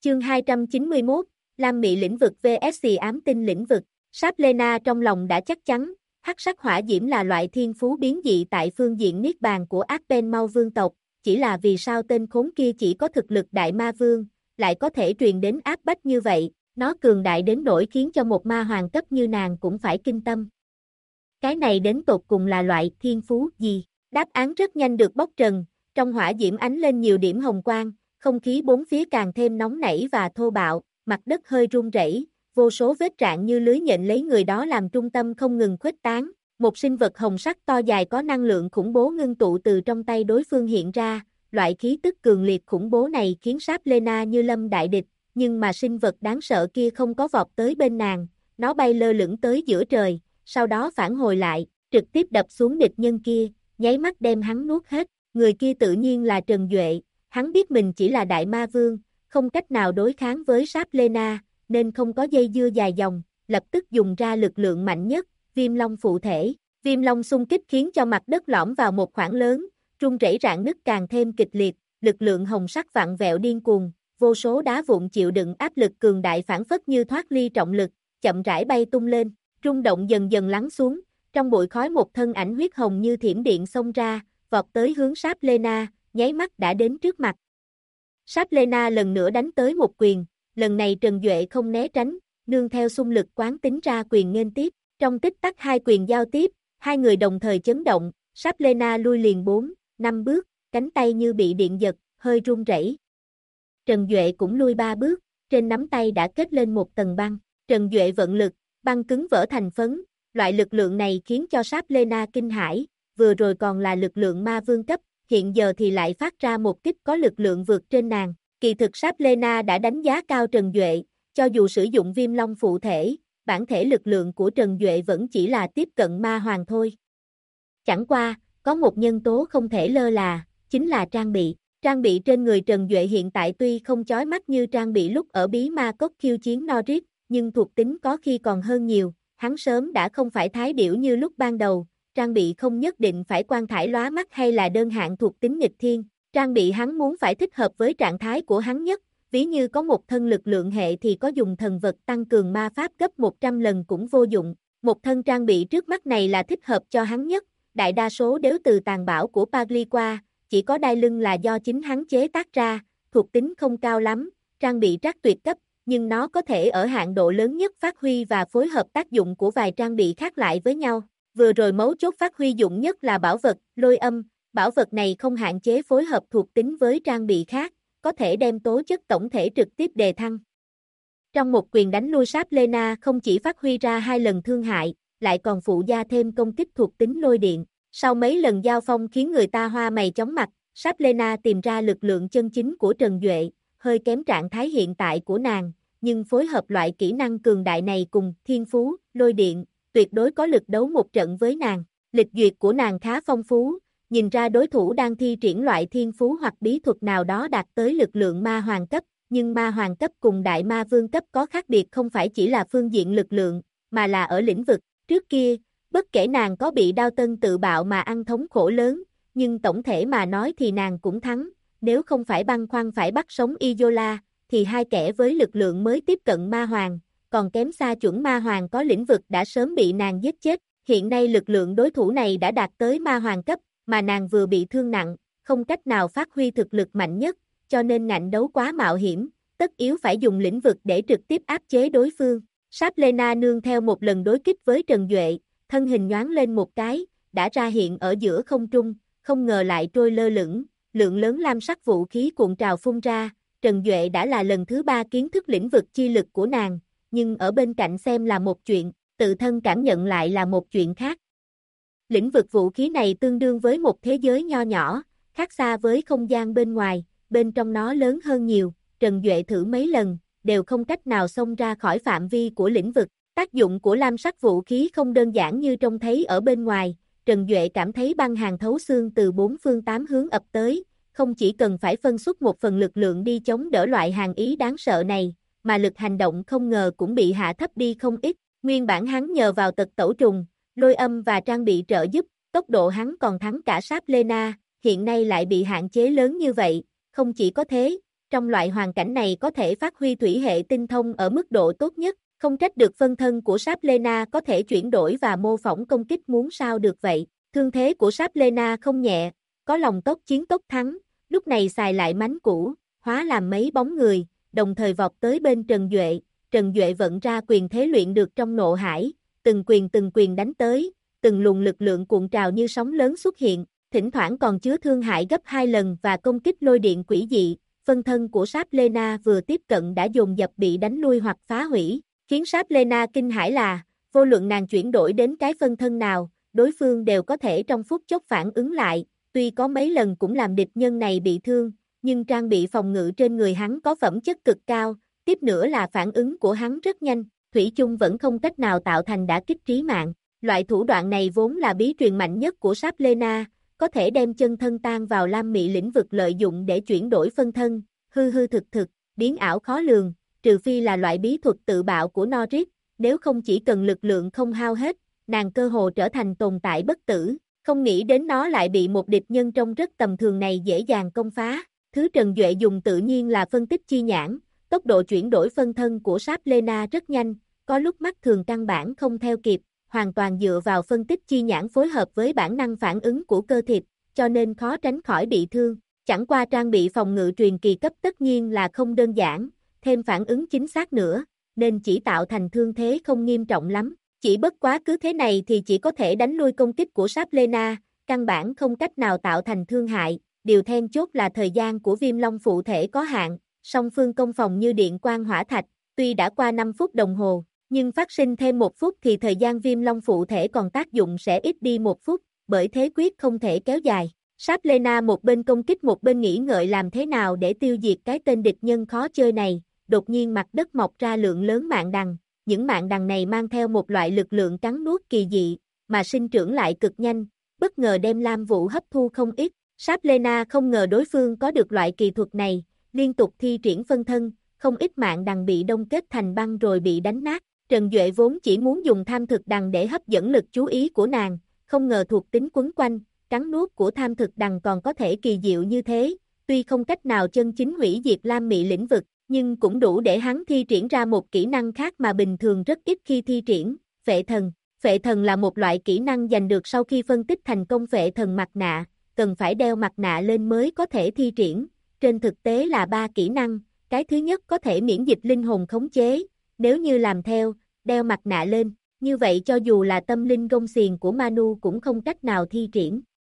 Chương 291, Lam Mị lĩnh vực vs ám tinh lĩnh vực. Sáp Lena trong lòng đã chắc chắn, hắc sắc hỏa diễm là loại thiên phú biến dị tại phương diện niết bàn của Arpen Mau vương tộc, chỉ là vì sao tên khốn kia chỉ có thực lực đại ma vương, lại có thể truyền đến áp bách như vậy, nó cường đại đến nỗi khiến cho một ma hoàng cấp như nàng cũng phải kinh tâm. Cái này đến tột cùng là loại thiên phú gì? Đáp án rất nhanh được bóc trần, trong hỏa diễm ánh lên nhiều điểm hồng quang, không khí bốn phía càng thêm nóng nảy và thô bạo, mặt đất hơi rung rẩy, vô số vết rạn như lưới nhện lấy người đó làm trung tâm không ngừng khuếch tán. Một sinh vật hồng sắc to dài có năng lượng khủng bố ngưng tụ từ trong tay đối phương hiện ra, loại khí tức cường liệt khủng bố này khiến Sáp Lena như lâm đại địch, nhưng mà sinh vật đáng sợ kia không có vọt tới bên nàng, nó bay lơ lửng tới giữa trời, sau đó phản hồi lại, trực tiếp đập xuống địch nhân kia, nháy mắt đem hắn nuốt hết. Người kia tự nhiên là Trần Duệ, hắn biết mình chỉ là đại ma vương, không cách nào đối kháng với Sáp Lena, nên không có dây dưa dài dòng, lập tức dùng ra lực lượng mạnh nhất, Viêm Long phụ thể. Viêm Long xung kích khiến cho mặt đất lõm vào một khoảng lớn, rung rẩy rạn nứt càng thêm kịch liệt, lực lượng hồng sắc vặn vẹo điên cuồng, vô số đá vụn chịu đựng áp lực cường đại phản phất như thoát ly trọng lực, chậm rãi bay tung lên, rung động dần dần lắng xuống, trong bụi khói một thân ảnh huyết hồng như thiểm điện xông ra, vọt tới hướng Sáp Lena, nháy mắt đã đến trước mặt. Sáp Lena lần nữa đánh tới một quyền, lần này Trần Duệ không né tránh, nương theo xung lực quán tính ra quyền nghênh tiếp, trong tích tắc hai quyền giao tiếp, hai người đồng thời chấn động, Sáp Lena lui liền 4-5 bước, cánh tay như bị điện giật, hơi run rẩy. Trần Duệ cũng lui 3 bước, trên nắm tay đã kết lên một tầng băng, Trần Duệ vận lực, băng cứng vỡ thành phấn, loại lực lượng này khiến cho Sáp Lena kinh hãi, vừa rồi còn là lực lượng ma vương cấp, hiện giờ thì lại phát ra một kích có lực lượng vượt trên nàng. Kỳ thực Sáp Lena đã đánh giá cao Trần Duệ, cho dù sử dụng Viêm Long phụ thể, bản thể lực lượng của Trần Duệ vẫn chỉ là tiếp cận ma hoàng thôi. Chẳng qua, có một nhân tố không thể lơ là, chính là trang bị. Trang bị trên người Trần Duệ hiện tại tuy không chói mắt như trang bị lúc ở bí ma cốc khiêu chiến Norris, nhưng thuộc tính có khi còn hơn nhiều, hắn sớm đã không phải thái điểu như lúc ban đầu. Trang bị không nhất định phải quang thải lóa mắt hay là đơn hạn thuộc tính nghịch thiên, trang bị hắn muốn phải thích hợp với trạng thái của hắn nhất, ví như có một thân lực lượng hệ thì có dùng thần vật tăng cường ma pháp gấp 100 lần cũng vô dụng, một thân trang bị trước mắt này là thích hợp cho hắn nhất, đại đa số đều từ tàn bạo của Pagliqua, chỉ có đai lưng là do chính hắn chế tác ra, thuộc tính không cao lắm, trang bị trắc tuyệt cấp, nhưng nó có thể ở hạn độ lớn nhất phát huy và phối hợp tác dụng của vài trang bị khác lại với nhau. Vừa rồi mấu chốt phát huy dụng nhất là bảo vật, lôi âm, bảo vật này không hạn chế phối hợp thuộc tính với trang bị khác, có thể đem tố chất tổng thể trực tiếp đề thăng. Trong một quyền đánh lui Sáp Lena không chỉ phát huy ra 2 lần thương hại, lại còn phụ gia thêm công kích thuộc tính lôi điện. Sau mấy lần giao phong khiến người ta hoa mày chóng mặt, Sáp Lena tìm ra lực lượng chân chính của Trần Duệ, hơi kém trạng thái hiện tại của nàng, nhưng phối hợp loại kỹ năng cường đại này cùng thiên phú, lôi điện, tuyệt đối có lực đấu một trận với nàng. Lịch duyệt của nàng khá phong phú, nhìn ra đối thủ đang thi triển loại thiên phú hoặc bí thuật nào đó đạt tới lực lượng ma hoàng cấp, nhưng ma hoàng cấp cùng đại ma vương cấp có khác biệt không phải chỉ là phương diện lực lượng, mà là ở lĩnh vực. Trước kia, bất kể nàng có bị đao tân tự bạo mà ăn thống khổ lớn, nhưng tổng thể mà nói thì nàng cũng thắng, nếu không phải băn khoăn phải bắt sống Izola, thì hai kẻ với lực lượng mới tiếp cận ma hoàng, còn kém xa chuẩn ma hoàng có lĩnh vực đã sớm bị nàng giết chết. Hiện nay lực lượng đối thủ này đã đạt tới ma hoàng cấp, mà nàng vừa bị thương nặng, không cách nào phát huy thực lực mạnh nhất, cho nên ngạnh đấu quá mạo hiểm, tất yếu phải dùng lĩnh vực để trực tiếp áp chế đối phương. Sáp Lena nương theo một lần đối kích với Trần Duệ, thân hình nhoáng lên một cái, đã ra hiện ở giữa không trung, không ngờ lại trôi lơ lửng, lượng lớn lam sắc vũ khí cuộn trào phun ra. Trần Duệ đã là lần thứ 3 kiến thức lĩnh vực chi lực của nàng, nhưng ở bên cạnh xem là một chuyện, tự thân cảm nhận lại là một chuyện khác. Lĩnh vực vũ khí này tương đương với một thế giới nho nhỏ, khác xa với không gian bên ngoài, bên trong nó lớn hơn nhiều, Trần Duệ thử mấy lần, đều không cách nào xông ra khỏi phạm vi của lĩnh vực. Tác dụng của lam sắc vũ khí không đơn giản như trông thấy ở bên ngoài, Trần Duệ cảm thấy băng hàn thấu xương từ 4 phương 8 hướng ập tới, không chỉ cần phải phân xuất một phần lực lượng đi chống đỡ loại hàn ý đáng sợ này, mà lực hành động không ngờ cũng bị hạ thấp đi không ít, nguyên bản hắn nhờ vào tật tẩu trùng, lôi âm và trang bị trợ giúp, tốc độ hắn còn thắng cả Sáp Lena, hiện nay lại bị hạn chế lớn như vậy, không chỉ có thế, trong loại hoàn cảnh này có thể phát huy thủy hệ tinh thông ở mức độ tốt nhất, không trách được phân thân của Sáp Lena có thể chuyển đổi và mô phỏng công kích muốn sao được vậy. Thương thế của Sáp Lena không nhẹ, có lòng tốc chiến tốc thắng, lúc này xài lại mánh cũ, hóa làm mấy bóng người, đồng thời vọt tới bên Trần Duệ. Trần Duệ vận ra quyền thế luyện được trong nộ hải, từng quyền đánh tới, từng luồng lực lượng cuộn trào như sóng lớn xuất hiện, thỉnh thoảng còn chứa thương hại gấp 2 lần và công kích lôi điện quỷ dị. Phân thân của Sáp Lena vừa tiếp cận đã dồn dập bị đánh lui hoặc phá hủy, khiến Sáp Lena kinh hãi là, vô luận nàng chuyển đổi đến cái phân thân nào, đối phương đều có thể trong phút chốc phản ứng lại, tuy có mấy lần cũng làm địch nhân này bị thương, nhưng trang bị phòng ngự trên người hắn có phẩm chất cực cao, tiếp nữa là phản ứng của hắn rất nhanh, thủy chung vẫn không cách nào tạo thành đả kích trí mạng. Loại thủ đoạn này vốn là bí truyền mạnh nhất của Sáp Lena, có thể đem chân thân tan vào lam mị lĩnh vực lợi dụng để chuyển đổi phân thân, hư thực, biến ảo khó lường, trừ phi là loại bí thuật tự bạo của Norris, nếu không chỉ cần lực lượng không hao hết, nàng cơ hồ trở thành tồn tại bất tử, không nghĩ đến nó lại bị một địch nhân trông rất tầm thường này dễ dàng công phá. Thứ Trần Duệ dùng tự nhiên là phân tích chi nhãn, tốc độ chuyển đổi phân thân của Sáp Lena rất nhanh, có lúc mắt thường căn bản không theo kịp, hoàn toàn dựa vào phân tích chi nhãn phối hợp với bản năng phản ứng của cơ thịt, cho nên khó tránh khỏi bị thương. Chẳng qua trang bị phòng ngự truyền kỳ cấp tất nhiên là không đơn giản, thêm phản ứng chính xác nữa, nên chỉ tạo thành thương thế không nghiêm trọng lắm. Chỉ bất quá cứ thế này thì chỉ có thể đánh lui công kích của Sáp Lena, căn bản không cách nào tạo thành thương hại. Điều then chốt là thời gian của Viêm Long phụ thể có hạn, song phương công phòng như điện quang hỏa thạch, tuy đã qua 5 phút đồng hồ, nhưng phát sinh thêm 1 phút thì thời gian Viêm Long phụ thể còn tác dụng sẽ ít đi 1 phút, bởi thế quyết không thể kéo dài. Sáp Lena một bên công kích một bên nghĩ ngợi làm thế nào để tiêu diệt cái tên địch nhân khó chơi này, đột nhiên mặt đất mọc ra lượng lớn mạng đằng, những mạng đằng này mang theo một loại lực lượng cắn nuốt kỳ dị, mà sinh trưởng lại cực nhanh, bất ngờ đem Lam Vũ hấp thu không ít. Sáp Lena không ngờ đối phương có được loại kỳ thuật này, liên tục thi triển phân thân, không ít mạng đằng bị đông kết thành băng rồi bị đánh nát. Trần Duệ vốn chỉ muốn dùng tham thực đằng để hấp dẫn lực chú ý của nàng, không ngờ thuộc tính quấn quanh, cắn nuốt của tham thực đằng còn có thể kỳ diệu như thế, tuy không cách nào chân chính hủy diệt lam mị lĩnh vực, nhưng cũng đủ để hắn thi triển ra một kỹ năng khác mà bình thường rất ít khi thi triển, phệ thần. Phệ thần là một loại kỹ năng giành được sau khi phân tích thành công phệ thần mặt nạ, cần phải đeo mặt nạ lên mới có thể thi triển, trên thực tế là 3 kỹ năng, cái thứ nhất có thể miễn dịch linh hồn khống chế, nếu như làm theo, đeo mặt nạ lên, như vậy cho dù là tâm linh gông xiềng của Manu cũng không cách nào thi triển.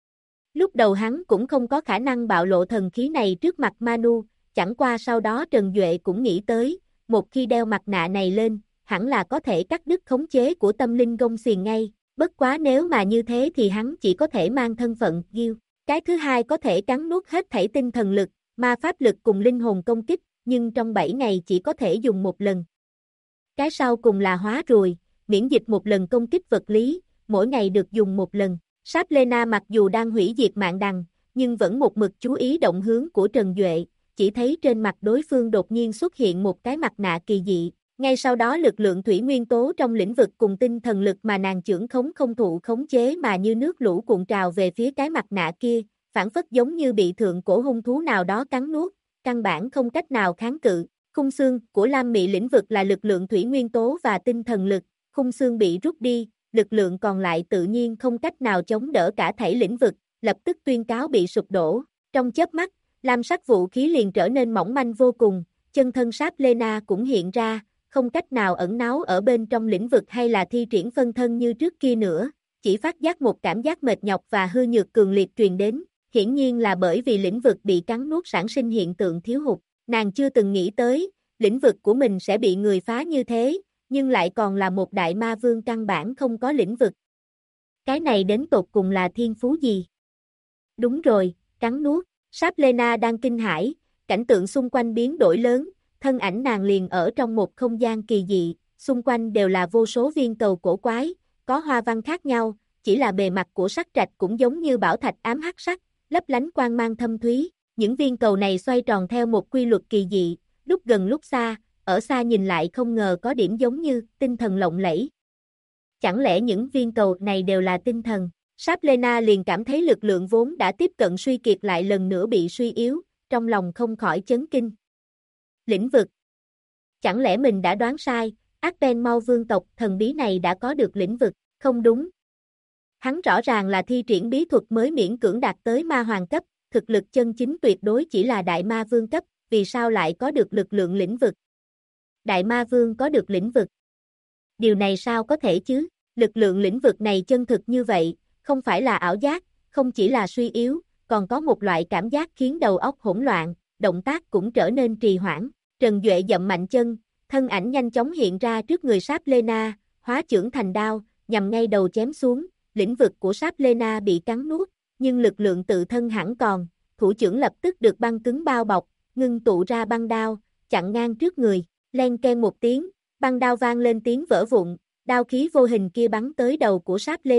Lúc đầu hắn cũng không có khả năng bạo lộ thần khí này trước mặt Manu, chẳng qua sau đó Trần Duệ cũng nghĩ tới, một khi đeo mặt nạ này lên, hẳn là có thể cắt đứt khống chế của tâm linh gông xiềng ngay, bất quá nếu mà như thế thì hắn chỉ có thể mang thân phận Gil. Cái thứ hai có thể cắn nuốt hết thảy tinh thần lực, ma pháp lực cùng linh hồn công kích, nhưng trong 7 ngày chỉ có thể dùng một lần. Cái sau cùng là hóa ruồi, miễn dịch một lần công kích vật lý, mỗi ngày được dùng một lần. Sáp Lena mặc dù đang hủy diệt mạng đằng, nhưng vẫn một mực chú ý động hướng của Trần Duệ, chỉ thấy trên mặt đối phương đột nhiên xuất hiện một cái mặt nạ kỳ dị. Ngay sau đó lực lượng thủy nguyên tố trong lĩnh vực cùng tinh thần lực mà nàng chưởng khống không thụ khống chế mà như nước lũ cuộn trào về phía cái mặt nạ kia, phản phất giống như bị thượng cổ hung thú nào đó cắn nuốt, căn bản không cách nào kháng cự. Khung xương của Lam Mị lĩnh vực là lực lượng thủy nguyên tố và tinh thần lực, khung xương bị rút đi, lực lượng còn lại tự nhiên không cách nào chống đỡ cả thảy lĩnh vực, lập tức tuyên cáo bị sụp đổ. Trong chớp mắt, lam sắc vũ khí liền trở nên mỏng manh vô cùng, chân thân Sáp Lena cũng hiện ra, không cách nào ẩn náu ở bên trong lĩnh vực hay là thi triển phân thân như trước kia nữa, chỉ phát giác một cảm giác mệt nhọc và hư nhược cường liệt truyền đến, hiển nhiên là bởi vì lĩnh vực bị cắn nuốt sản sinh hiện tượng thiếu hụt. Nàng chưa từng nghĩ tới, lĩnh vực của mình sẽ bị người phá như thế, nhưng lại còn là một đại ma vương căn bản không có lĩnh vực. Cái này đến tột cùng là thiên phú gì? Đúng rồi, cắn nuốt. Sáp Lena đang kinh hãi, cảnh tượng xung quanh biến đổi lớn, thân ảnh nàng liền ở trong một không gian kỳ dị, xung quanh đều là vô số viên cầu cổ quái, có hoa văn khác nhau, chỉ là bề mặt của sắc trạch cũng giống như bảo thạch ám hắc sắc, lấp lánh quang mang thâm thúy. Những viên cầu này xoay tròn theo một quy luật kỳ dị, lúc gần lúc xa, ở xa nhìn lại không ngờ có điểm giống như tinh thần lộng lẫy. Chẳng lẽ những viên cầu này đều là tinh thần? Sáp Lena liền cảm thấy lực lượng vốn đã tiếp cận suy kiệt lại lần nữa bị suy yếu, trong lòng không khỏi chấn kinh. Lĩnh vực. Chẳng lẽ mình đã đoán sai, Arpen Mau vương tộc thần bí này đã có được lĩnh vực, không đúng. Hắn rõ ràng là thi triển bí thuật mới miễn cưỡng đạt tới ma hoàng cấp, thực lực chân chính tuyệt đối chỉ là đại ma vương cấp, vì sao lại có được lực lượng lĩnh vực? Đại ma vương có được lĩnh vực. Điều này sao có thể chứ? Lực lượng lĩnh vực này chân thực như vậy, không phải là ảo giác, không chỉ là suy yếu, còn có một loại cảm giác khiến đầu óc hỗn loạn, động tác cũng trở nên trì hoãn. Trần Duệ dậm mạnh chân, thân ảnh nhanh chóng hiện ra trước người Sáp Lena, hóa chưởng thành đao, nhằm ngay đầu chém xuống, lĩnh vực của Sáp Lena bị cắn nuốt, nhưng lực lượng tự thân hẳn còn, thủ chưởng lập tức được băng cứng bao bọc, ngưng tụ ra băng đao, chặn ngang trước người, len ken một tiếng, băng đao vang lên tiếng vỡ vụn, đao khí vô hình kia bắn tới đầu của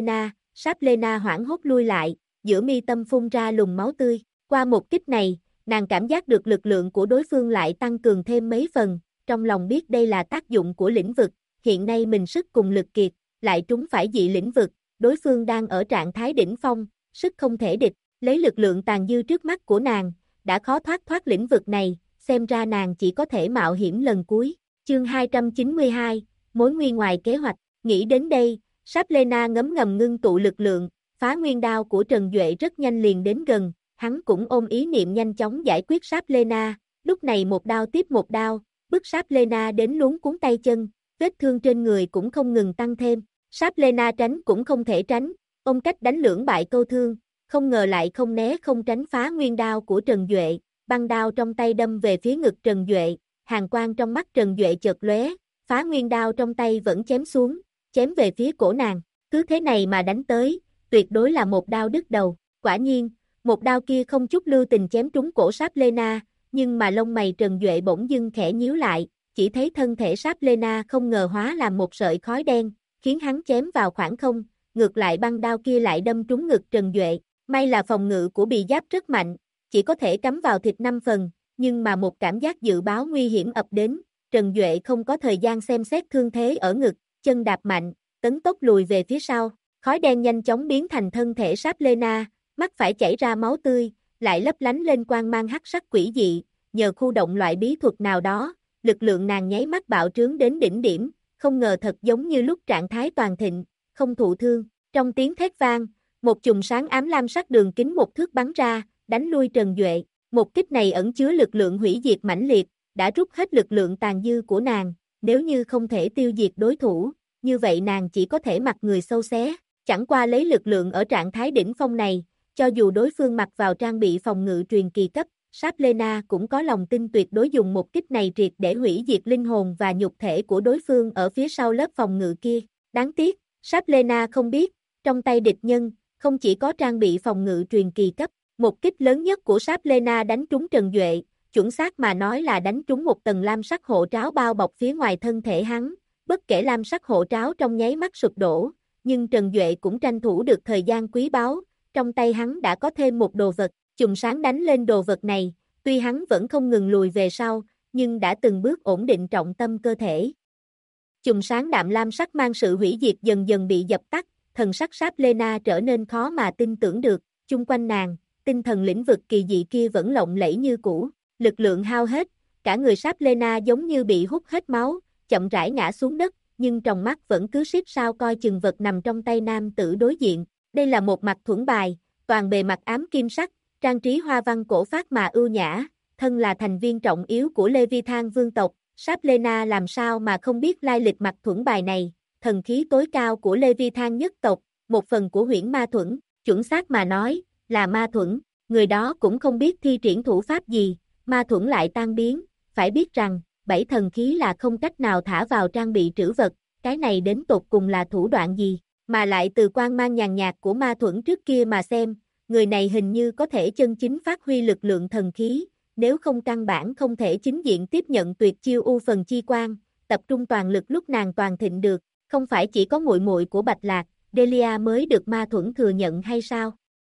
Sáp Lena hoảng hốt lui lại, giữa mi tâm phun ra luồng máu tươi, qua một kích này, nàng cảm giác được lực lượng của đối phương lại tăng cường thêm mấy phần, trong lòng biết đây là tác dụng của lĩnh vực, hiện nay mình sức cùng lực kiệt, lại trúng phải dị lĩnh vực, đối phương đang ở trạng thái đỉnh phong, sức không thể địch, lấy lực lượng tàn dư trước mắt của nàng, đã khó thoát lĩnh vực này, xem ra nàng chỉ có thể mạo hiểm lần cuối. Chương 292, mối nguy ngoài kế hoạch, nghĩ đến đây, Sáp Lena ngấm ngầm ngưng tụ lực lượng, phá nguyên đao của Trần Duệ rất nhanh liền đến gần, hắn cũng ôm ý niệm nhanh chóng giải quyết Sáp Lena, lúc này một đao tiếp một đao, bức Sáp Lena đến luống cuốn tay chân, vết thương trên người cũng không ngừng tăng thêm, Sáp Lena tránh cũng không thể tránh, ôm cách đánh lưỡng bại câu thương, không ngờ lại không né không tránh phá nguyên đao của Trần Duệ, băng đao trong tay đâm về phía ngực Trần Duệ, hàn quang trong mắt Trần Duệ chợt lóe, phá nguyên đao trong tay vẫn chém xuống, chém về phía cổ nàng, cứ thế này mà đánh tới, tuyệt đối là một đao đứt đầu, quả nhiên, một đao kia không chút lưu tình chém trúng cổ Sáp Lena, nhưng mà lông mày Trần Duệ bỗng dưng khẽ nhíu lại, chỉ thấy thân thể Sáp Lena không ngờ hóa làm một sợi khói đen, khiến hắn chém vào khoảng không, ngược lại băng đao kia lại đâm trúng ngực Trần Duệ, may là phòng ngự của bì giáp rất mạnh, chỉ có thể cắm vào thịt 5 phần, nhưng mà một cảm giác dự báo nguy hiểm ập đến, Trần Duệ không có thời gian xem xét thương thế ở ngực, chân đạp mạnh, tấn tốc lùi về phía sau, khói đen nhanh chóng biến thành thân thể Sáp Lena, mắt phải chảy ra máu tươi, lại lấp lánh lên quang mang hắc sắc quỷ dị, nhờ khu động loại bí thuật nào đó, lực lượng nàng nháy mắt bạo trướng đến đỉnh điểm, không ngờ thật giống như lúc trạng thái toàn thịnh, không thụ thương, trong tiếng thét vang, một chùm sáng ám lam sắc đường kính một thước bắn ra, đánh lui Trần Duệ, một kích này ẩn chứa lực lượng hủy diệt mãnh liệt, đã rút hết lực lượng tàn dư của nàng, nếu như không thể tiêu diệt đối thủ, như vậy nàng chỉ có thể mặc người xâu xé, chẳng qua lấy lực lượng ở trạng thái đỉnh phong này, cho dù đối phương mặc vào trang bị phòng ngự truyền kỳ cấp, Sáp Lena cũng có lòng tin tuyệt đối dùng một kích này triệt để hủy diệt linh hồn và nhục thể của đối phương ở phía sau lớp phòng ngự kia. Đáng tiếc, Sáp Lena không biết, trong tay địch nhân, không chỉ có trang bị phòng ngự truyền kỳ cấp, một kích lớn nhất của Sáp Lena đánh trúng Trần Duệ, chuẩn xác mà nói là đánh trúng một tầng lam sắc hộ tráo bao bọc phía ngoài thân thể hắn, bất kể lam sắc hộ tráo trong nháy mắt sụp đổ, nhưng Trần Duệ cũng tranh thủ được thời gian quý báu, trong tay hắn đã có thêm một đồ vật, chùm sáng đánh lên đồ vật này, tuy hắn vẫn không ngừng lùi về sau, nhưng đã từng bước ổn định trọng tâm cơ thể. Chùm sáng đạm lam sắc mang sự hủy diệt dần dần bị dập tắt, thần sắc Sáp Lena trở nên khó mà tin tưởng được, chung quanh nàng, tinh thần lĩnh vực kỳ dị kia vẫn lộng lẫy như cũ, lực lượng hao hết, cả người Sáp Lena giống như bị hút hết máu, chậm rãi ngã xuống đất, nhưng trong mắt vẫn cứ siết sao coi chừng vật nằm trong tay nam tử đối diện. Đây là một mặt thuẫn bài, toàn bề mặt ám kim sắc, trang trí hoa văn cổ phác mà ưu nhã, thân là thành viên trọng yếu của Leviathan vương tộc, Sáp Lena làm sao mà không biết lai lịch mặt thuẫn bài này, thần khí tối cao của Leviathan nhất tộc, một phần của huyễn ma thuẫn, chuẩn xác mà nói, là ma thuẫn, người đó cũng không biết thi triển thủ pháp gì, ma thuẫn lại tan biến, phải biết rằng, 7 thần khí là không cách nào thả vào trang bị trữ vật, cái này đến tột cùng là thủ đoạn gì, mà lại từ quang mang nhàn nhạt của ma thuẫn trước kia mà xem, người này hình như có thể chân chính phát huy lực lượng thần khí, nếu không căn bản không thể chính diện tiếp nhận tuyệt chiêu u phần chi quang, tập trung toàn lực lúc nàng toàn thịnh được, không phải chỉ có muội muội của Bạch Lạc, Delia mới được ma thuẫn thừa nhận hay sao?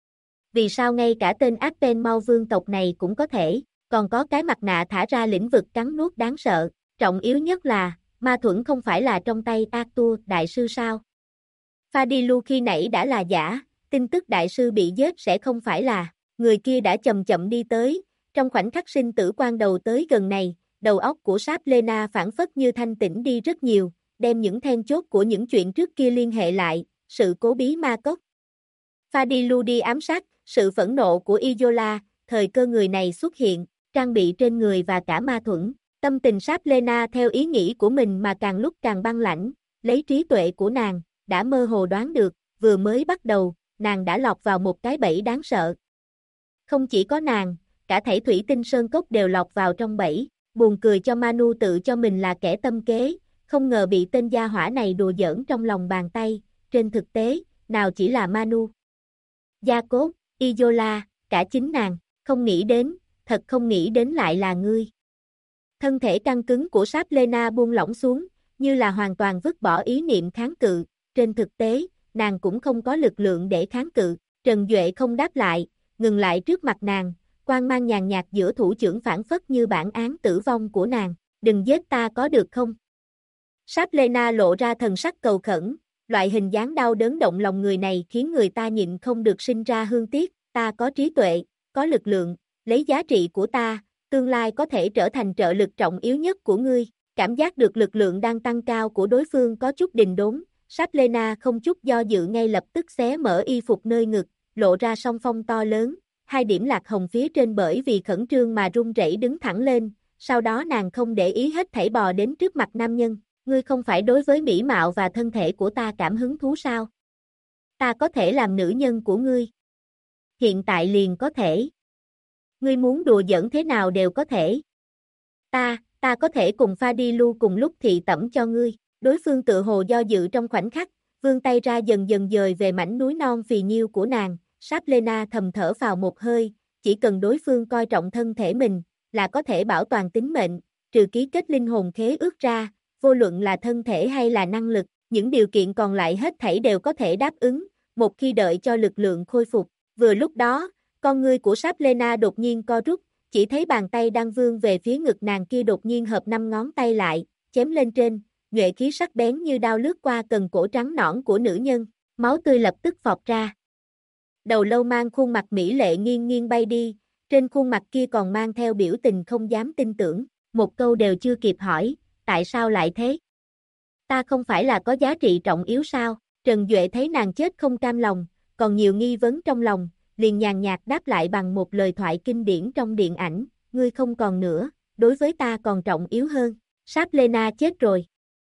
Vì sao ngay cả tên Arpen Mau vương tộc này cũng có thể, còn có cái mặt nạ thả ra lĩnh vực cắn nuốt đáng sợ, trọng yếu nhất là, ma thuẫn không phải là trong tay Arthur đại sư sao? Fadilu khi nãy đã là giả, tin tức đại sư bị giết sẽ không phải là, người kia đã chậm chậm đi tới, trong khoảnh khắc sinh tử quan đầu tới gần này, đầu óc của Sáp Lena phảng phất như thanh tĩnh đi rất nhiều, đem những then chốt của những chuyện trước kia liên hệ lại, sự cố bí ma cốc. Fadiludi ám sát, sự phẫn nộ của Izola, thời cơ người này xuất hiện, trang bị trên người và cả ma thuẫn. Tâm tình Sáp Lena theo ý nghĩ của mình mà càng lúc càng băng lãnh, lấy trí tuệ của nàng, đã mơ hồ đoán được, vừa mới bắt đầu, nàng đã lọt vào một cái bẫy đáng sợ. Không chỉ có nàng, cả thảy Thủy Tinh Sơn Cốc đều lọt vào trong bẫy, buồn cười cho Manu tự cho mình là kẻ tâm kế, không ngờ bị tên gia hỏa này đùa giỡn trong lòng bàn tay, trên thực tế, nào chỉ là Manu. Jacob, Izola, cả chính nàng, không nghĩ đến, thật không nghĩ đến lại là ngươi. Thân thể căng cứng của Sáp Lena buông lỏng xuống, như là hoàn toàn vứt bỏ ý niệm kháng cự, trên thực tế, nàng cũng không có lực lượng để kháng cự, Trần Duệ không đáp lại, ngừng lại trước mặt nàng, quang mang nhàn nhạt giữa thủ trưởng phản phất như bản án tử vong của nàng, đừng giết ta có được không? Sáp Lena lộ ra thần sắc cầu khẩn, loại hình dáng đau đớn động lòng người này khiến người ta nhịn không được sinh ra hương tiếc, ta có trí tuệ, có lực lượng, lấy giá trị của ta, tương lai có thể trở thành trợ lực trọng yếu nhất của ngươi, cảm giác được lực lượng đang tăng cao của đối phương có chút đình đốn, Sáp Lena không chút do dự ngay lập tức xé mở y phục nơi ngực, lộ ra song phong to lớn, hai điểm lạc hồng phía trên bởi vì khẩn trương mà run rẩy đứng thẳng lên, sau đó nàng không để ý hết thảy bò đến trước mặt nam nhân, ngươi không phải đối với mỹ mạo và thân thể của ta cảm hứng thú sao? Ta có thể làm nữ nhân của ngươi. Hiện tại liền có thể. Ngươi muốn đùa giỡn thế nào đều có thể. Ta có thể cùng Fadilu cùng lúc thị tẩm cho ngươi. Đối phương tự hồ do dự trong khoảnh khắc, vươn tay ra dần dần dời về mảnh núi non phì nhiêu của nàng, Sáp Lena thầm thở vào một hơi, chỉ cần đối phương coi trọng thân thể mình, là có thể bảo toàn tính mệnh, trừ ký kết linh hồn khế ước ra, vô luận là thân thể hay là năng lực, những điều kiện còn lại hết thảy đều có thể đáp ứng, một khi đợi cho lực lượng khôi phục. Vừa lúc đó, con ngươi của Sáp Lena đột nhiên co rút, chỉ thấy bàn tay đang vươn về phía ngực nàng kia đột nhiên hợp 5 ngón tay lại, chém lên trên, nhuệ khí sắc bén như đao lướt qua cần cổ trắng nõn của nữ nhân, máu tươi lập tức phọt ra. Đầu lâu mang khuôn mặt mỹ lệ nghiêng nghiêng bay đi, trên khuôn mặt kia còn mang theo biểu tình không dám tin tưởng, một câu đều chưa kịp hỏi, tại sao lại thế? Ta không phải là có giá trị trọng yếu sao? Trần Duệ thấy nàng chết không cam lòng, còn nhiều nghi vấn trong lòng, liền nhàn nhạt đáp lại bằng một lời thoại kinh điển trong điện ảnh, ngươi không còn nữa, đối với ta còn trọng yếu hơn, Sáp Lena chết rồi.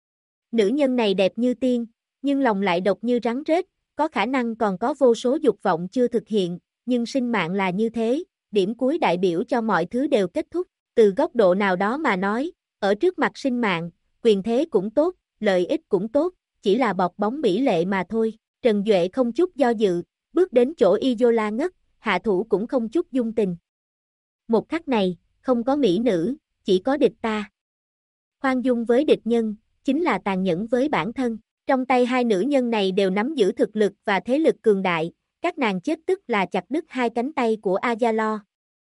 Nữ nhân này đẹp như tiên, nhưng lòng lại độc như rắn rết, có khả năng còn có vô số dục vọng chưa thực hiện, nhưng sinh mạng là như thế, điểm cuối đại biểu cho mọi thứ đều kết thúc, từ góc độ nào đó mà nói, ở trước mặt sinh mạng, quyền thế cũng tốt, lợi ích cũng tốt, chỉ là bọt bóng mỹ lệ mà thôi, Trần Duệ không chút do dự, bước đến chỗ Izola ngất, hạ thủ cũng không chút dung tình. Một khắc này, không có mỹ nữ, chỉ có địch ta. Khoan dung với địch nhân, chính là tàn nhẫn với bản thân. Trong tay hai nữ nhân này đều nắm giữ thực lực và thế lực cường đại, các nàng chết tức là chặt đứt hai cánh tay của Azalo.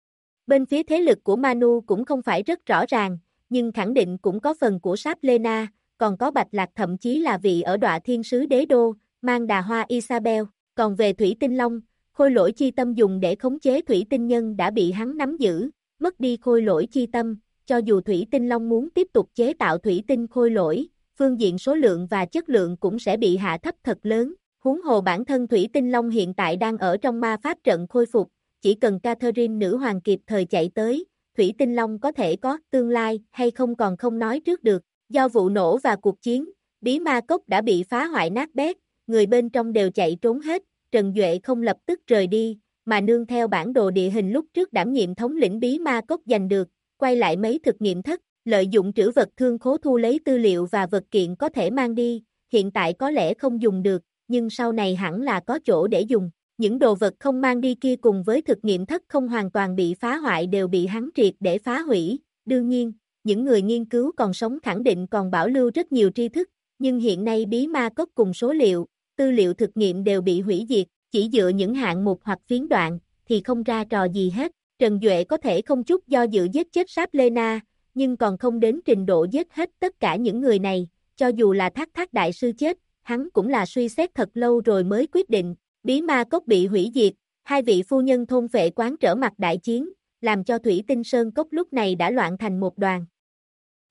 Bên phía thế lực của Manu cũng không phải rất rõ ràng, nhưng khẳng định cũng có phần của Sáp Lena, còn có Bạch Lạc thậm chí là vị ở Đọa Thiên Sứ Đế Đô, mang đà hoa Isabel. Còn về Thủy Tinh Long, khôi lỗi chi tâm dùng để khống chế Thủy Tinh Nhân đã bị hắn nắm giữ, mất đi khôi lỗi chi tâm, cho dù Thủy Tinh Long muốn tiếp tục chế tạo Thủy Tinh khôi lỗi, phương diện số lượng và chất lượng cũng sẽ bị hạ thấp thật lớn, huống hồ bản thân Thủy Tinh Long hiện tại đang ở trong ma pháp trận khôi phục, chỉ cần Catherine nữ hoàng kịp thời chạy tới, Thủy Tinh Long có thể có tương lai hay không còn không nói trước được, do vụ nổ và cuộc chiến, bí ma cốc đã bị phá hoại nát bét, người bên trong đều chạy trốn hết, Trần Duệ không lập tức rời đi, mà nương theo bản đồ địa hình lúc trước đảm nhiệm thống lĩnh bí ma cốc giành được, quay lại mấy thực nghiệm thất, lợi dụng trữ vật thương khố thu lấy tư liệu và vật kiện có thể mang đi, hiện tại có lẽ không dùng được, nhưng sau này hẳn là có chỗ để dùng. Những đồ vật không mang đi kia cùng với thực nghiệm thất không hoàn toàn bị phá hoại đều bị hắn triệt để phá hủy, đương nhiên, những người nghiên cứu còn sống khẳng định còn bảo lưu rất nhiều tri thức, nhưng hiện nay bí ma cốc cùng số liệu, tư liệu thực nghiệm đều bị hủy diệt, chỉ dựa những hạng mục hoặc phiến đoạn, thì không ra trò gì hết. Trần Duệ có thể không chút do dự giết chết Sáp Lena, nhưng còn không đến trình độ giết hết tất cả những người này, cho dù là Thác đại sư chết, hắn cũng là suy xét thật lâu rồi mới quyết định, bí ma cốc bị hủy diệt, hai vị phu nhân thôn phệ quán trở mặt đại chiến, làm cho Thủy Tinh Sơn Cốc lúc này đã loạn thành một đoàn.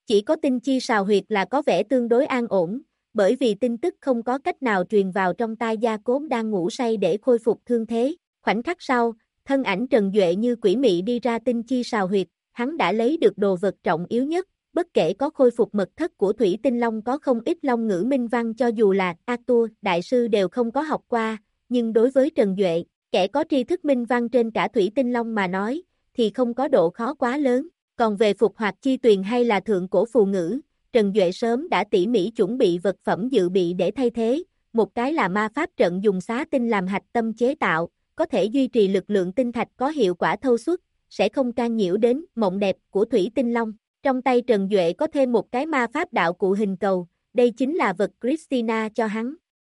Chỉ có tinh chi sào huyệt là có vẻ tương đối an ổn, bởi vì tin tức không có cách nào truyền vào trong tai Gia Cốm đang ngủ say để khôi phục thương thế. Khoảnh khắc sau, thân ảnh Trần Duệ như quỷ mị đi ra tinh chi sào huyệt, hắn đã lấy được đồ vật trọng yếu nhất, bất kể có khôi phục mật thất của Thủy Tinh Long có không ít long ngữ minh văn cho dù là Arthur đại sư đều không có học qua, nhưng đối với Trần Duệ, kẻ có tri thức minh văn trên cả Thủy Tinh Long mà nói, thì không có độ khó quá lớn. Còn về phục hoạt chi tuyền hay là thượng cổ phù ngữ, Trần Duệ sớm đã tỉ mỉ chuẩn bị vật phẩm dự bị để thay thế, một cái là ma pháp trận dùng xá tinh làm hạch tâm chế tạo, có thể duy trì lực lượng tinh thạch có hiệu quả thâu suốt, sẽ không can nhiễu đến mộng đẹp của Thủy Tinh Long. Trong tay Trần Duệ có thêm một cái ma pháp đạo cụ hình cầu, đây chính là vật Christina cho hắn.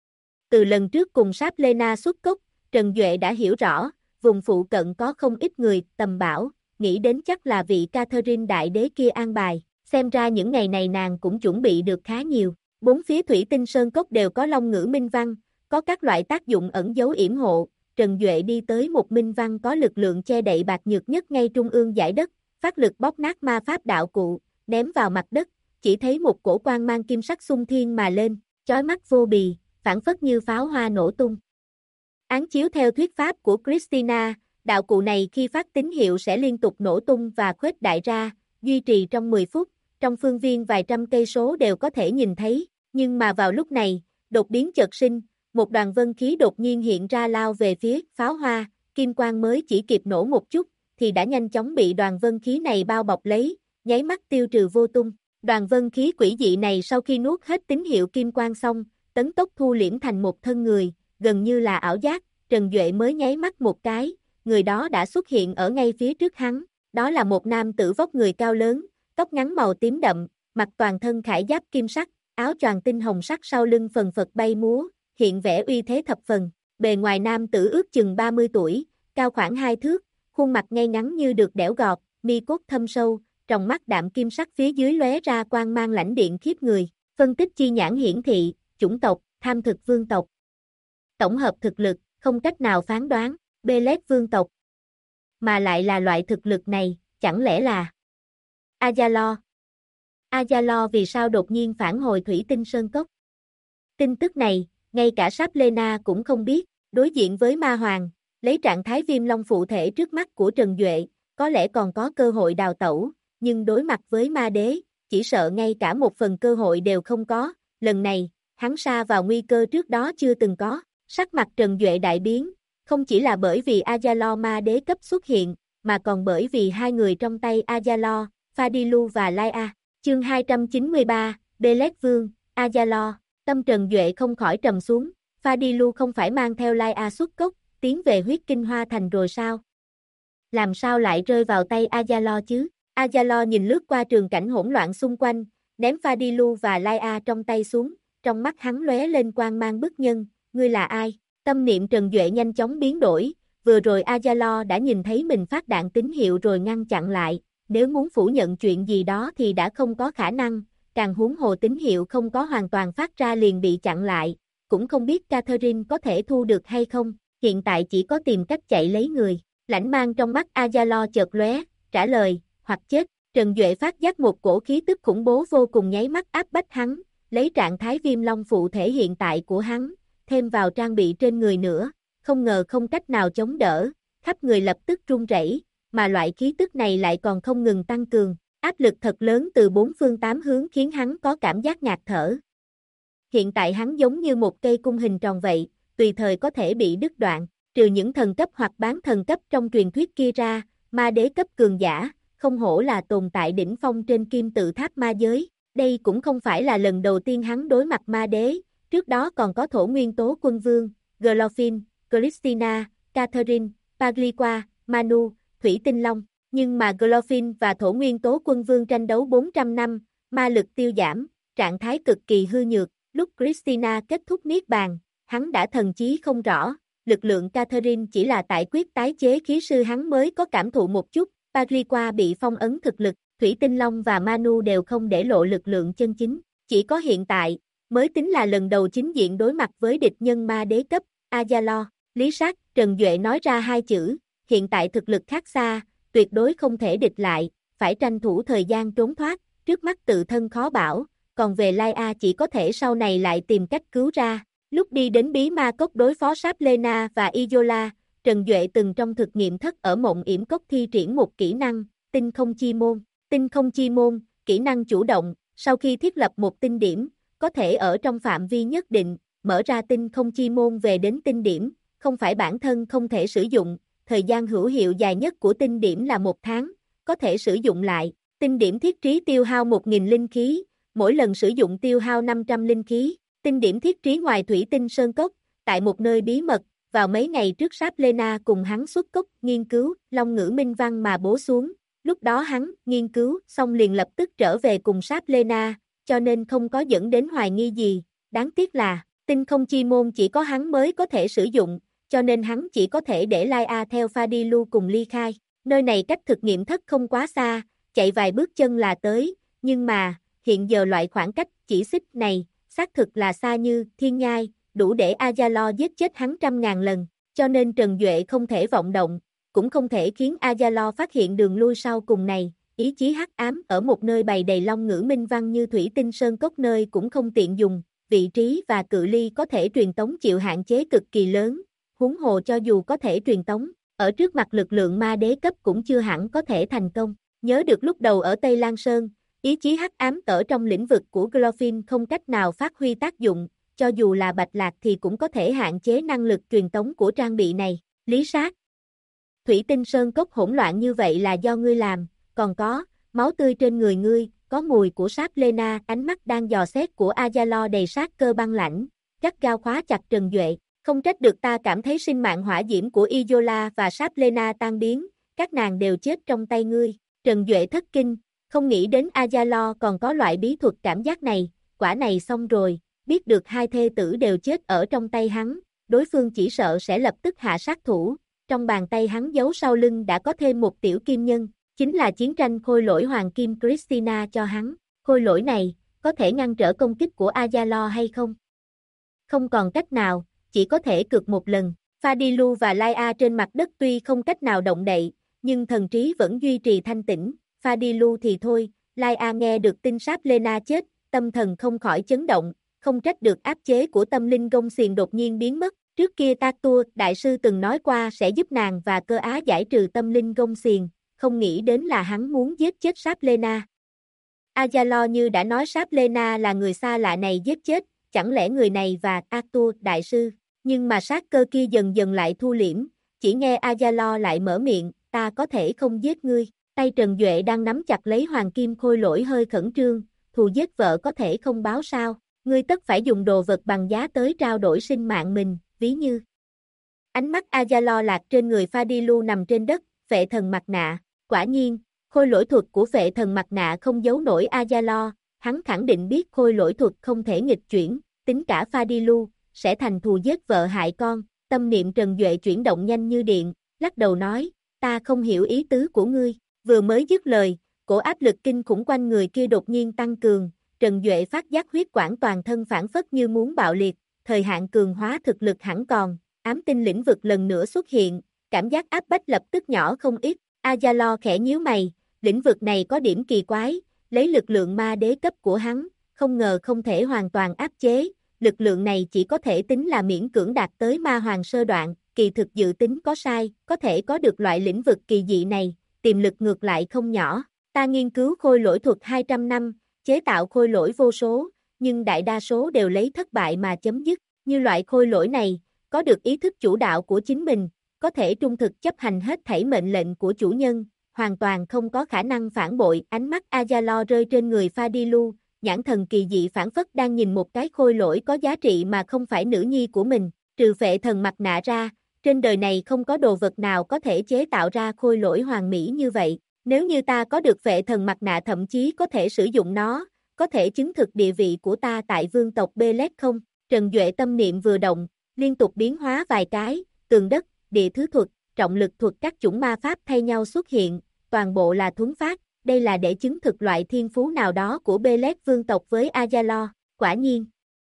Từ lần trước cùng Sáp Lena xuất cốc, Trần Duệ đã hiểu rõ, vùng phụ cận có không ít người tầm bảo, nghĩ đến chắc là vị Catherine đại đế kia an bài, xem ra những ngày này nàng cũng chuẩn bị được khá nhiều. Bốn phía Thủy Tinh Sơn Cốc đều có long ngữ minh văn, có các loại tác dụng ẩn dấu yểm hộ. Trần Duệ đi tới một minh văn có lực lượng che đậy bạc nhược nhất ngay trung ương dải đất, phát lực bóp nát ma pháp đạo cụ, ném vào mặt đất, chỉ thấy một cổ quang mang kim sắc xung thiên mà lên, chói mắt vô bì, phản phất như pháo hoa nổ tung. Án chiếu theo thuyết pháp của Christina, đạo cụ này khi phát tín hiệu sẽ liên tục nổ tung và khuếch đại ra, duy trì trong 10 phút, trong phương viên vài trăm cây số đều có thể nhìn thấy, nhưng mà vào lúc này, đột biến chợt sinh, một đoàn vân khí đột nhiên hiện ra lao về phía pháo hoa, kim quang mới chỉ kịp nổ một chút, thì đã nhanh chóng bị đoàn vân khí này bao bọc lấy, nháy mắt tiêu trừ vô tung. Đoàn vân khí quỷ dị này sau khi nuốt hết tín hiệu kim quang xong, tấn tốc thu liễm thành một thân người, gần như là ảo giác, Trần Duệ mới nháy mắt một cái, người đó đã xuất hiện ở ngay phía trước hắn, đó là một nam tử vóc người cao lớn, tóc ngắn màu tím đậm, mặc toàn thân khải giáp kim sắc, áo choàng tinh hồng sắc sau lưng phần phật bay múa, hiện vẻ uy thế thập phần. Bề ngoài nam tử ước chừng 30 tuổi, cao khoảng 2 thước, khuôn mặt ngay ngắn như được đẽo gọt, mi cốt thâm sâu, tròng mắt đạm kim sắc phía dưới lóe ra quang mang lãnh điện khiếp người. Phân tích chi nhãn hiển thị, chủng tộc, tham thực vương tộc. Tổng hợp thực lực, không cách nào phán đoán, Belet vương tộc. Mà lại là loại thực lực này, chẳng lẽ là Azalo? Azalo vì sao đột nhiên phản hồi Thủy Tinh Sơn Cốc? Tin tức này, ngay cả Sáp Lena cũng không biết, đối diện với Ma Hoàng, lấy trạng thái viêm long phụ thể trước mắt của Trần Duệ, có lẽ còn có cơ hội đào tẩu, nhưng đối mặt với ma đế, chỉ sợ ngay cả một phần cơ hội đều không có, lần này, hắn sa vào nguy cơ trước đó chưa từng có, sắc mặt Trần Duệ đại biến, không chỉ là bởi vì Azalo ma đế cấp xuất hiện, mà còn bởi vì hai người trong tay Azalo, Fadilu và Laia. Chương 293, Belet Vương, Azalo, tâm Trần Duệ không khỏi trầm xuống, Fadilu không phải mang theo Laia xuất cốc, tiến về huyết kinh hoa thành rồi sao? Làm sao lại rơi vào tay Azalo chứ? Azalo nhìn lướt qua trường cảnh hỗn loạn xung quanh, ném Fadilu và Laia trong tay xuống, trong mắt hắn lóe lên quang mang bức nhân, ngươi là ai? Tâm niệm Trần Duệ nhanh chóng biến đổi, vừa rồi Azalo đã nhìn thấy mình phát đạn tín hiệu rồi ngăn chặn lại, nếu muốn phủ nhận chuyện gì đó thì đã không có khả năng, càng huống hồ tín hiệu không có hoàn toàn phát ra liền bị chặn lại, cũng không biết Catherine có thể thu được hay không, hiện tại chỉ có tìm cách chạy lấy người. Lãnh mang trong mắt Azalo chợt lóe, trả lời, hoặc chết. Trần Duệ phát giác một cổ khí tức khủng bố vô cùng nháy mắt áp bách hắn, lấy trạng thái viêm long phụ thể hiện tại của hắn, thêm vào trang bị trên người nữa, không ngờ không cách nào chống đỡ, khắp người lập tức run rẩy, mà loại khí tức này lại còn không ngừng tăng cường, áp lực thật lớn từ bốn phương tám hướng khiến hắn có cảm giác ngạt thở. Hiện tại hắn giống như một cây cung hình tròn vậy, tùy thời có thể bị đứt đoạn, trừ những thần cấp hoặc bán thần cấp trong truyền thuyết kia ra, ma đế cấp cường giả, không hổ là tồn tại đỉnh phong trên kim tự tháp ma giới, đây cũng không phải là lần đầu tiên hắn đối mặt ma đế, trước đó còn có thổ nguyên tố quân vương, Glorfin, Christina, Catherine, Pagliqua, Manu, Thủy Tinh Long, nhưng mà Glorfin và thổ nguyên tố quân vương tranh đấu 400 năm, ma lực tiêu giảm, trạng thái cực kỳ hư nhược, lúc Christina kết thúc niết bàn, hắn đã thần chí không rõ, lực lượng Catherine chỉ là tại quyết tái chế khí sư hắn mới có cảm thụ một chút, Pagliqua bị phong ấn thực lực, Thủy Tinh Long và Manu đều không để lộ lực lượng chân chính, chỉ có hiện tại, mới tính là lần đầu chính diện đối mặt với địch nhân ma đế cấp, Azalo, Lý Sát, Trần Duệ nói ra hai chữ, hiện tại thực lực khác xa, tuyệt đối không thể địch lại, phải tranh thủ thời gian trốn thoát, trước mắt tự thân khó bảo, còn về Lai A chỉ có thể sau này lại tìm cách cứu ra. Lúc đi đến bí ma cốc đối phó Sáp Lena và Izola, Trần Duệ từng trong thực nghiệm thất ở Mộng Yểm Cốc thi triển một kỹ năng, tinh không chi môn. Tinh không chi môn, kỹ năng chủ động, sau khi thiết lập một tinh điểm, có thể ở trong phạm vi nhất định, mở ra tinh không chi môn về đến tinh điểm, không phải bản thân không thể sử dụng, thời gian hữu hiệu dài nhất của tinh điểm là 1 tháng, có thể sử dụng lại. Tinh điểm thiết trí tiêu hao 1.000 linh khí, mỗi lần sử dụng tiêu hao 500 linh khí. Tinh điểm thiết trí ngoài thủy tinh sơn cốc, tại một nơi bí mật, vào mấy ngày trước Sáp Lena cùng hắn xuất cốc nghiên cứu Long ngữ minh văn mà bố xuống, lúc đó hắn nghiên cứu xong liền lập tức trở về cùng Sáp Lena, cho nên không có dẫn đến hoài nghi gì, đáng tiếc là tinh không chi môn chỉ có hắn mới có thể sử dụng, cho nên hắn chỉ có thể để Lai A theo Fadilu cùng ly khai. Nơi này cách thực nghiệm thất không quá xa, chạy vài bước chân là tới, nhưng mà, hiện giờ loại khoảng cách chỉ xích này, xác thực là xa như thiên nhai, đủ để Azalo giết chết hắn 100.000 lần, cho nên Trần Duệ không thể vọng động, cũng không thể khiến Azalo phát hiện đường lui sau cùng này. Ý chí hắc ám ở một nơi bày đầy long ngữ minh văn như thủy tinh sơn cốc nơi cũng không tiện dùng, vị trí và cự ly có thể truyền tống chịu hạn chế cực kỳ lớn, huống hồ cho dù có thể truyền tống, ở trước mặt lực lượng ma đế cấp cũng chưa hẳn có thể thành công. Nhớ được lúc đầu ở Tây Lan Sơn, ý chí hắc ám ở trong lĩnh vực của Glorfin không cách nào phát huy tác dụng, cho dù là Bạch Lạc thì cũng có thể hạn chế năng lực truyền tống của trang bị này. Lý Sát, thủy tinh sơn cốc hỗn loạn như vậy là do ngươi làm, còn có, máu tươi trên người ngươi, có mùi của Sáp Lena, ánh mắt đang dò xét của Azalo đầy sát cơ băng lãnh, gắt gao khóa chặt Trần Duệ, không trách được ta cảm thấy sinh mạng hỏa diễm của Izola và Sáp Lena tan biến, các nàng đều chết trong tay ngươi. Trần Duệ thất kinh, không nghĩ đến Azalo còn có loại bí thuật cảm giác này, quả này xong rồi, biết được hai thê tử đều chết ở trong tay hắn, đối phương chỉ sợ sẽ lập tức hạ sát thủ, trong bàn tay hắn giấu sau lưng đã có thêm một tiểu kim nhân, chính là chiến tranh khôi lỗi hoàng kim Christina cho hắn, khôi lỗi này, có thể ngăn trở công kích của Azalo hay không? Không còn cách nào, chỉ có thể cược một lần, Fadilu và Lai A trên mặt đất tuy không cách nào động đậy, nhưng thần trí vẫn duy trì thanh tĩnh, Fadilu thì thôi, Lai A nghe được tin Sáp Lena chết, tâm thần không khỏi chấn động, không trách được áp chế của tâm linh gông xiềng đột nhiên biến mất, trước kia Tatua đại sư từng nói qua sẽ giúp nàng và cơ á giải trừ tâm linh gông xiềng, không nghĩ đến là hắn muốn giết chết Sáp Lena. Azalo như đã nói Sáp Lena là người xa lạ này giết chết, chẳng lẽ người này và Tatua đại sư, nhưng mà sát cơ kia dần dần lại thu liễm, chỉ nghe Azalo lại mở miệng, ta có thể không giết ngươi, tay Trần Duệ đang nắm chặt lấy hoàng kim khôi lỗi hơi khẩn trương, thù giết vợ có thể không báo sao, ngươi tất phải dùng đồ vật bằng giá tới trao đổi sinh mạng mình, ví như. Ánh mắt Azalo lạc trên người Fadilu nằm trên đất, phệ thần mặt nạ, quả nhiên, khôi lỗi thuật của phệ thần mặt nạ không giấu nổi Azalo, hắn khẳng định biết khôi lỗi thuật không thể nghịch chuyển, tính cả Fadilu, sẽ thành thù giết vợ hại con, tâm niệm Trần Duệ chuyển động nhanh như điện, lắc đầu nói, ta không hiểu ý tứ của ngươi, vừa mới dứt lời, cổ áp lực kinh khủng quanh người kia đột nhiên tăng cường, Trần Duệ phát giác huyết quản toàn thân phản phất như muốn bạo liệt, thời hạn cường hóa thực lực hẳn còn, ám tinh lĩnh vực lần nữa xuất hiện, cảm giác áp bách lập tức nhỏ không ít, Azalo khẽ nhíu mày, lĩnh vực này có điểm kỳ quái, lấy lực lượng ma đế cấp của hắn, không ngờ không thể hoàn toàn áp chế, lực lượng này chỉ có thể tính là miễn cưỡng đạt tới ma hoàng sơ đoạn, kỳ thực dự tính có sai, có thể có được loại lĩnh vực kỳ dị này, tiềm lực ngược lại không nhỏ, ta nghiên cứu khôi lỗi thuật 200 năm, chế tạo khôi lỗi vô số, nhưng đại đa số đều lấy thất bại mà chấm dứt, như loại khôi lỗi này, có được ý thức chủ đạo của chính mình, có thể trung thực chấp hành hết thảy mệnh lệnh của chủ nhân, hoàn toàn không có khả năng phản bội, ánh mắt Azalo rơi trên người Fadilu, nhãn thần kỳ dị phản phất đang nhìn một cái khôi lỗi có giá trị mà không phải nữ nhi của mình, trừ phệ thần mặt nạ ra, trên đời này không có đồ vật nào có thể chế tạo ra khôi lỗi hoàn mỹ như vậy, nếu như ta có được phệ thần mặt nạ thậm chí có thể sử dụng nó, có thể chứng thực địa vị của ta tại vương tộc Belet không? Trần Duệ tâm niệm vừa động, liên tục biến hóa vài cái, tường đất, địa thứ thuật, trọng lực thuật các chủng ma pháp thay nhau xuất hiện, toàn bộ là thuấn phát, đây là để chứng thực loại thiên phú nào đó của Belet vương tộc với Azalo, quả nhiên.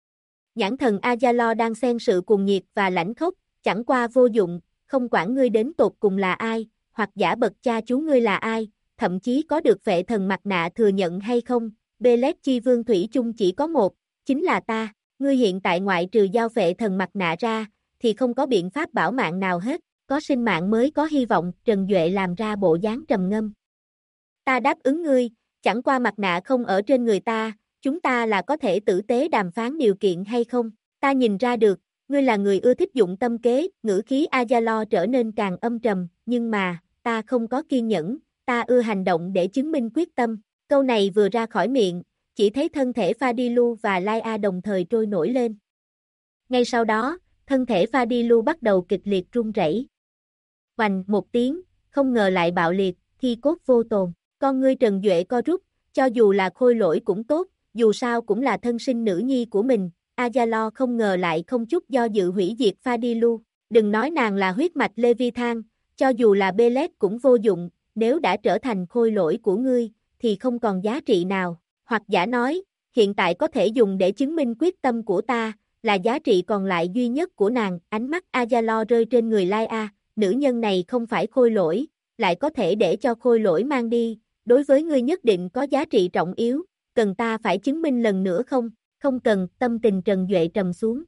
Nhãn thần Azalo đang xen sự cuồng nhiệt và lãnh khốc, chẳng qua vô dụng, không quản ngươi đến tột cùng là ai, hoặc giả bậc cha chú ngươi là ai, thậm chí có được phệ thần mặt nạ thừa nhận hay không, Belet Chi Vương thủy chung chỉ có một, chính là ta, ngươi hiện tại ngoại trừ giao phệ thần mặt nạ ra, thì không có biện pháp bảo mạng nào hết, có sinh mạng mới có hy vọng, Trần Duệ làm ra bộ dáng trầm ngâm. Ta đáp ứng ngươi, chẳng qua mặt nạ không ở trên người ta, chúng ta là có thể tử tế đàm phán điều kiện hay không, ta nhìn ra được, ngươi là người ưa thích dụng tâm kế, ngữ khí Azalo trở nên càng âm trầm, nhưng mà, ta không có kiên nhẫn, ta ưa hành động để chứng minh quyết tâm, câu này vừa ra khỏi miệng, chỉ thấy thân thể Fadilu và Laia đồng thời trôi nổi lên. Ngay sau đó, thân thể Fadilu bắt đầu kịch liệt rung rẩy. Oành một tiếng, không ngờ lại bạo liệt, thi cốt vô tồn, con ngươi Trần Duệ co rút, cho dù là khôi lỗi cũng tốt, dù sao cũng là thân sinh nữ nhi của mình, Azalo không ngờ lại không chút do dự hủy diệt Fadilu, đừng nói nàng là huyết mạch Leviathan, cho dù là Belet cũng vô dụng, nếu đã trở thành khôi lỗi của ngươi, thì không còn giá trị nào, hoặc giả nói, hiện tại có thể dùng để chứng minh quyết tâm của ta, là giá trị còn lại duy nhất của nàng, ánh mắt Azalo rơi trên người Laia, nữ nhân này không phải khôi lỗi, lại có thể để cho khôi lỗi mang đi, đối với ngươi nhất định có giá trị trọng yếu, cần ta phải chứng minh lần nữa không? Không cần, tâm tình Trần Duệ trầm xuống.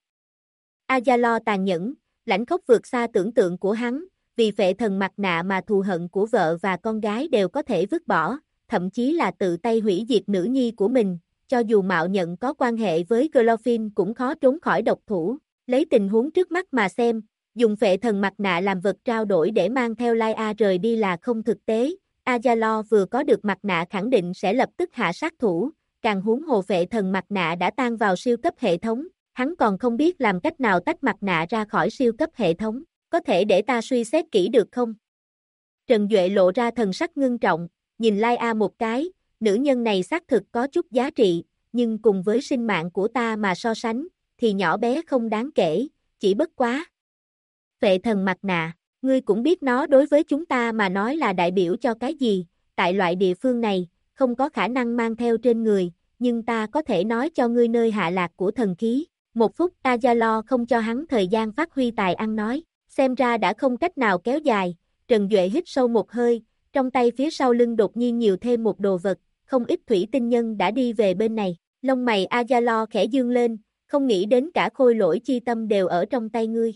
Azalo tàn nhẫn, lãnh khốc vượt xa tưởng tượng của hắn, vì phệ thần mặt nạ mà thù hận của vợ và con gái đều có thể vứt bỏ, thậm chí là tự tay hủy diệt nữ nhi của mình, cho dù mạo nhận có quan hệ với Glorfin cũng khó trốn khỏi độc thủ, lấy tình huống trước mắt mà xem, dùng phệ thần mặt nạ làm vật trao đổi để mang theo Laia rời đi là không thực tế, Azalo vừa có được mặt nạ khẳng định sẽ lập tức hạ sát thủ, càng huống hồ phệ thần mặt nạ đã tan vào siêu cấp hệ thống, hắn còn không biết làm cách nào tách mặt nạ ra khỏi siêu cấp hệ thống, có thể để ta suy xét kỹ được không? Trần Duệ lộ ra thần sắc ngưng trọng, nhìn Laia một cái, nữ nhân này xác thực có chút giá trị, nhưng cùng với sinh mạng của ta mà so sánh, thì nhỏ bé không đáng kể, chỉ bất quá. Phệ thần mặt nạ, ngươi cũng biết nó đối với chúng ta mà nói là đại biểu cho cái gì, tại loại địa phương này, không có khả năng mang theo trên người, nhưng ta có thể nói cho ngươi nơi hạ lạc của thần khí. Một phút Azalo không cho hắn thời gian phát huy tài ăn nói, xem ra đã không cách nào kéo dài, Trần Duệ hít sâu một hơi, trong tay phía sau lưng đột nhiên nhiều thêm một đồ vật, không ít thủy tinh nhân đã đi về bên này, lông mày Azalo khẽ dương lên, không nghĩ đến cả khôi lỗi chi tâm đều ở trong tay ngươi.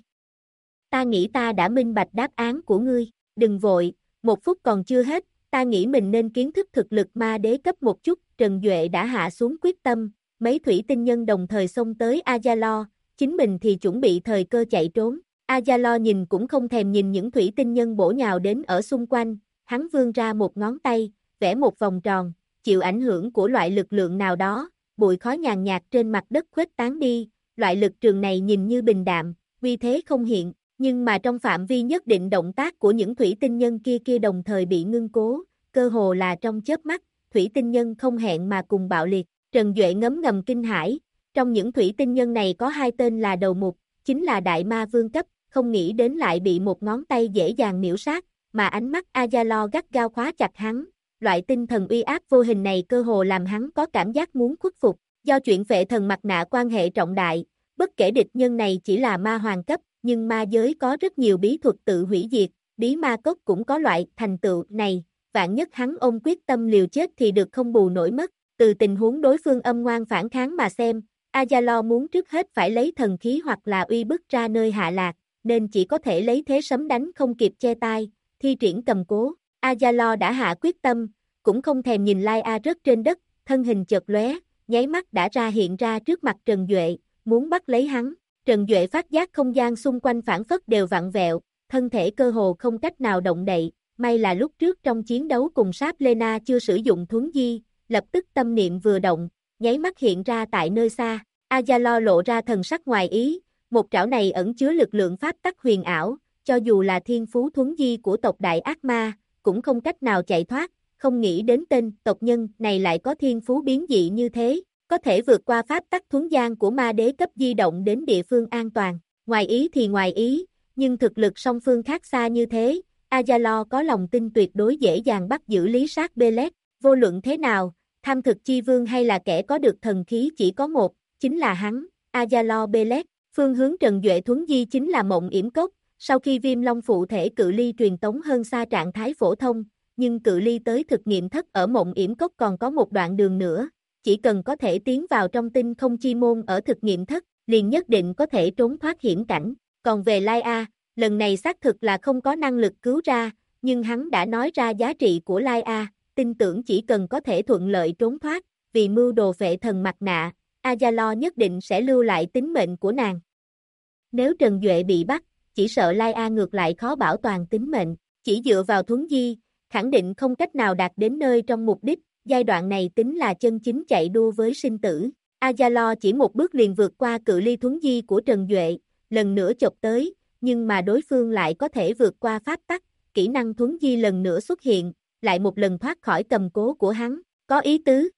Ta nghĩ ta đã minh bạch đáp án của ngươi, đừng vội, một phút còn chưa hết, ta nghĩ mình nên kiến thức thực lực ma đế cấp một chút, Trần Duệ đã hạ xuống quyết tâm, mấy thủy tinh nhân đồng thời xông tới Azalo, chính mình thì chuẩn bị thời cơ chạy trốn, Azalo nhìn cũng không thèm nhìn những thủy tinh nhân bổ nhào đến ở xung quanh, hắn vươn ra một ngón tay, vẽ một vòng tròn, chịu ảnh hưởng của loại lực lượng nào đó, bụi khói nhàn nhạt trên mặt đất khuếch tán đi, loại lực trường này nhìn như bình đạm, uy thế không hiện, nhưng mà trong phạm vi nhất định động tác của những thủy tinh nhân kia đồng thời bị ngưng cố, cơ hồ là trong chớp mắt, thủy tinh nhân không hẹn mà cùng bạo liệt, Trần Duệ ngấm ngầm kinh hãi, trong những thủy tinh nhân này có hai tên là đầu mục, chính là đại ma vương cấp, không nghĩ đến lại bị một ngón tay dễ dàng miểu sát, mà ánh mắt Azalo gắt gao khóa chặt hắn, loại tinh thần uy áp vô hình này cơ hồ làm hắn có cảm giác muốn khuất phục, do chuyện phệ thần mặt nạ quan hệ trọng đại, bất kể địch nhân này chỉ là ma hoàng cấp, nhưng ma giới có rất nhiều bí thuật tự hủy diệt, bí ma cốc cũng có loại thành tựu này, vạn nhất hắn ôm quyết tâm liều chết thì được không bù nổi mất, từ tình huống đối phương âm ngoan phản kháng mà xem, Azalo muốn trước hết phải lấy thần khí hoặc là uy bức ra nơi hạ lạc, nên chỉ có thể lấy thế sấm đánh không kịp che tai, thi triển cầm cố, Azalo đã hạ quyết tâm, cũng không thèm nhìn Laia rớt trên đất, thân hình chợt lóe, nháy mắt đã hiện ra trước mặt Trần Duệ, muốn bắt lấy hắn. Trần Duệ phát giác không gian xung quanh phản phất đều vặn vẹo, thân thể cơ hồ không cách nào động đậy, may là lúc trước trong chiến đấu cùng Sáp Lena chưa sử dụng thuấn di, lập tức tâm niệm vừa động, nháy mắt hiện ra tại nơi xa, Azalo lộ ra thần sắc ngoài ý, một trảo này ẩn chứa lực lượng pháp tắc huyền ảo, cho dù là thiên phú thuấn di của tộc đại ác ma, cũng không cách nào chạy thoát, không nghĩ đến tên tộc nhân này lại có thiên phú biến dị như thế, có thể vượt qua pháp tắc thuấn gian của ma đế cấp di động đến địa phương an toàn, ngoài ý thì ngoài ý, nhưng thực lực song phương khác xa như thế, Azalo có lòng tin tuyệt đối dễ dàng bắt giữ lý sát Belet, vô luận thế nào, tham thực chi vương hay là kẻ có được thần khí chỉ có một, chính là hắn, Azalo Belet, phương hướng Trần Duệ thuấn di chính là Mộng Yểm Cốc, sau khi Viêm Long phụ thể cự ly truyền tống hơn xa trạng thái phổ thông, nhưng cự ly tới thực nghiệm thất ở Mộng Yểm Cốc còn có một đoạn đường nữa, chỉ cần có thể tiến vào trong tinh không chi môn ở thực nghiệm thất, liền nhất định có thể trốn thoát hiểm cảnh. Còn về Lai A, lần này xác thực là không có năng lực cứu ra, nhưng hắn đã nói ra giá trị của Lai A, tin tưởng chỉ cần có thể thuận lợi trốn thoát, vì mưu đồ phệ thần mặt nạ, Azalo nhất định sẽ lưu lại tính mệnh của nàng. Nếu Trần Duệ bị bắt, chỉ sợ Lai A ngược lại khó bảo toàn tính mệnh, chỉ dựa vào thuấn di, khẳng định không cách nào đạt đến nơi trong mục đích, giai đoạn này tính là chân chính chạy đua với sinh tử. Azalo chỉ một bước liền vượt qua cự ly thuấn di của Trần Duệ, lần nữa chộp tới, nhưng mà đối phương lại có thể vượt qua pháp tắc, kỹ năng thuấn di lần nữa xuất hiện, lại một lần thoát khỏi cầm cố của hắn, có ý tứ.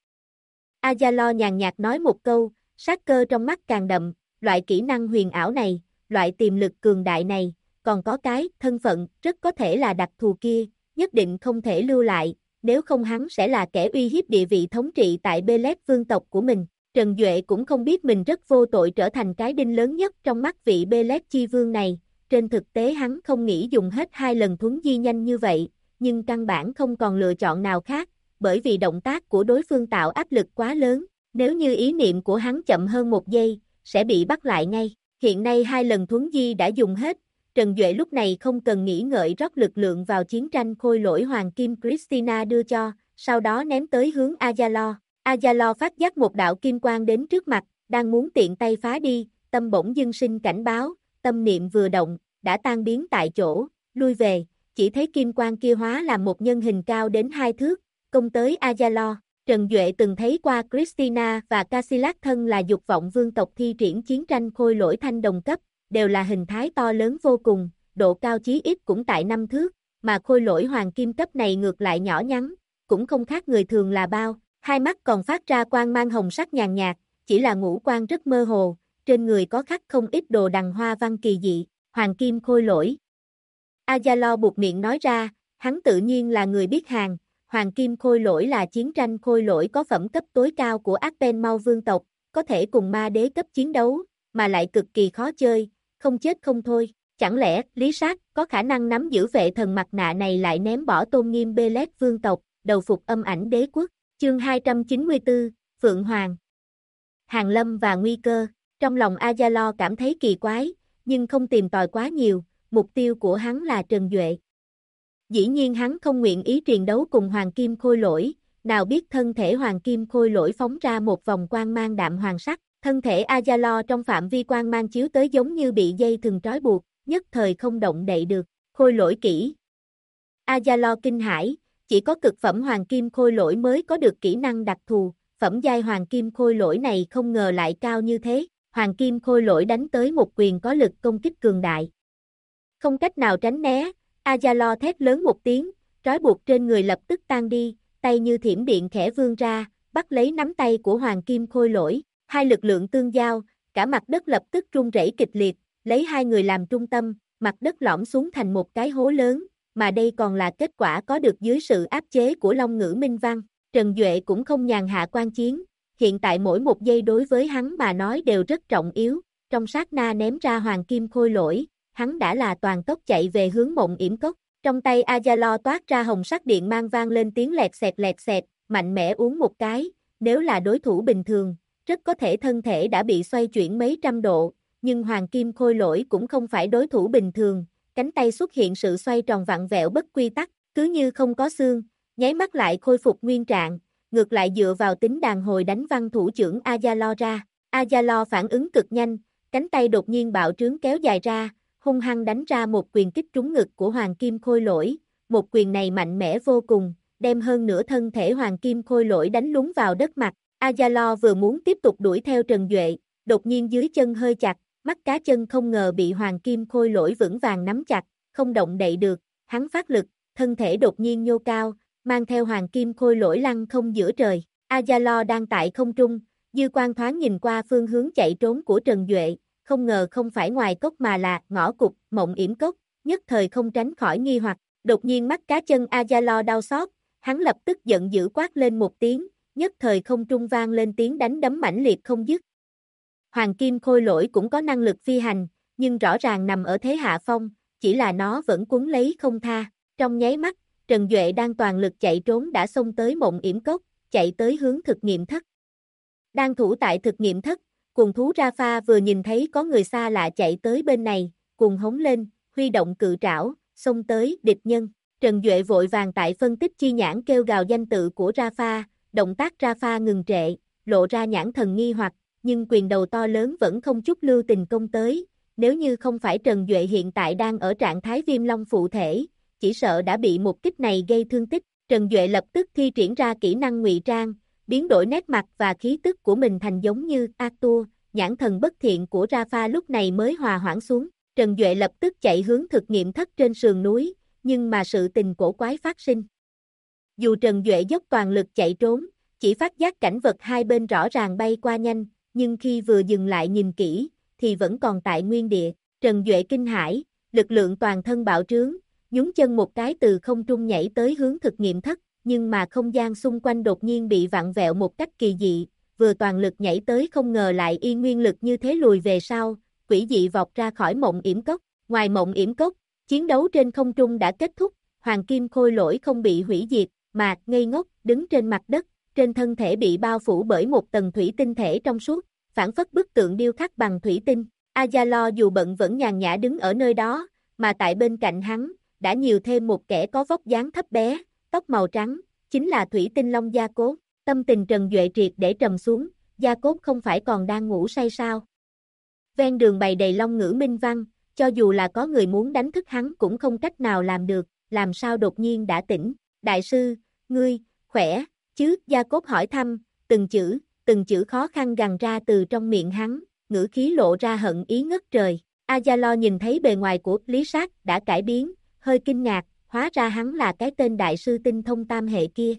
Azalo nhàn nhạt nói một câu, sát cơ trong mắt càng đậm, loại kỹ năng huyền ảo này, loại tiềm lực cường đại này, còn có cái thân phận rất có thể là đặc thù kia, nhất định không thể lưu lại, nếu không hắn sẽ là kẻ uy hiếp địa vị thống trị tại Belet vương tộc của mình. Trần Duệ cũng không biết mình rất vô tội trở thành cái đinh lớn nhất trong mắt vị Belet chi vương này, trên thực tế hắn không nghĩ dùng hết 2 lần thuấn di nhanh như vậy, nhưng căn bản không còn lựa chọn nào khác, bởi vì động tác của đối phương tạo áp lực quá lớn, nếu như ý niệm của hắn chậm hơn 1 giây, sẽ bị bắt lại ngay. Hiện nay 2 lần thuấn di đã dùng hết, Trần Duệ lúc này không cần nghĩ ngợi rót lực lượng vào chiến tranh khôi lỗi hoàng kim Christina đưa cho, sau đó ném tới hướng Azalo. Azalo phát giác một đạo kim quang đến trước mặt, đang muốn tiện tay phá đi, tâm bỗng dưng sinh cảnh báo, tâm niệm vừa động, đã tan biến tại chỗ, lui về, chỉ thấy kim quang kia hóa làm một nhân hình cao đến 2 thước, công tới Azalo. Trần Duệ từng thấy qua Christina và Casillas thân là dục vọng vương tộc thi triển chiến tranh khôi lỗi thanh đồng cấp, đều là hình thái to lớn vô cùng, độ cao chí ít cũng tại 5 thước, mà khôi lỗi hoàng kim cấp này ngược lại nhỏ nhắn, cũng không khác người thường là bao, hai mắt còn phát ra quang mang hồng sắc nhàn nhạt, chỉ là ngũ quan rất mơ hồ, trên người có khắc không ít đồ đằng hoa văn kỳ dị, hoàng kim khôi lỗi. Azalo buột miệng nói ra, hắn tự nhiên là người biết hàng, hoàng kim khôi lỗi là chiến tranh khôi lỗi có phẩm cấp tối cao của Arpenmau vương tộc, có thể cùng ma đế cấp chiến đấu, mà lại cực kỳ khó chơi, không chết không thôi. Chẳng lẽ Lý Sát có khả năng nắm giữ vệ thần mặt nạ này lại ném bỏ tôn nghiêm Belet vương tộc, đầu phục âm ảnh đế quốc. Chương 294, Phượng Hoàng. Hàn lâm và nguy cơ, trong lòng Azalo cảm thấy kỳ quái, nhưng không tìm tòi quá nhiều, mục tiêu của hắn là Trần Duệ. Dĩ nhiên hắn không nguyện ý triền đấu cùng Hoàng Kim Khôi Lỗi, nào biết thân thể Hoàng Kim Khôi Lỗi phóng ra một vòng quang mang đạm hoàng sắc, thân thể Azalo trong phạm vi quang mang chiếu tới giống như bị dây thừng trói buộc, nhất thời không động đậy được, khôi lỗi kỹ. Azalo kinh hãi, chỉ có cực phẩm Hoàng Kim Khôi Lỗi mới có được kỹ năng đặc thù, phẩm giai Hoàng Kim Khôi Lỗi này không ngờ lại cao như thế, Hoàng Kim Khôi Lỗi đánh tới một quyền có lực công kích cường đại. Không cách nào tránh né, Azalo thét lớn một tiếng, trói buộc trên người lập tức tan đi, tay như thiểm điện khẽ vươn ra, bắt lấy nắm tay của Hoàng Kim Khôi Lỗi, hai lực lượng tương giao, cả mặt đất lập tức rung rẩy kịch liệt, lấy hai người làm trung tâm, mặt đất lõm xuống thành một cái hố lớn, mà đây còn là kết quả có được dưới sự áp chế của Long Ngữ Minh Văn. Trần Duệ cũng không nhàn hạ quan chiến, hiện tại mỗi một giây đối với hắn mà nói đều rất trọng yếu, trong sát na ném ra Hoàng Kim Khôi Lỗi, hắn đã là toàn tốc chạy về hướng Mộng Yểm Cốc, trong tay Azalo toát ra hồng sắc điện mang vang lên tiếng lẹt xẹt, mạnh mẽ uống một cái, nếu là đối thủ bình thường, rất có thể thân thể đã bị xoay chuyển mấy trăm độ, nhưng Hoàng Kim Khôi Lỗi cũng không phải đối thủ bình thường, cánh tay xuất hiện sự xoay tròn vặn vẹo bất quy tắc, cứ như không có xương, nháy mắt lại khôi phục nguyên trạng, ngược lại dựa vào tính đàn hồi đánh văn thủ trưởng Azalo ra. Azalo phản ứng cực nhanh, cánh tay đột nhiên bạo trướng kéo dài ra, hung hăng đánh ra một quyền kích trúng ngực của Hoàng Kim Khôi Lỗi, một quyền này mạnh mẽ vô cùng, đem hơn nửa thân thể Hoàng Kim Khôi Lỗi đánh lún vào đất mặt. Azalo vừa muốn tiếp tục đuổi theo Trần Duệ, đột nhiên dưới chân hơi chặt, mắt cá chân không ngờ bị Hoàng Kim Khôi Lỗi vững vàng nắm chặt, không động đậy được, hắn phát lực, thân thể đột nhiên nhô cao, mang theo Hoàng Kim Khôi Lỗi lăng không giữa trời. Azalo đang tại không trung, dư quan thoáng nhìn qua phương hướng chạy trốn của Trần Duệ, không ngờ không phải ngoài cốc mà là ngõ cụt, Mộng Yểm Cốc, nhất thời không tránh khỏi nghi hoặc, đột nhiên mắt cá chân Azalo đau xót, hắn lập tức giận dữ quát lên một tiếng, nhất thời không trung vang lên tiếng đánh đấm mãnh liệt không dứt. Hoàng Kim Khôi Lỗi cũng có năng lực phi hành, nhưng rõ ràng nằm ở thế hạ phong, chỉ là nó vẫn quấn lấy không tha, trong nháy mắt, Trần Duệ đang toàn lực chạy trốn đã xông tới Mộng Yểm Cốc, chạy tới hướng thực nghiệm thất. Đang thủ tại thực nghiệm thất, cuồng thú Rafa vừa nhìn thấy có người xa lạ chạy tới bên này, cuồng hống lên, huy động cự trảo, xông tới địch nhân. Trần Duệ vội vàng tại phân tích chi nhãn kêu gào danh tự của Rafa, động tác Rafa ngừng trệ, lộ ra nhãn thần nghi hoặc, nhưng quyền đầu to lớn vẫn không chút lưu tình công tới. Nếu như không phải Trần Duệ hiện tại đang ở trạng thái viêm long phụ thể, chỉ sợ đã bị một kích này gây thương tích. Trần Duệ lập tức thi triển ra kỹ năng ngụy trang, biến đổi nét mặt và khí tức của mình thành giống như Arthur, nhãn thần bất thiện của Rafa lúc này mới hòa hoãn xuống. Trần Duệ lập tức chạy hướng thực nghiệm thất trên sườn núi, nhưng mà sự tình cổ quái phát sinh. Dù Trần Duệ dốc toàn lực chạy trốn, chỉ phát giác cảnh vật hai bên rõ ràng bay qua nhanh, nhưng khi vừa dừng lại nhìn kỹ, thì vẫn còn tại nguyên địa. Trần Duệ kinh hãi, lực lượng toàn thân bạo trướng, nhún chân một cái từ không trung nhảy tới hướng thực nghiệm thất, nhưng mà không gian xung quanh đột nhiên bị vặn vẹo một cách kỳ dị, vừa toàn lực nhảy tới không ngờ lại y nguyên lực như thế lùi về sau, quỷ dị vọt ra khỏi Mộng Yểm Cốc. Ngoài Mộng Yểm Cốc, chiến đấu trên không trung đã kết thúc, Hoàng Kim Khôi Lỗi không bị hủy diệt, mà ngây ngốc đứng trên mặt đất, trên thân thể bị bao phủ bởi một tầng thủy tinh thể trong suốt, phản phất bức tượng điêu khắc bằng thủy tinh. Azalo dù bận vẫn nhàn nhã đứng ở nơi đó, mà tại bên cạnh hắn, đã nhiều thêm một kẻ có vóc dáng thấp bé, tóc màu trắng, chính là Thủy Tinh Long Gia Cốt. Tâm tình Trần Duệ triệt để trầm xuống, Gia Cốt không phải còn đang ngủ say sao? Ven đường bày đầy long ngữ minh văn, cho dù là có người muốn đánh thức hắn cũng không cách nào làm được, làm sao đột nhiên đã tỉnh. Đại sư, ngươi, khỏe, chứ? Gia Cốt hỏi thăm, từng chữ khó khăn gằn ra từ trong miệng hắn, ngữ khí lộ ra hận ý ngất trời. Azalo nhìn thấy bề ngoài của Lý Sát đã cải biến, hơi kinh ngạc, hóa ra hắn là cái tên đại sư tinh thông tam hệ kia.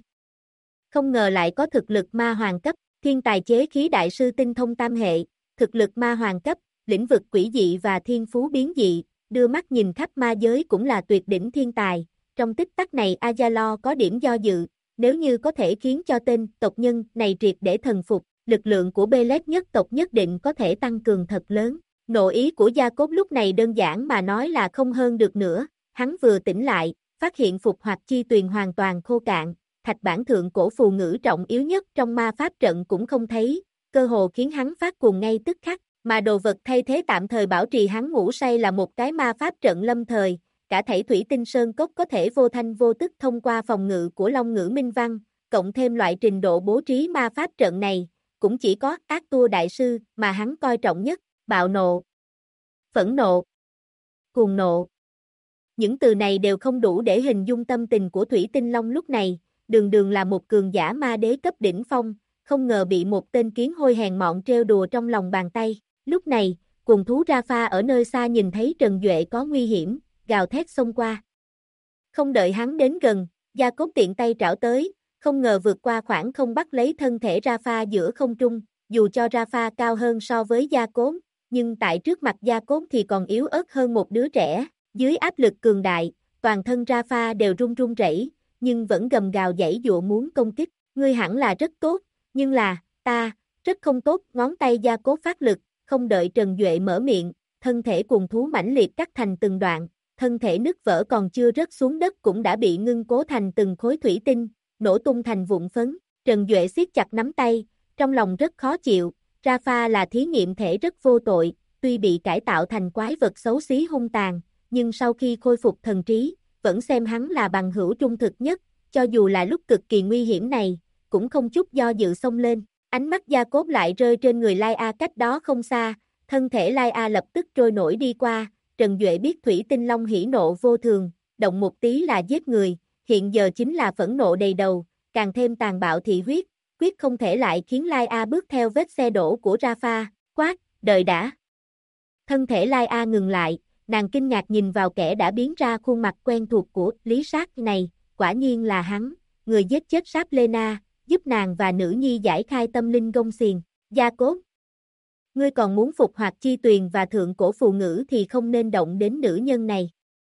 Không ngờ lại có thực lực ma hoàng cấp, thiên tài chế khí đại sư tinh thông tam hệ, thực lực ma hoàng cấp, lĩnh vực quỷ dị và thiên phú biến dị, đưa mắt nhìn khắp ma giới cũng là tuyệt đỉnh thiên tài. Trong tích tắc này Azalo có điểm do dự, nếu như có thể khiến cho tên tộc nhân này triệt để thần phục, lực lượng của Belet nhất tộc nhất định có thể tăng cường thật lớn. Nội ý của Gia Cốt lúc này đơn giản mà nói là không hơn được nữa, hắn vừa tỉnh lại, phát hiện phục hoạt chi tuyền hoàn toàn khô cạn, thạch bản thượng cổ phù ngữ trọng yếu nhất trong ma pháp trận cũng không thấy, cơ hồ khiến hắn phát cuồng ngay tức khắc, mà đồ vật thay thế tạm thời bảo trì hắn ngủ say là một cái ma pháp trận lâm thời, cả thảy thủy tinh sơn cốc có thể vô thanh vô tức thông qua phòng ngự của long ngữ minh văn, cộng thêm loại trình độ bố trí ma pháp trận này, cũng chỉ có ác tua đại sư mà hắn coi trọng nhất, bạo nộ, phẫn nộ, cuồng nộ. Những từ này đều không đủ để hình dung tâm tình của Thủy Tinh Long lúc này, đường đường là một cường giả ma đế cấp đỉnh phong, không ngờ bị một tên kiến hôi hèn mọn trêu đùa trong lòng bàn tay. Lúc này, cuồng thú Rafa ở nơi xa nhìn thấy Trần Duệ có nguy hiểm, gào thét xông qua. Không đợi hắn đến gần, Gia Cốt tiện tay trảo tới, không ngờ vượt qua khoảng không bắt lấy thân thể Rafa giữa không trung, dù cho Rafa cao hơn so với Gia Cốt, nhưng tại trước mặt Gia Cốt thì còn yếu ớt hơn một đứa trẻ. Dưới áp lực cường đại, toàn thân Rafa đều run run rẩy, nhưng vẫn gầm gào giãy giụa muốn công kích. Ngươi hẳn là rất tốt, nhưng là, ta, rất không tốt. Ngón tay Gia Cốt phát lực, không đợi Trần Duệ mở miệng, thân thể cuồng thú mãnh liệt cắt thành từng đoạn, thân thể nứt vỡ còn chưa rớt xuống đất cũng đã bị ngưng cố thành từng khối thủy tinh, nổ tung thành vụn phấn. Trần Duệ siết chặt nắm tay, trong lòng rất khó chịu. Rafa là thí nghiệm thể rất vô tội, tuy bị cải tạo thành quái vật xấu xí hung tàn, nhưng sau khi khôi phục thần trí, vẫn xem hắn là bằng hữu trung thực nhất, cho dù là lúc cực kỳ nguy hiểm này, cũng không chút do dự xông lên. Ánh mắt Gia Cốt lại rơi trên người Lai A cách đó không xa, thân thể Lai A lập tức trôi nổi đi qua. Trần Duệ biết Thủy Tinh Long hỉ nộ vô thường, động một tí là giết người, hiện giờ chính là phẫn nộ đầy đầu, càng thêm tàn bạo thị huyết, quyết không thể lại khiến Lai A bước theo vết xe đổ của Rafa. Quát, đợi đã. Thân thể Lai A ngừng lại, nàng kinh ngạc nhìn vào kẻ đã biến ra khuôn mặt quen thuộc của Lý Sát này, quả nhiên là hắn, người giết chết Sáp Lena, giúp nàng và nữ nhi giải khai tâm linh gông xiềng. Gia Cốt, ngươi còn muốn phục hoạt chi tuyền và thượng cổ phù ngữ thì không nên động đến nữ nhân này.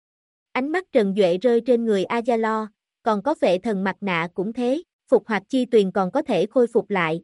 Ánh mắt Trần Duệ rơi trên người Azalo, còn có vệ thần mặt nạ cũng thế, phục hoạt chi tuyền còn có thể khôi phục lại.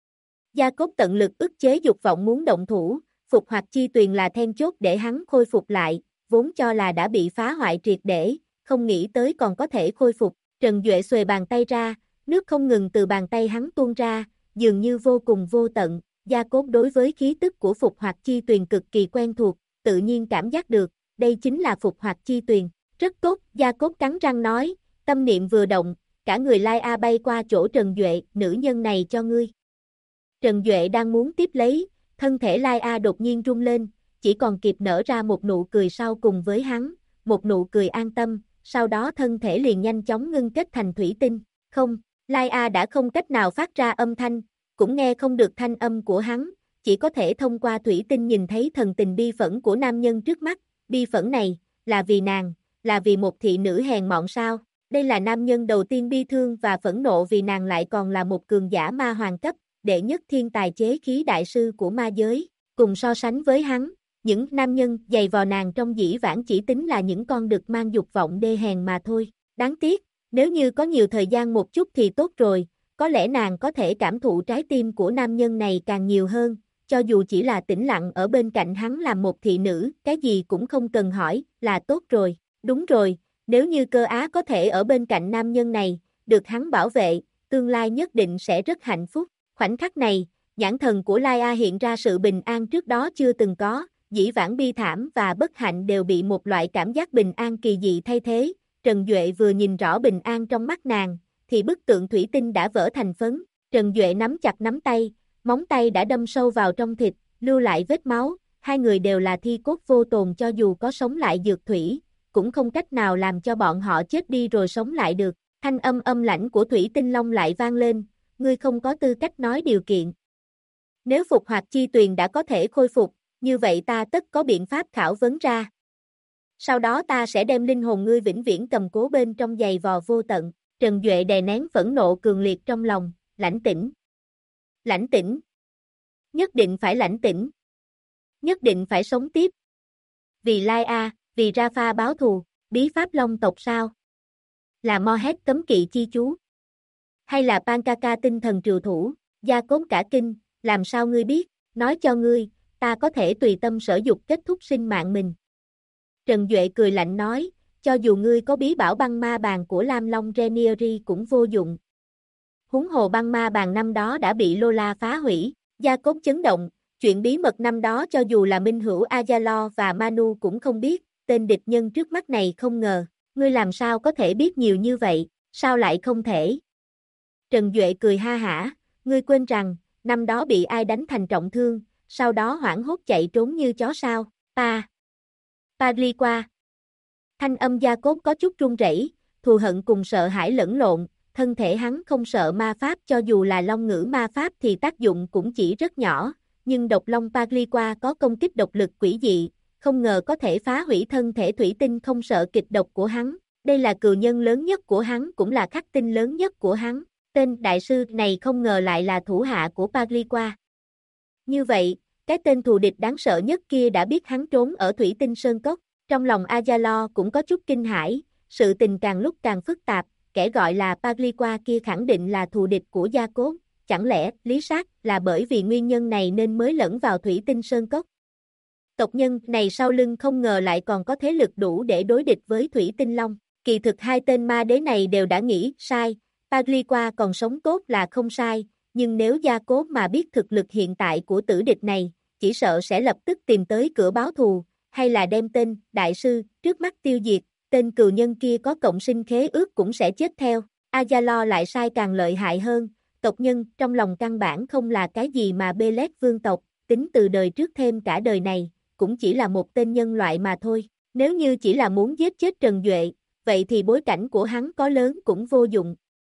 Gia Cốt tận lực ức chế dục vọng muốn động thủ, phục hoạt chi tuyền là then chốt để hắn khôi phục lại, vốn cho là đã bị phá hoại triệt để, không nghĩ tới còn có thể khôi phục. Trần Duệ xuề bàn tay ra, nước không ngừng từ bàn tay hắn tuôn ra, dường như vô cùng vô tận. Gia Cốt đối với khí tức của Phục Hoạt Chi Tuyền cực kỳ quen thuộc, tự nhiên cảm giác được, đây chính là Phục Hoạt Chi Tuyền. Rất tốt, Gia Cốt cắn răng nói, tâm niệm vừa động, cả người Lai A bay qua chỗ Trần Duệ, nữ nhân này cho ngươi. Trần Duệ đang muốn tiếp lấy, thân thể Lai A đột nhiên rung lên, chỉ còn kịp nở ra một nụ cười sau cùng với hắn, một nụ cười an tâm, sau đó thân thể liền nhanh chóng ngưng kết thành thủy tinh. Không, Lai A đã không cách nào phát ra âm thanh, cũng nghe không được thanh âm của hắn, chỉ có thể thông qua thủy tinh nhìn thấy thần tình bi phẫn của nam nhân trước mắt. Bi phẫn này, là vì nàng, là vì một thị nữ hèn mọn sao? Đây là nam nhân đầu tiên bi thương và phẫn nộ vì nàng lại còn là một cường giả ma hoàng cấp, đệ nhất thiên tài chế khí đại sư của ma giới. Cùng so sánh với hắn, những nam nhân giày vò nàng trong dĩ vãng chỉ tính là những con đực mang dục vọng đê hèn mà thôi. Đáng tiếc, nếu như có nhiều thời gian một chút thì tốt rồi, có lẽ nàng có thể cảm thụ trái tim của nam nhân này càng nhiều hơn, cho dù chỉ là tĩnh lặng ở bên cạnh hắn làm một thị nữ, cái gì cũng không cần hỏi, là tốt rồi. Đúng rồi, nếu như Cơ Á có thể ở bên cạnh nam nhân này, được hắn bảo vệ, tương lai nhất định sẽ rất hạnh phúc. Khoảnh khắc này, nhãn thần của Lai A hiện ra sự bình an trước đó chưa từng có, dĩ vãng bi thảm và bất hạnh đều bị một loại cảm giác bình an kỳ dị thay thế. Trần Duệ vừa nhìn rõ bình an trong mắt nàng, thì bức tượng thủy tinh đã vỡ thành phấn. Trần Duệ nắm chặt nắm tay, móng tay đã đâm sâu vào trong thịt, lưu lại vết máu, hai người đều là thi cốt vô tồn, cho dù có sống lại dược thủy, cũng không cách nào làm cho bọn họ chết đi rồi sống lại được. Thanh âm âm lãnh của Thủy Tinh Long lại vang lên, ngươi không có tư cách nói điều kiện. Nếu Phục Hoạt Chi Tuyền đã có thể khôi phục, như vậy ta tất có biện pháp khảo vấn ra. Sau đó ta sẽ đem linh hồn ngươi vĩnh viễn cầm cố bên trong giày vò vô tận. Trần Duệ đè nén phẫn nộ cường liệt trong lòng, lãnh tĩnh. Lãnh tĩnh. Nhất định phải lãnh tĩnh. Nhất định phải sống tiếp. Vì Lai A, vì Rafa báo thù, bí pháp Long tộc sao? Là Mohet cấm kỵ chi chú? Hay là Pankaka tinh thần triều thủ? Gia Cốt cả kinh, làm sao ngươi biết? Nói cho ngươi, ta có thể tùy tâm sở dục kết thúc sinh mạng mình. Trần Duệ cười lạnh nói, cho dù ngươi có bí bảo băng ma bàn của Lam Long Renieri cũng vô dụng. Huống hồ băng ma bàn năm đó đã bị Lola phá hủy. Gia Cốt chấn động, chuyện bí mật năm đó cho dù là minh hữu Ayalo và Manu cũng không biết, tên địch nhân trước mắt này không ngờ, ngươi làm sao có thể biết nhiều như vậy, sao lại không thể? Trần Duệ cười ha hả, ngươi quên rằng, năm đó bị ai đánh thành trọng thương, sau đó hoảng hốt chạy trốn như chó sao? Pagliqua. Thanh âm Gia Cốt có chút run rẩy, thù hận cùng sợ hãi lẫn lộn, thân thể hắn không sợ ma pháp, cho dù là long ngữ ma pháp thì tác dụng cũng chỉ rất nhỏ, nhưng độc long Pagliqua có công kích độc lực quỷ dị, không ngờ có thể phá hủy thân thể thủy tinh không sợ kịch độc của hắn. Đây là cừu nhân lớn nhất của hắn, cũng là khắc tinh lớn nhất của hắn. Tên đại sư này không ngờ lại là thủ hạ của Pagliqua. Như vậy, cái tên thù địch đáng sợ nhất kia đã biết hắn trốn ở Thủy Tinh Sơn Cốc. Trong lòng Ayalo cũng có chút kinh hãi, sự tình càng lúc càng phức tạp, kẻ gọi là Pagliqua kia khẳng định là thù địch của Gia Cốt, chẳng lẽ Lý Sát là bởi vì nguyên nhân này nên mới lẫn vào Thủy Tinh Sơn Cốc? Tộc nhân này sau lưng không ngờ lại còn có thế lực đủ để đối địch với Thủy Tinh Long. Kỳ thực hai tên ma đế này đều đã nghĩ sai, Pagliqua còn sống tốt là không sai, nhưng nếu Gia Cốt mà biết thực lực hiện tại của tử địch này, chỉ sợ sẽ lập tức tìm tới cửa báo thù, hay là đem tên đại sư trước mắt tiêu diệt, tên cừu nhân kia có cộng sinh khế ước cũng sẽ chết theo. Ayalo lại sai càng lợi hại hơn, tộc nhân trong lòng căn bản không là cái gì mà Belet vương tộc, tính từ đời trước thêm cả đời này, cũng chỉ là một tên nhân loại mà thôi. Nếu như chỉ là muốn giết chết Trần Duệ, vậy thì bối cảnh của hắn có lớn cũng vô dụng.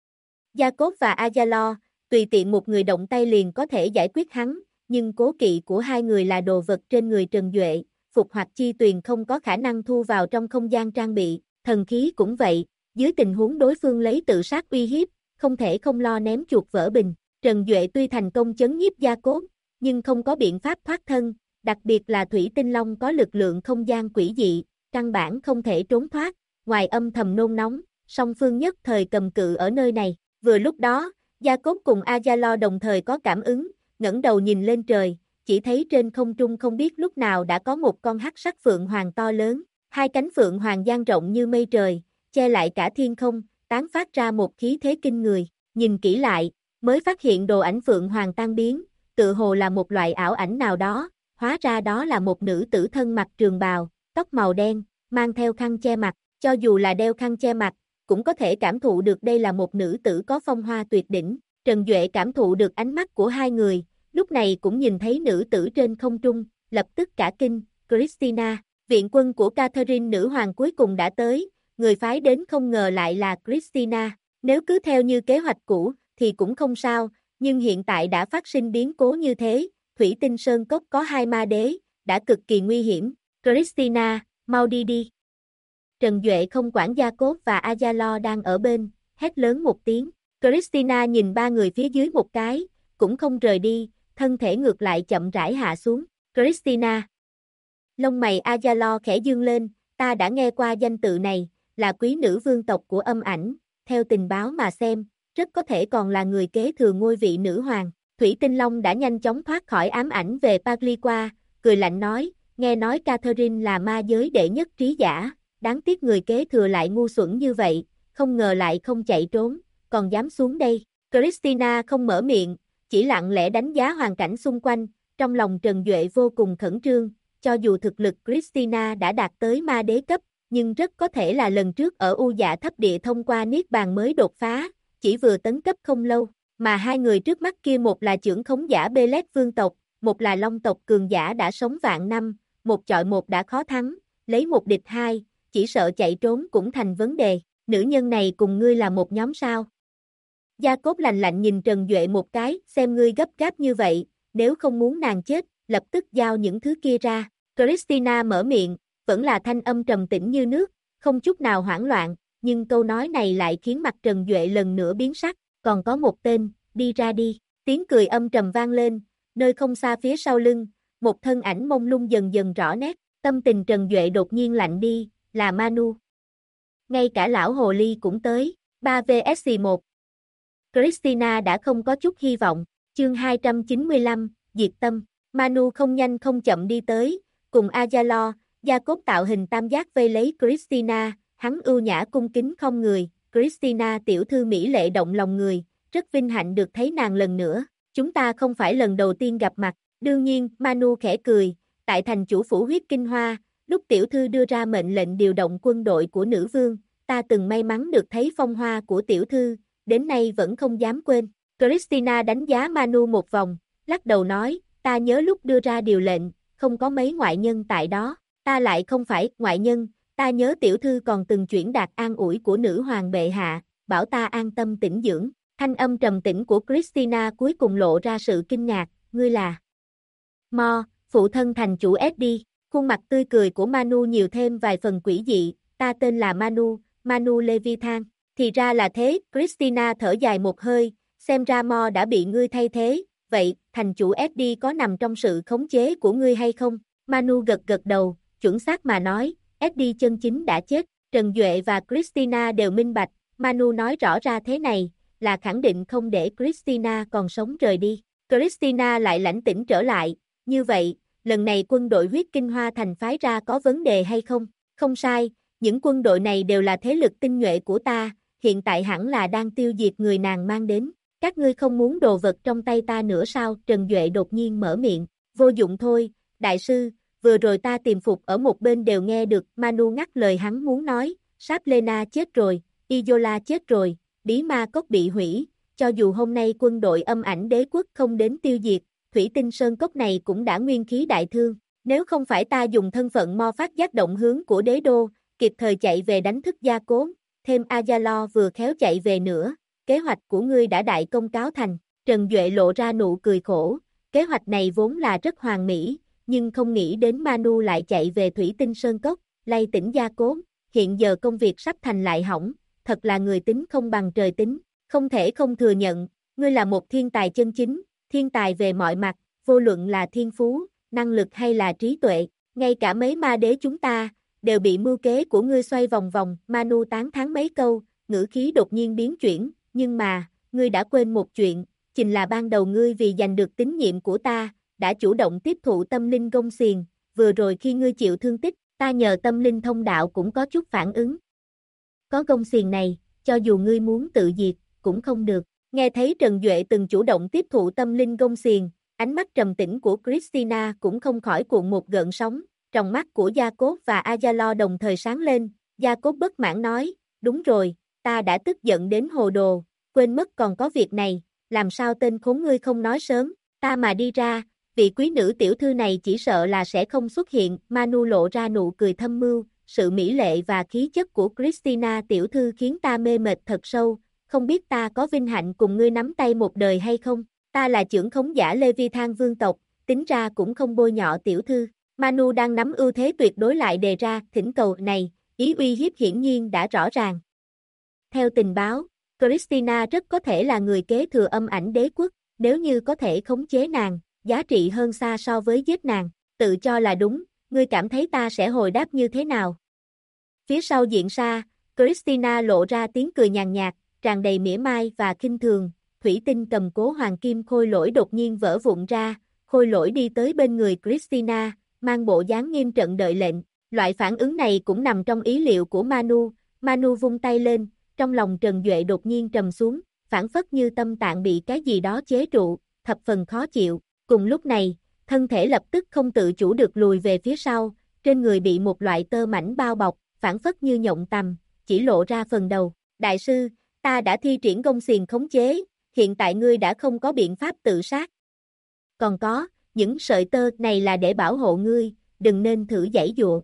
Gia Cốt và Ayalo, tùy tiện một người động tay liền có thể giải quyết hắn, nhưng cố kỵ của hai người là đồ vật trên người Trần Duệ. Phục Hoạt Chi Tuyền không có khả năng thu vào trong không gian trang bị, thần khí cũng vậy, dưới tình huống đối phương lấy tự sát uy hiếp, không thể không lo ném chuột vỡ bình. Trần Duệ tuy thành công chấn nhiếp Gia Cốt, nhưng không có biện pháp thoát thân, đặc biệt là Thủy Tinh Long có lực lượng không gian quỷ dị, căn bản không thể trốn thoát, ngoài âm thầm nôn nóng, song phương nhất thời cầm cự ở nơi này. Vừa lúc đó, Gia Cốt cùng Ayalo đồng thời có cảm ứng, ngẩng đầu nhìn lên trời, chỉ thấy trên không trung không biết lúc nào đã có một con hắc sắc phượng hoàng to lớn, hai cánh phượng hoàng dang rộng như mây trời, che lại cả thiên không, tán phát ra một khí thế kinh người. Nhìn kỹ lại, mới phát hiện đồ ảnh Phượng Hoàng tan biến, tự hồ là một loại ảo ảnh nào đó, hóa ra đó là một nữ tử thân mặc trường bào, tóc màu đen, mang theo khăn che mặt, cho dù là đeo khăn che mặt, cũng có thể cảm thụ được đây là một nữ tử có phong hoa tuyệt đỉnh. Trần Duệ cảm thụ được ánh mắt của hai người, lúc này cũng nhìn thấy nữ tử trên không trung, lập tức cả kinh, Christina, viện quân của Catherine nữ hoàng cuối cùng đã tới, người phái đến không ngờ lại là Christina, nếu cứ theo như kế hoạch cũ, thì cũng không sao, nhưng hiện tại đã phát sinh biến cố như thế, Thủy Tinh Sơn Cốc có hai ma đế, đã cực kỳ nguy hiểm, Christina, mau đi đi. Trần Duệ không quản Jacob và Ayala đang ở bên, hét lớn một tiếng, Christina nhìn ba người phía dưới một cái, cũng không rời đi, thân thể ngược lại chậm rãi hạ xuống, Christina. Lông mày Ayala khẽ dương lên, ta đã nghe qua danh tự này, là quý nữ vương tộc của âm ảnh, theo tình báo mà xem, rất có thể còn là người kế thừa ngôi vị nữ hoàng. Thủy Tinh Long đã nhanh chóng thoát khỏi ám ảnh về Pagliqua, cười lạnh nói, nghe nói Catherine là ma giới đệ nhất trí giả, đáng tiếc người kế thừa lại ngu xuẩn như vậy, không ngờ lại không chạy trốn, còn dám xuống đây. Christina không mở miệng, chỉ lặng lẽ đánh giá hoàn cảnh xung quanh, trong lòng Trần Duệ vô cùng khẩn trương, cho dù thực lực Christina đã đạt tới ma đế cấp, nhưng rất có thể là lần trước ở U Dạ Thấp Địa thông qua Niết Bàn mới đột phá, chỉ vừa tấn cấp không lâu, mà hai người trước mắt kia một là trưởng khống giả Belet vương tộc, một là Long tộc cường giả đã sống vạn năm, một chọi một đã khó thắng, lấy một địch hai, chỉ sợ chạy trốn cũng thành vấn đề, nữ nhân này cùng ngươi là một nhóm sao? Gia Cốt lạnh lạnh nhìn Trần Duệ một cái, xem ngươi gấp gáp như vậy, nếu không muốn nàng chết, lập tức giao những thứ kia ra. Christina mở miệng, vẫn là thanh âm trầm tĩnh như nước, không chút nào hoảng loạn, nhưng câu nói này lại khiến mặt Trần Duệ lần nữa biến sắc, còn có một tên, đi ra đi. Tiếng cười âm trầm vang lên, nơi không xa phía sau lưng, một thân ảnh mông lung dần dần rõ nét, tâm tình Trần Duệ đột nhiên lạnh đi, là Manu. Ngay cả lão hồ ly cũng tới, 3 vs 1. Christina đã không có chút hy vọng, chương 295, diệt tâm, Manu không nhanh không chậm đi tới, cùng Ayala, Gia Cốt tạo hình tam giác vây lấy Christina, hắn ưu nhã cung kính không người, Christina tiểu thư mỹ lệ động lòng người, rất vinh hạnh được thấy nàng lần nữa, chúng ta không phải lần đầu tiên gặp mặt, đương nhiên, Manu khẽ cười, tại thành chủ phủ huyết kinh hoa, lúc tiểu thư đưa ra mệnh lệnh điều động quân đội của nữ vương, ta từng may mắn được thấy phong hoa của tiểu thư, đến nay vẫn không dám quên. Christina đánh giá Manu một vòng, lắc đầu nói, ta nhớ lúc đưa ra điều lệnh, không có mấy ngoại nhân tại đó, ta lại không phải ngoại nhân, ta nhớ tiểu thư còn từng chuyển đạt an ủi của nữ hoàng bệ hạ, bảo ta an tâm tĩnh dưỡng. Thanh âm trầm tĩnh của Christina cuối cùng lộ ra sự kinh ngạc, ngươi là Mo, phụ thân thành chủ SD, khuôn mặt tươi cười của Manu nhiều thêm vài phần quỷ dị, ta tên là Manu, Manu Leviathan, thì ra là thế, Christina thở dài một hơi, xem ra Mo đã bị ngươi thay thế, vậy, thành chủ SD có nằm trong sự khống chế của ngươi hay không? Manu gật gật đầu, chuẩn xác mà nói, SD chân chính đã chết, Trần Duệ và Christina đều minh bạch, Manu nói rõ ra thế này, là khẳng định không để Christina còn sống rời đi. Christina lại lãnh tĩnh trở lại, như vậy, lần này quân đội huyết kinh hoa thành phái ra có vấn đề hay không? Không sai, những quân đội này đều là thế lực tinh nhuệ của ta, hiện tại hẳn là đang tiêu diệt người nàng mang đến. Các ngươi không muốn đồ vật trong tay ta nữa sao? Trần Duệ đột nhiên mở miệng, vô dụng thôi, đại sư, vừa rồi ta tìm phục ở một bên đều nghe được, Manu ngắt lời hắn muốn nói, Saplena chết rồi, Izola chết rồi, bí ma cốc bị hủy, cho dù hôm nay quân đội âm ảnh đế quốc không đến tiêu diệt, Thủy Tinh Sơn Cốc này cũng đã nguyên khí đại thương, nếu không phải ta dùng thân phận mo phát giác động hướng của đế đô, kịp thời chạy về đánh thức Gia Cố, thêm Ayala vừa khéo chạy về nữa, kế hoạch của ngươi đã đại công cáo thành. Trần Duệ lộ ra nụ cười khổ, kế hoạch này vốn là rất hoàn mỹ, nhưng không nghĩ đến Manu lại chạy về Thủy Tinh Sơn Cốc, lay tỉnh Gia Cố, hiện giờ công việc sắp thành lại hỏng, thật là người tính không bằng trời tính, không thể không thừa nhận, ngươi là một thiên tài chân chính, thiên tài về mọi mặt, vô luận là thiên phú, năng lực hay là trí tuệ, ngay cả mấy ma đế chúng ta, đều bị mưu kế của ngươi xoay vòng vòng, Manu tán thán mấy câu, ngữ khí đột nhiên biến chuyển, nhưng mà, ngươi đã quên một chuyện, chính là ban đầu ngươi vì giành được tín nhiệm của ta, đã chủ động tiếp thụ tâm linh gông xiềng, vừa rồi khi ngươi chịu thương tích, ta nhờ tâm linh thông đạo cũng có chút phản ứng. có gông xiềng này, cho dù ngươi muốn tự diệt, cũng không được. Nghe thấy Trần Duệ từng chủ động tiếp thụ tâm linh gông xiềng, ánh mắt trầm tĩnh của Christina cũng không khỏi cuộn một gợn sóng, trong mắt của Jacob và Ayala đồng thời sáng lên, Jacob bất mãn nói, đúng rồi, ta đã tức giận đến hồ đồ, quên mất còn có việc này, làm sao tên khốn ngươi không nói sớm, ta mà đi ra, vị quý nữ tiểu thư này chỉ sợ là sẽ không xuất hiện, Manu lộ ra nụ cười thâm mưu, sự mỹ lệ và khí chất của Christina tiểu thư khiến ta mê mệt thật sâu, không biết ta có vinh hạnh cùng ngươi nắm tay một đời hay không, ta là trưởng khống giả Leviathan vương tộc, tính ra cũng không bôi nhọ tiểu thư, Manu đang nắm ưu thế tuyệt đối lại đề ra thỉnh cầu này, ý uy hiếp hiển nhiên đã rõ ràng. Theo tình báo, Christina rất có thể là người kế thừa âm ảnh đế quốc, nếu như có thể khống chế nàng, giá trị hơn xa so với giết nàng, tự cho là đúng, ngươi cảm thấy ta sẽ hồi đáp như thế nào? Phía sau diện xa, Christina lộ ra tiếng cười nhàn nhạt, tràn đầy mỉa mai và khinh thường, thủy tinh cầm cố hoàng kim khôi lỗi đột nhiên vỡ vụn ra, khôi lỗi đi tới bên người Christina, mang bộ dáng nghiêm trận đợi lệnh, loại phản ứng này cũng nằm trong ý liệu của Manu, Manu vung tay lên, trong lòng Trần Duệ đột nhiên trầm xuống, phản phất như tâm tạng bị cái gì đó chế trụ, thập phần khó chịu, cùng lúc này, thân thể lập tức không tự chủ được lùi về phía sau, trên người bị một loại tơ mảnh bao bọc, phản phất như nhộng tằm, chỉ lộ ra phần đầu, đại sư, ta đã thi triển gông xiềng khống chế, hiện tại ngươi đã không có biện pháp tự sát. Còn có, những sợi tơ này là để bảo hộ ngươi, đừng nên thử giãy giụa.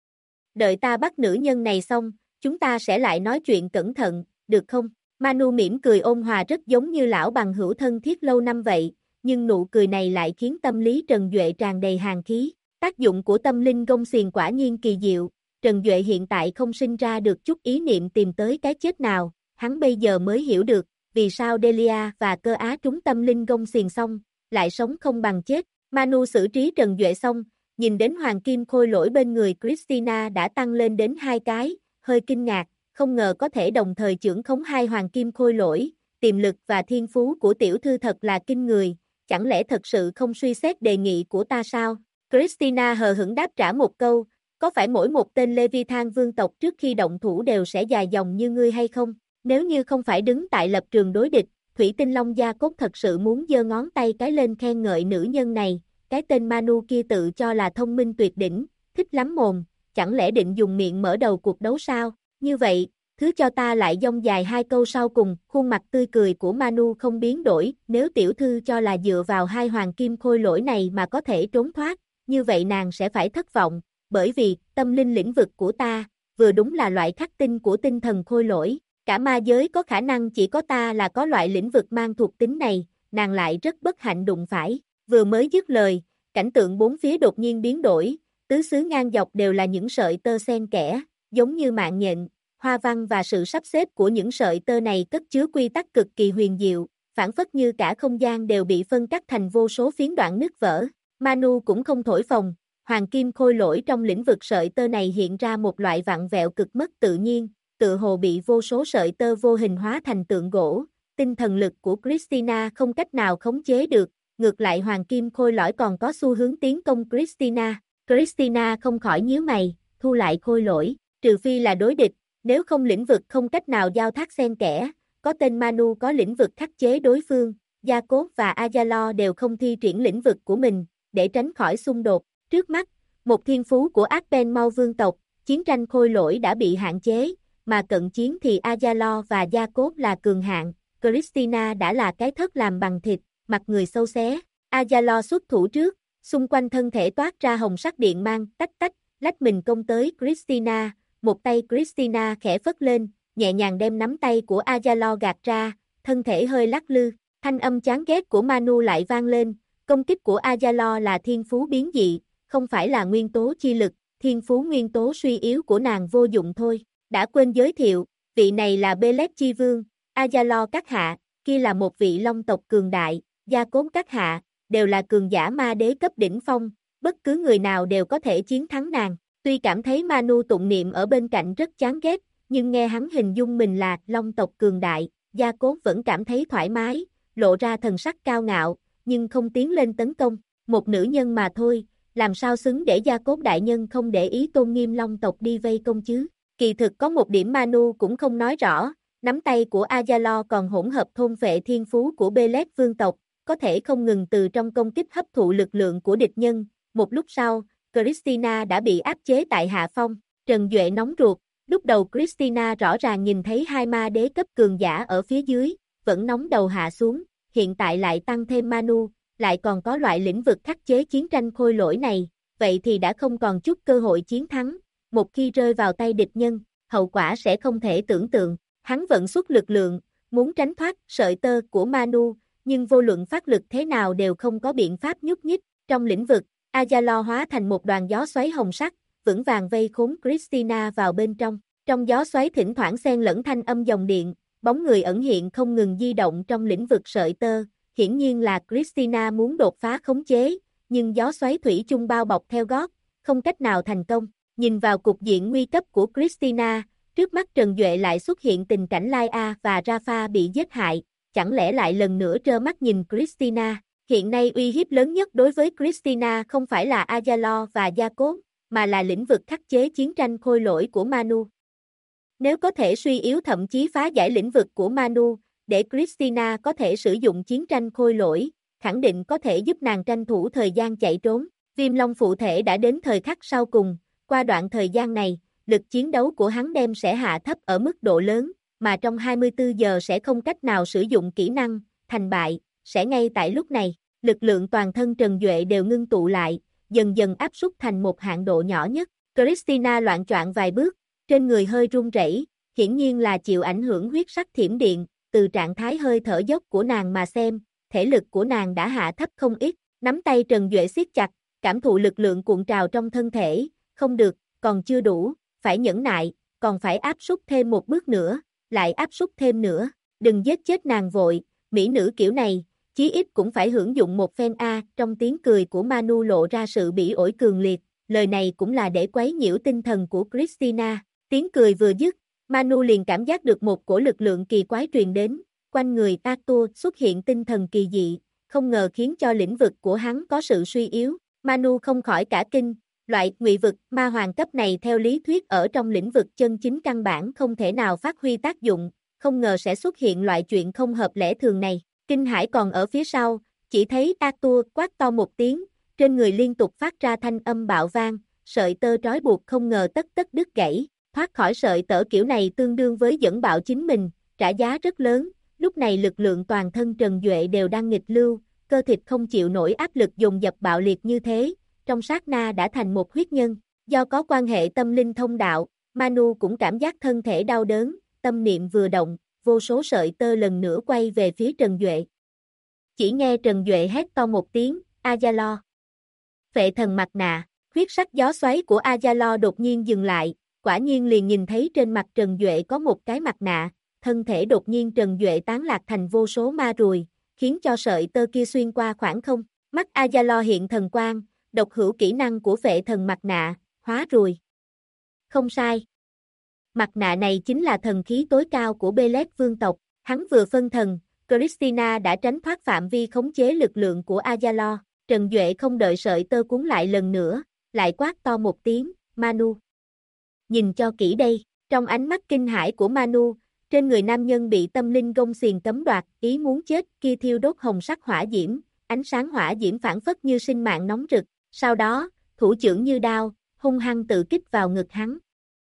Đợi ta bắt nữ nhân này xong, chúng ta sẽ lại nói chuyện cẩn thận, được không? Manu mỉm cười ôn hòa rất giống như lão bằng hữu thân thiết lâu năm vậy, nhưng nụ cười này lại khiến tâm lý Trần Duệ tràn đầy hàn khí. Tác dụng của tâm linh gông xiềng quả nhiên kỳ diệu, Trần Duệ hiện tại không sinh ra được chút ý niệm tìm tới cái chết nào, hắn bây giờ mới hiểu được, vì sao Delia và Cơ Á trúng tâm linh gông xiềng xong, lại sống không bằng chết. Manu xử trí Trần Duệ xong, nhìn đến hoàng kim khôi lỗi bên người Christina đã tăng lên đến 2 cái, hơi kinh ngạc, không ngờ có thể đồng thời chưởng khống 2 hoàng kim khôi lỗi, tiềm lực và thiên phú của tiểu thư thật là kinh người, chẳng lẽ thật sự không suy xét đề nghị của ta sao? Christina hờ hững đáp trả một câu, có phải mỗi một tên Leviathan vương tộc trước khi động thủ đều sẽ dài dòng như ngươi hay không? Nếu như không phải đứng tại lập trường đối địch, Thủy Tinh Long Gia Cốt thật sự muốn giơ ngón tay cái lên khen ngợi nữ nhân này, cái tên Manu kia tự cho là thông minh tuyệt đỉnh, thích lắm mồm, chẳng lẽ định dùng miệng mở đầu cuộc đấu sao? Như vậy, thứ cho ta lại dông dài 2 câu sau cùng, khuôn mặt tươi cười của Manu không biến đổi, nếu tiểu thư cho là dựa vào 2 hoàng kim khôi lỗi này mà có thể trốn thoát, như vậy nàng sẽ phải thất vọng, bởi vì, tâm linh lĩnh vực của ta, vừa đúng là loại khắc tinh của tinh thần khôi lỗi, cả ma giới có khả năng chỉ có ta là có loại lĩnh vực mang thuộc tính này, nàng lại rất bất hạnh đụng phải, vừa mới dứt lời, cảnh tượng bốn phía đột nhiên biến đổi, tứ xứ ngang dọc đều là những sợi tơ xen kẽ, giống như mạng nhện, hoa văn và sự sắp xếp của những sợi tơ này cất chứa quy tắc cực kỳ huyền diệu, phản phất như cả không gian đều bị phân cắt thành vô số phiến đoạn nứt vỡ. Manu cũng không thổi phồng, hoàng kim khôi lỗi trong lĩnh vực sợi tơ này hiện ra một loại vặn vẹo cực mất tự nhiên, tự hồ bị vô số sợi tơ vô hình hóa thành tượng gỗ, tinh thần lực của Christina không cách nào khống chế được, ngược lại hoàng kim khôi lỗi còn có xu hướng tiến công Christina. Christina không khỏi nhíu mày, thu lại khôi lỗi, trừ phi là đối địch, nếu không lĩnh vực không cách nào giao thác xen kẽ, có tên Manu có lĩnh vực khắc chế đối phương, Jacob và Ayala đều không thi triển lĩnh vực của mình, để tránh khỏi xung đột. Trước mắt, một thiên phú của Arpen Mau vương tộc, chiến tranh khôi lỗi đã bị hạn chế, mà cận chiến thì Ayala và Jacob là cường hạng, Christina đã là cái thớt làm bằng thịt, mặt người xâu xé. Ayala xuất thủ trước, xung quanh thân thể toát ra hồng sắc điện mang, tách tách, lách mình công tới Christina, một tay Christina khẽ phất lên, nhẹ nhàng đem nắm tay của Ayala gạt ra, thân thể hơi lắc lư, thanh âm chán ghét của Manu lại vang lên, công kích của Ayala là thiên phú biến dị, không phải là nguyên tố chi lực, thiên phú nguyên tố suy yếu của nàng vô dụng thôi, đã quên giới thiệu, vị này là Belet Chi Vương, Ayala các hạ, kia là một vị long tộc cường đại, Jacob các hạ, đều là cường giả ma đế cấp đỉnh phong, bất cứ người nào đều có thể chiến thắng nàng. Tuy cảm thấy Manu tụng niệm ở bên cạnh rất chán ghét, nhưng nghe hắn hình dung mình là long tộc cường đại, Jacob vẫn cảm thấy thoải mái, lộ ra thần sắc cao ngạo, nhưng không tiến lên tấn công, một nữ nhân mà thôi, làm sao xứng để Jacob đại nhân không để ý tôn nghiêm long tộc đi vây công chứ. Kỳ thực có một điểm Manu cũng không nói rõ, nắm tay của Ayalo còn hỗn hợp thôn phệ thiên phú của Belet vương tộc, có thể không ngừng từ trong công kích hấp thụ lực lượng của địch nhân. Một lúc sau, Christina đã bị áp chế tại hạ phong. Trần Duệ nóng ruột, lúc đầu Christina rõ ràng nhìn thấy hai ma đế cấp cường giả ở phía dưới, vẫn nóng đầu hạ xuống, hiện tại lại tăng thêm Manu, lại còn có loại lĩnh vực khắc chế chiến tranh khôi lỗi này, vậy thì đã không còn chút cơ hội chiến thắng. Một khi rơi vào tay địch nhân, hậu quả sẽ không thể tưởng tượng. Hắn vận xuất lực lượng, muốn tránh thoát sợi tơ của Manu, nhưng vô luận phát lực thế nào đều không có biện pháp nhúc nhích. Trong lĩnh vực, Ayalo hóa thành một đoàn gió xoáy hồng sắc, vững vàng vây khốn Christina vào bên trong. Trong gió xoáy thỉnh thoảng xen lẫn thanh âm dòng điện, bóng người ẩn hiện không ngừng di động trong lĩnh vực sợi tơ. Hiển nhiên là Christina muốn đột phá khống chế, nhưng gió xoáy thủy chung bao bọc theo gót, không cách nào thành công. Nhìn vào cục diện nguy cấp của Christina, trước mắt Trần Duệ lại xuất hiện tình cảnh Laia và Rafa bị giết hại, chẳng lẽ lại lần nữa trơ mắt nhìn Christina. Hiện nay uy hiếp lớn nhất đối với Christina không phải là Ayalo và Jacob, mà là lĩnh vực khắc chế chiến tranh khôi lỗi của Manu. Nếu có thể suy yếu thậm chí phá giải lĩnh vực của Manu, để Christina có thể sử dụng chiến tranh khôi lỗi, khẳng định có thể giúp nàng tranh thủ thời gian chạy trốn. Viêm Long phụ thể đã đến thời khắc sau cùng, qua đoạn thời gian này, lực chiến đấu của hắn đem sẽ hạ thấp ở mức độ lớn, mà trong 24 giờ sẽ không cách nào sử dụng kỹ năng, thành bại, sẽ ngay tại lúc này, lực lượng toàn thân Trần Duệ đều ngưng tụ lại, dần dần áp súc thành một hạn độ nhỏ nhất. Christina loạng choạng vài bước, trên người hơi run rẩy, hiển nhiên là chịu ảnh hưởng huyết sắc thiểm điện, từ trạng thái hơi thở dốc của nàng mà xem, thể lực của nàng đã hạ thấp không ít, nắm tay Trần Duệ siết chặt, cảm thụ lực lượng cuộn trào trong thân thể, không được, còn chưa đủ, phải nhẫn nại, còn phải áp súc thêm một bước nữa, lại áp súc thêm nữa, đừng giết chết nàng vội, mỹ nữ kiểu này, chí ít cũng phải hưởng dụng một phen a. Trong tiếng cười của Manu lộ ra sự bỉ ổi cường liệt, lời này cũng là để quấy nhiễu tinh thần của Christina. Tiếng cười vừa dứt, Manu liền cảm giác được một cổ lực lượng kỳ quái truyền đến, quanh người Arthur xuất hiện tinh thần kỳ dị, không ngờ khiến cho lĩnh vực của hắn có sự suy yếu. Manu không khỏi cả kinh, loại ngụy vực ma hoàng cấp này theo lý thuyết ở trong lĩnh vực chân chính căn bản không thể nào phát huy tác dụng, không ngờ sẽ xuất hiện loại chuyện không hợp lẽ thường này. Kinh hãi còn ở phía sau, chỉ thấy Arthur quát to một tiếng, trên người liên tục phát ra thanh âm bạo vang, sợi tơ trói buộc không ngờ tất tất đứt gãy, thoát khỏi sợi tơ kiểu này tương đương với dẫn bạo chính mình, trả giá rất lớn. Lúc này lực lượng toàn thân Trần Duệ đều đang nghịch lưu, cơ thịt không chịu nổi áp lực dồn dập bạo liệt như thế, trong sát na đã thành một huyết nhân. Do có quan hệ tâm linh thông đạo, Manu cũng cảm giác thân thể đau đớn, tâm niệm vừa động, vô số sợi tơ lần nữa quay về phía Trần Duệ. Chỉ nghe Trần Duệ hét to một tiếng, Ayalo. Phệ thần mặt nạ, huyết sắc gió xoáy của Ayalo đột nhiên dừng lại, quả nhiên liền nhìn thấy trên mặt Trần Duệ có một cái mặt nạ, thân thể đột nhiên Trần Duệ tán lạc thành vô số ma ruồi, khiến cho sợi tơ kia xuyên qua khoảng không. Mắt Ayalo hiện thần quang, độc hữu kỹ năng của phệ thần mặt nạ, hóa ruồi. Không sai. Mặt nạ này chính là thần khí tối cao của Belet vương tộc, hắn vừa phân thần, Christina đã tránh thoát phạm vi khống chế lực lượng của Ayalo. Trần Duệ không đợi sợi tơ cuốn lại lần nữa, lại quát to một tiếng, Manu. Nhìn cho kỹ đây, trong ánh mắt kinh hãi của Manu, trên người nam nhân bị tâm linh gông xiềng cấm đoạt, ý muốn chết kia thiêu đốt hồng sắc hỏa diễm, ánh sáng hỏa diễm phản phất như sinh mạng nóng rực, sau đó, thủ chưởng như đao, hung hăng tự kích vào ngực hắn.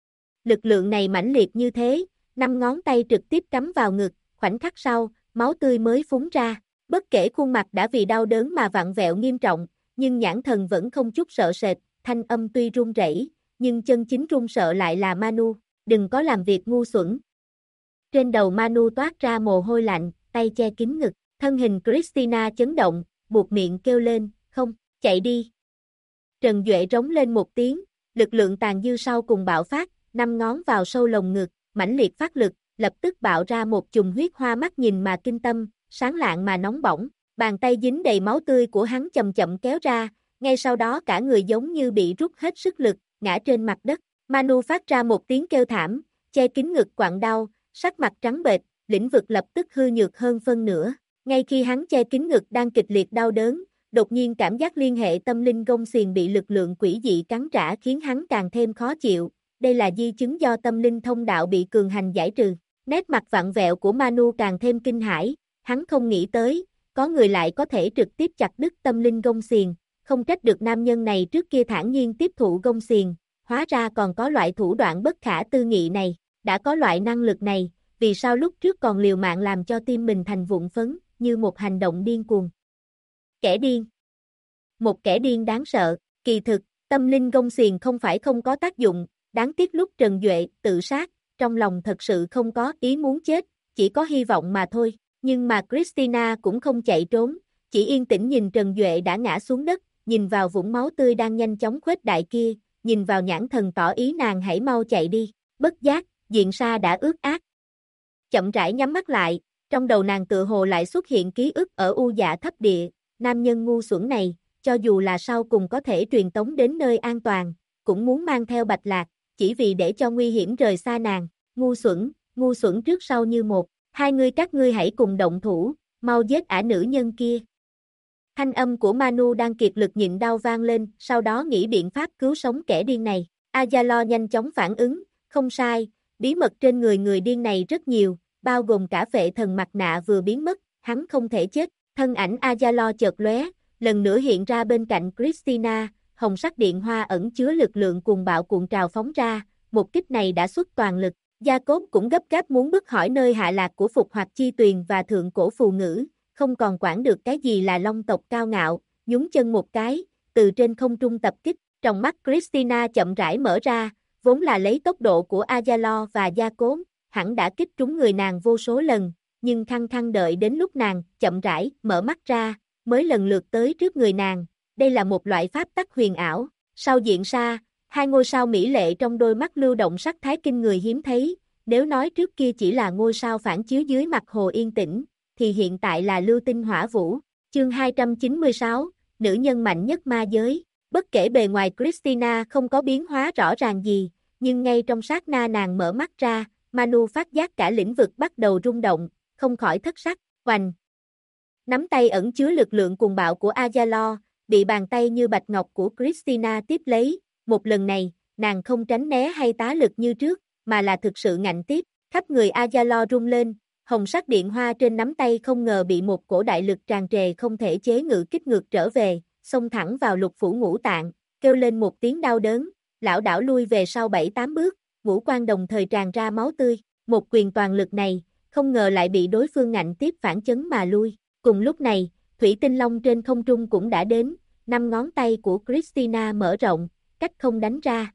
Lực lượng này mãnh liệt như thế, 5 ngón tay trực tiếp cắm vào ngực, khoảnh khắc sau, máu tươi mới phúng ra, bất kể khuôn mặt đã vì đau đớn mà vặn vẹo nghiêm trọng, nhưng nhãn thần vẫn không chút sợ sệt, thanh âm tuy run rẩy, nhưng chân chính run sợ lại là Manu, đừng có làm việc ngu xuẩn. Trên đầu Manu toát ra mồ hôi lạnh, tay che kín ngực, thân hình Christina chấn động, buột miệng kêu lên, không, chạy đi. Trần Duệ rống lên một tiếng, lực lượng tàn dư sau cùng bạo phát, 5 ngón vào sâu lồng ngực, mãnh liệt phát lực, lập tức bạo ra một chùm huyết hoa mắt nhìn mà kinh tâm, sáng lạng mà nóng bỏng, bàn tay dính đầy máu tươi của hắn chậm chậm kéo ra, ngay sau đó cả người giống như bị rút hết sức lực, ngã trên mặt đất. Manu phát ra một tiếng kêu thảm, che kín ngực quặn đau, sắc mặt trắng bệch, lĩnh vực lập tức hư nhược hơn phân nửa. Ngay khi hắn che kín ngực đang kịch liệt đau đớn, đột nhiên cảm giác liên hệ tâm linh gông xiềng bị lực lượng quỷ dị cắn trả khiến hắn càng thêm khó chịu, đây là di chứng do tâm linh thông đạo bị cường hành giải trừ. Nét mặt vặn vẹo của Manu càng thêm kinh hãi, hắn không nghĩ tới, có người lại có thể trực tiếp chặt đứt tâm linh gông xiềng, không trách được nam nhân này trước kia thản nhiên tiếp thụ gông xiềng, hóa ra còn có loại thủ đoạn bất khả tư nghị này, đã có loại năng lực này, vì sao lúc trước còn liều mạng làm cho tim mình thành vụn phấn, như một hành động điên cuồng. Kẻ điên. Một kẻ điên đáng sợ, kỳ thực, tâm linh gông xiềng không phải không có tác dụng, đáng tiếc lúc Trần Duệ tự sát, trong lòng thật sự không có ý muốn chết, chỉ có hy vọng mà thôi, nhưng mà Christina cũng không chạy trốn, chỉ yên tĩnh nhìn Trần Duệ đã ngã xuống đất, nhìn vào vũng máu tươi đang nhanh chóng khuếch đại kia, nhìn vào nhãn thần tỏ ý nàng hãy mau chạy đi, bất giác, diện sa đã ướt át. Chậm rãi nhắm mắt lại, trong đầu nàng tựa hồ lại xuất hiện ký ức ở u dạ thấp địa, nam nhân ngu xuẩn này, cho dù là sau cùng có thể truyền tống đến nơi an toàn, cũng muốn mang theo Bạch Lạc, chỉ vì để cho nguy hiểm rời xa nàng, ngu xuẩn trước sau như một, hai người các ngươi hãy cùng động thủ, mau giết ả nữ nhân kia. Thanh âm của Manu đang kiệt lực nhịn đau vang lên, sau đó nghĩ biện pháp cứu sống kẻ điên này. Ayala nhanh chóng phản ứng, không sai, bí mật trên người người điên này rất nhiều, bao gồm cả phệ thần mặt nạ vừa biến mất, hắn không thể chết. Thân ảnh Ayala chợt lóe, lần nữa hiện ra bên cạnh Christina, hồng sắc điện hoa ẩn chứa lực lượng cuồng bạo cuộn trào phóng ra, một kích này đã xuất toàn lực. Jacob cũng gấp gáp muốn bứt khỏi nơi hạ lạc của Phục Hoạt Chi Tuyền và Thượng Cổ Phù Ngữ, không còn quản được cái gì là long tộc cao ngạo, nhún chân một cái, từ trên không trung tập kích, trong mắt Christina chậm rãi mở ra, vốn là lấy tốc độ của Ayala và Jacob, hẳn đã kích trúng người nàng vô số lần, nhưng khăng khăng đợi đến lúc nàng chậm rãi mở mắt ra, mới lần lượt tới trước người nàng, đây là một loại pháp tắc huyền ảo, sau diện sa, hai ngôi sao mỹ lệ trong đôi mắt lưu động sắc thái kinh người hiếm thấy, nếu nói trước kia chỉ là ngôi sao phản chiếu dưới mặt hồ yên tĩnh, thì hiện tại là lưu tinh hỏa vũ. Chương 296, nữ nhân mạnh nhất ma giới. Bất kể bề ngoài Christina không có biến hóa rõ ràng gì, nhưng ngay trong sát na nàng mở mắt ra, Manu phát giác cả lĩnh vực bắt đầu rung động, không khỏi thất sắc, oành. Nắm tay ẩn chứa lực lượng cuồng bạo của Ayala, bị bàn tay như bạch ngọc của Christina tiếp lấy, một lần này, nàng không tránh né hay tá lực như trước, mà là thực sự ngạnh tiếp, khắp người Ayala rung lên, hồng sắc điện hoa trên nắm tay không ngờ bị một cổ đại lực tràn trề không thể chế ngự kích ngược trở về, xông thẳng vào lục phủ ngũ tạng, kêu lên một tiếng đau đớn, lảo đảo lui về sau 7-8 bước, ngũ quan đồng thời tràn ra máu tươi, một quyền toàn lực này, không ngờ lại bị đối phương ngạnh tiếp phản chấn mà lui. Cùng lúc này, thủy tinh long trên không trung cũng đã đến, 5 ngón tay của Christina mở rộng, cách không đánh ra.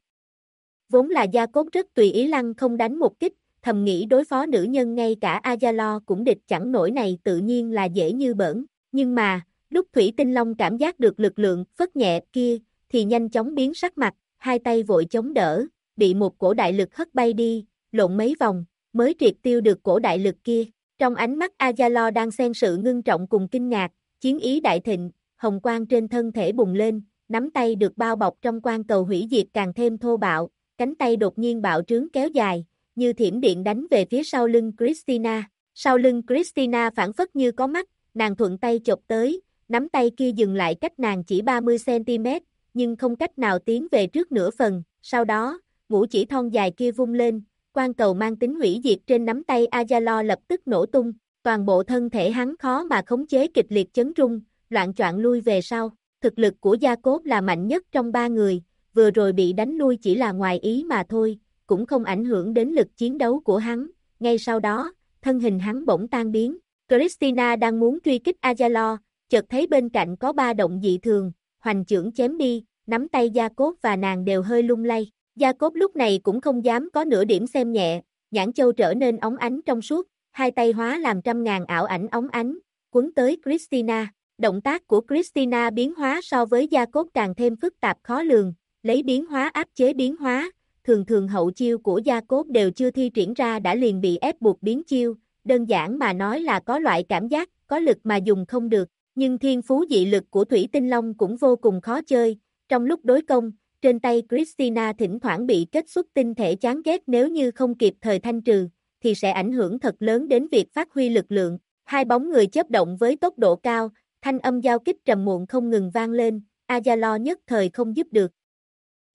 Vốn là Jacob rất tùy ý lăng không đánh một kích, thầm nghĩ đối phó nữ nhân ngay cả Ayala cũng địch chẳng nổi này tự nhiên là dễ như bỡn, nhưng mà, lúc thủy tinh long cảm giác được lực lượng phất nhẹ kia, thì nhanh chóng biến sắc mặt, hai tay vội chống đỡ, bị một cổ đại lực hất bay đi, lộn mấy vòng, mới triệt tiêu được cổ đại lực kia. Trong ánh mắt Ayala đang xen sự ngưng trọng cùng kinh ngạc, chiến ý đại thịnh, hồng quang trên thân thể bùng lên, nắm tay được bao bọc trong quang cầu hủy diệt càng thêm thô bạo, cánh tay đột nhiên bạo trướng kéo dài, như thiểm điện đánh về phía sau lưng Christina. Sau lưng Christina phản phất như có mắt, nàng thuận tay chộp tới, nắm tay kia dừng lại cách nàng chỉ 30cm, nhưng không cách nào tiến về trước nửa phần, sau đó, ngũ chỉ thon dài kia vung lên, quang cầu mang tính hủy diệt trên nắm tay Ayala lập tức nổ tung, toàn bộ thân thể hắn khó mà khống chế kịch liệt chấn rung, loạng choạng lui về sau. Thực lực của Jacob là mạnh nhất trong ba người, vừa rồi bị đánh lui chỉ là ngoài ý mà thôi, cũng không ảnh hưởng đến lực chiến đấu của hắn. Ngay sau đó, thân hình hắn bỗng tan biến. Christina đang muốn truy kích Ayala, chợt thấy bên cạnh có ba động dị thường, hoành chưởng chém đi, nắm tay Jacob và nàng đều hơi lung lay. Jacob lúc này cũng không dám có nửa điểm xem nhẹ, nhãn châu trở nên óng ánh trong suốt, hai tay hóa làm trăm ngàn ảo ảnh óng ánh, quấn tới Christina. Động tác của Christina biến hóa so với Jacob càng thêm phức tạp khó lường, lấy biến hóa áp chế biến hóa, thường hậu chiêu của Jacob đều chưa thi triển ra đã liền bị ép buộc biến chiêu, đơn giản mà nói là có loại cảm giác, có lực mà dùng không được, nhưng thiên phú dị lực của Thủy Tinh Long cũng vô cùng khó chơi, trong lúc đối công, trên tay Christina thỉnh thoảng bị kết xuất tinh thể chán ghét nếu như không kịp thời thanh trừ, thì sẽ ảnh hưởng thật lớn đến việc phát huy lực lượng, hai bóng người chớp động với tốc độ cao, thanh âm giao kích trầm muộn không ngừng vang lên, Ayala nhất thời không giúp được.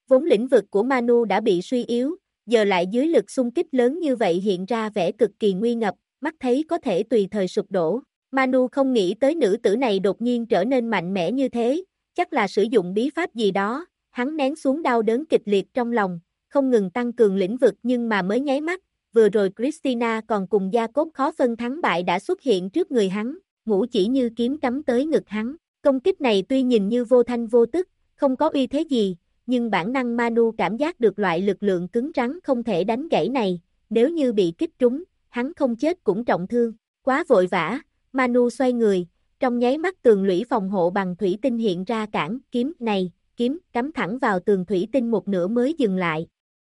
Vốn lĩnh vực của Manu đã bị suy yếu, giờ lại dưới lực xung kích lớn như vậy hiện ra vẻ cực kỳ nguy ngập, mắt thấy có thể tùy thời sụp đổ. Manu không nghĩ tới nữ tử này đột nhiên trở nên mạnh mẽ như thế, chắc là sử dụng bí pháp gì đó, hắn nén xuống đau đớn kịch liệt trong lòng, không ngừng tăng cường lĩnh vực nhưng mà mới nháy mắt, vừa rồi Christina còn cùng Jacob khó phân thắng bại đã xuất hiện trước người hắn, ngũ chỉ như kiếm cắm tới ngực hắn. Công kích này tuy nhìn như vô thanh vô tức, không có uy thế gì, nhưng bản năng Manu cảm giác được loại lực lượng cứng rắn không thể đánh gãy này, nếu như bị kích trúng, hắn không chết cũng trọng thương. Quá vội vã, Manu xoay người, trong nháy mắt tường lũy phòng hộ bằng thủy tinh hiện ra cản kiếm này, kiếm cắm thẳng vào tường thủy tinh một nửa mới dừng lại.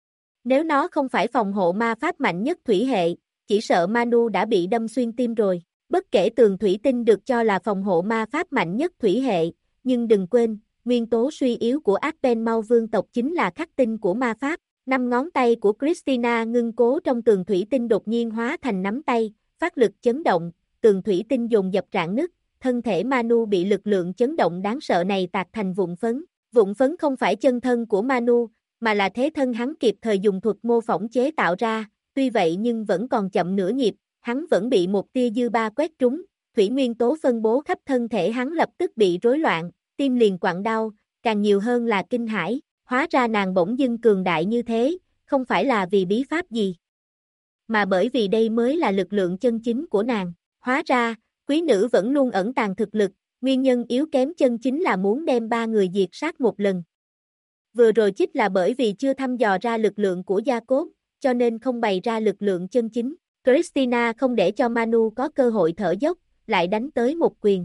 Nếu nó không phải phòng hộ ma pháp mạnh nhất thủy hệ, chỉ sợ Manu đã bị đâm xuyên tim rồi. Bất kể tường thủy tinh được cho là phòng hộ ma pháp mạnh nhất thủy hệ, nhưng đừng quên, nguyên tố suy yếu của Archenmal vương tộc chính là khắc tinh của ma pháp. 5 ngón tay của Christina ngưng cố trong tường thủy tinh đột nhiên hóa thành nắm tay, phát lực chấn động, tường thủy tinh dồn dập rạn nứt, thân thể Manu bị lực lượng chấn động đáng sợ này tạc thành vụn phấn. Vụn phấn không phải chân thân của Manu, mà là thế thân hắn kịp thời dùng thuật mô phỏng chế tạo ra, tuy vậy nhưng vẫn còn chậm nửa nhịp, hắn vẫn bị một tia dư ba quét trúng, thủy nguyên tố phân bố khắp thân thể hắn lập tức bị rối loạn, tim liền quặn đau, càng nhiều hơn là kinh hãi, hóa ra nàng bỗng dưng cường đại như thế, không phải là vì bí pháp gì, mà bởi vì đây mới là lực lượng chân chính của nàng. Hóa ra, quý nữ vẫn luôn ẩn tàng thực lực, nguyên nhân yếu kém chân chính là muốn đem 3 người diệt sát một lần. Vừa rồi chích là bởi vì chưa thăm dò ra lực lượng của Jacob, cho nên không bày ra lực lượng chân chính. Christina không để cho Manu có cơ hội thở dốc, lại đánh tới một quyền.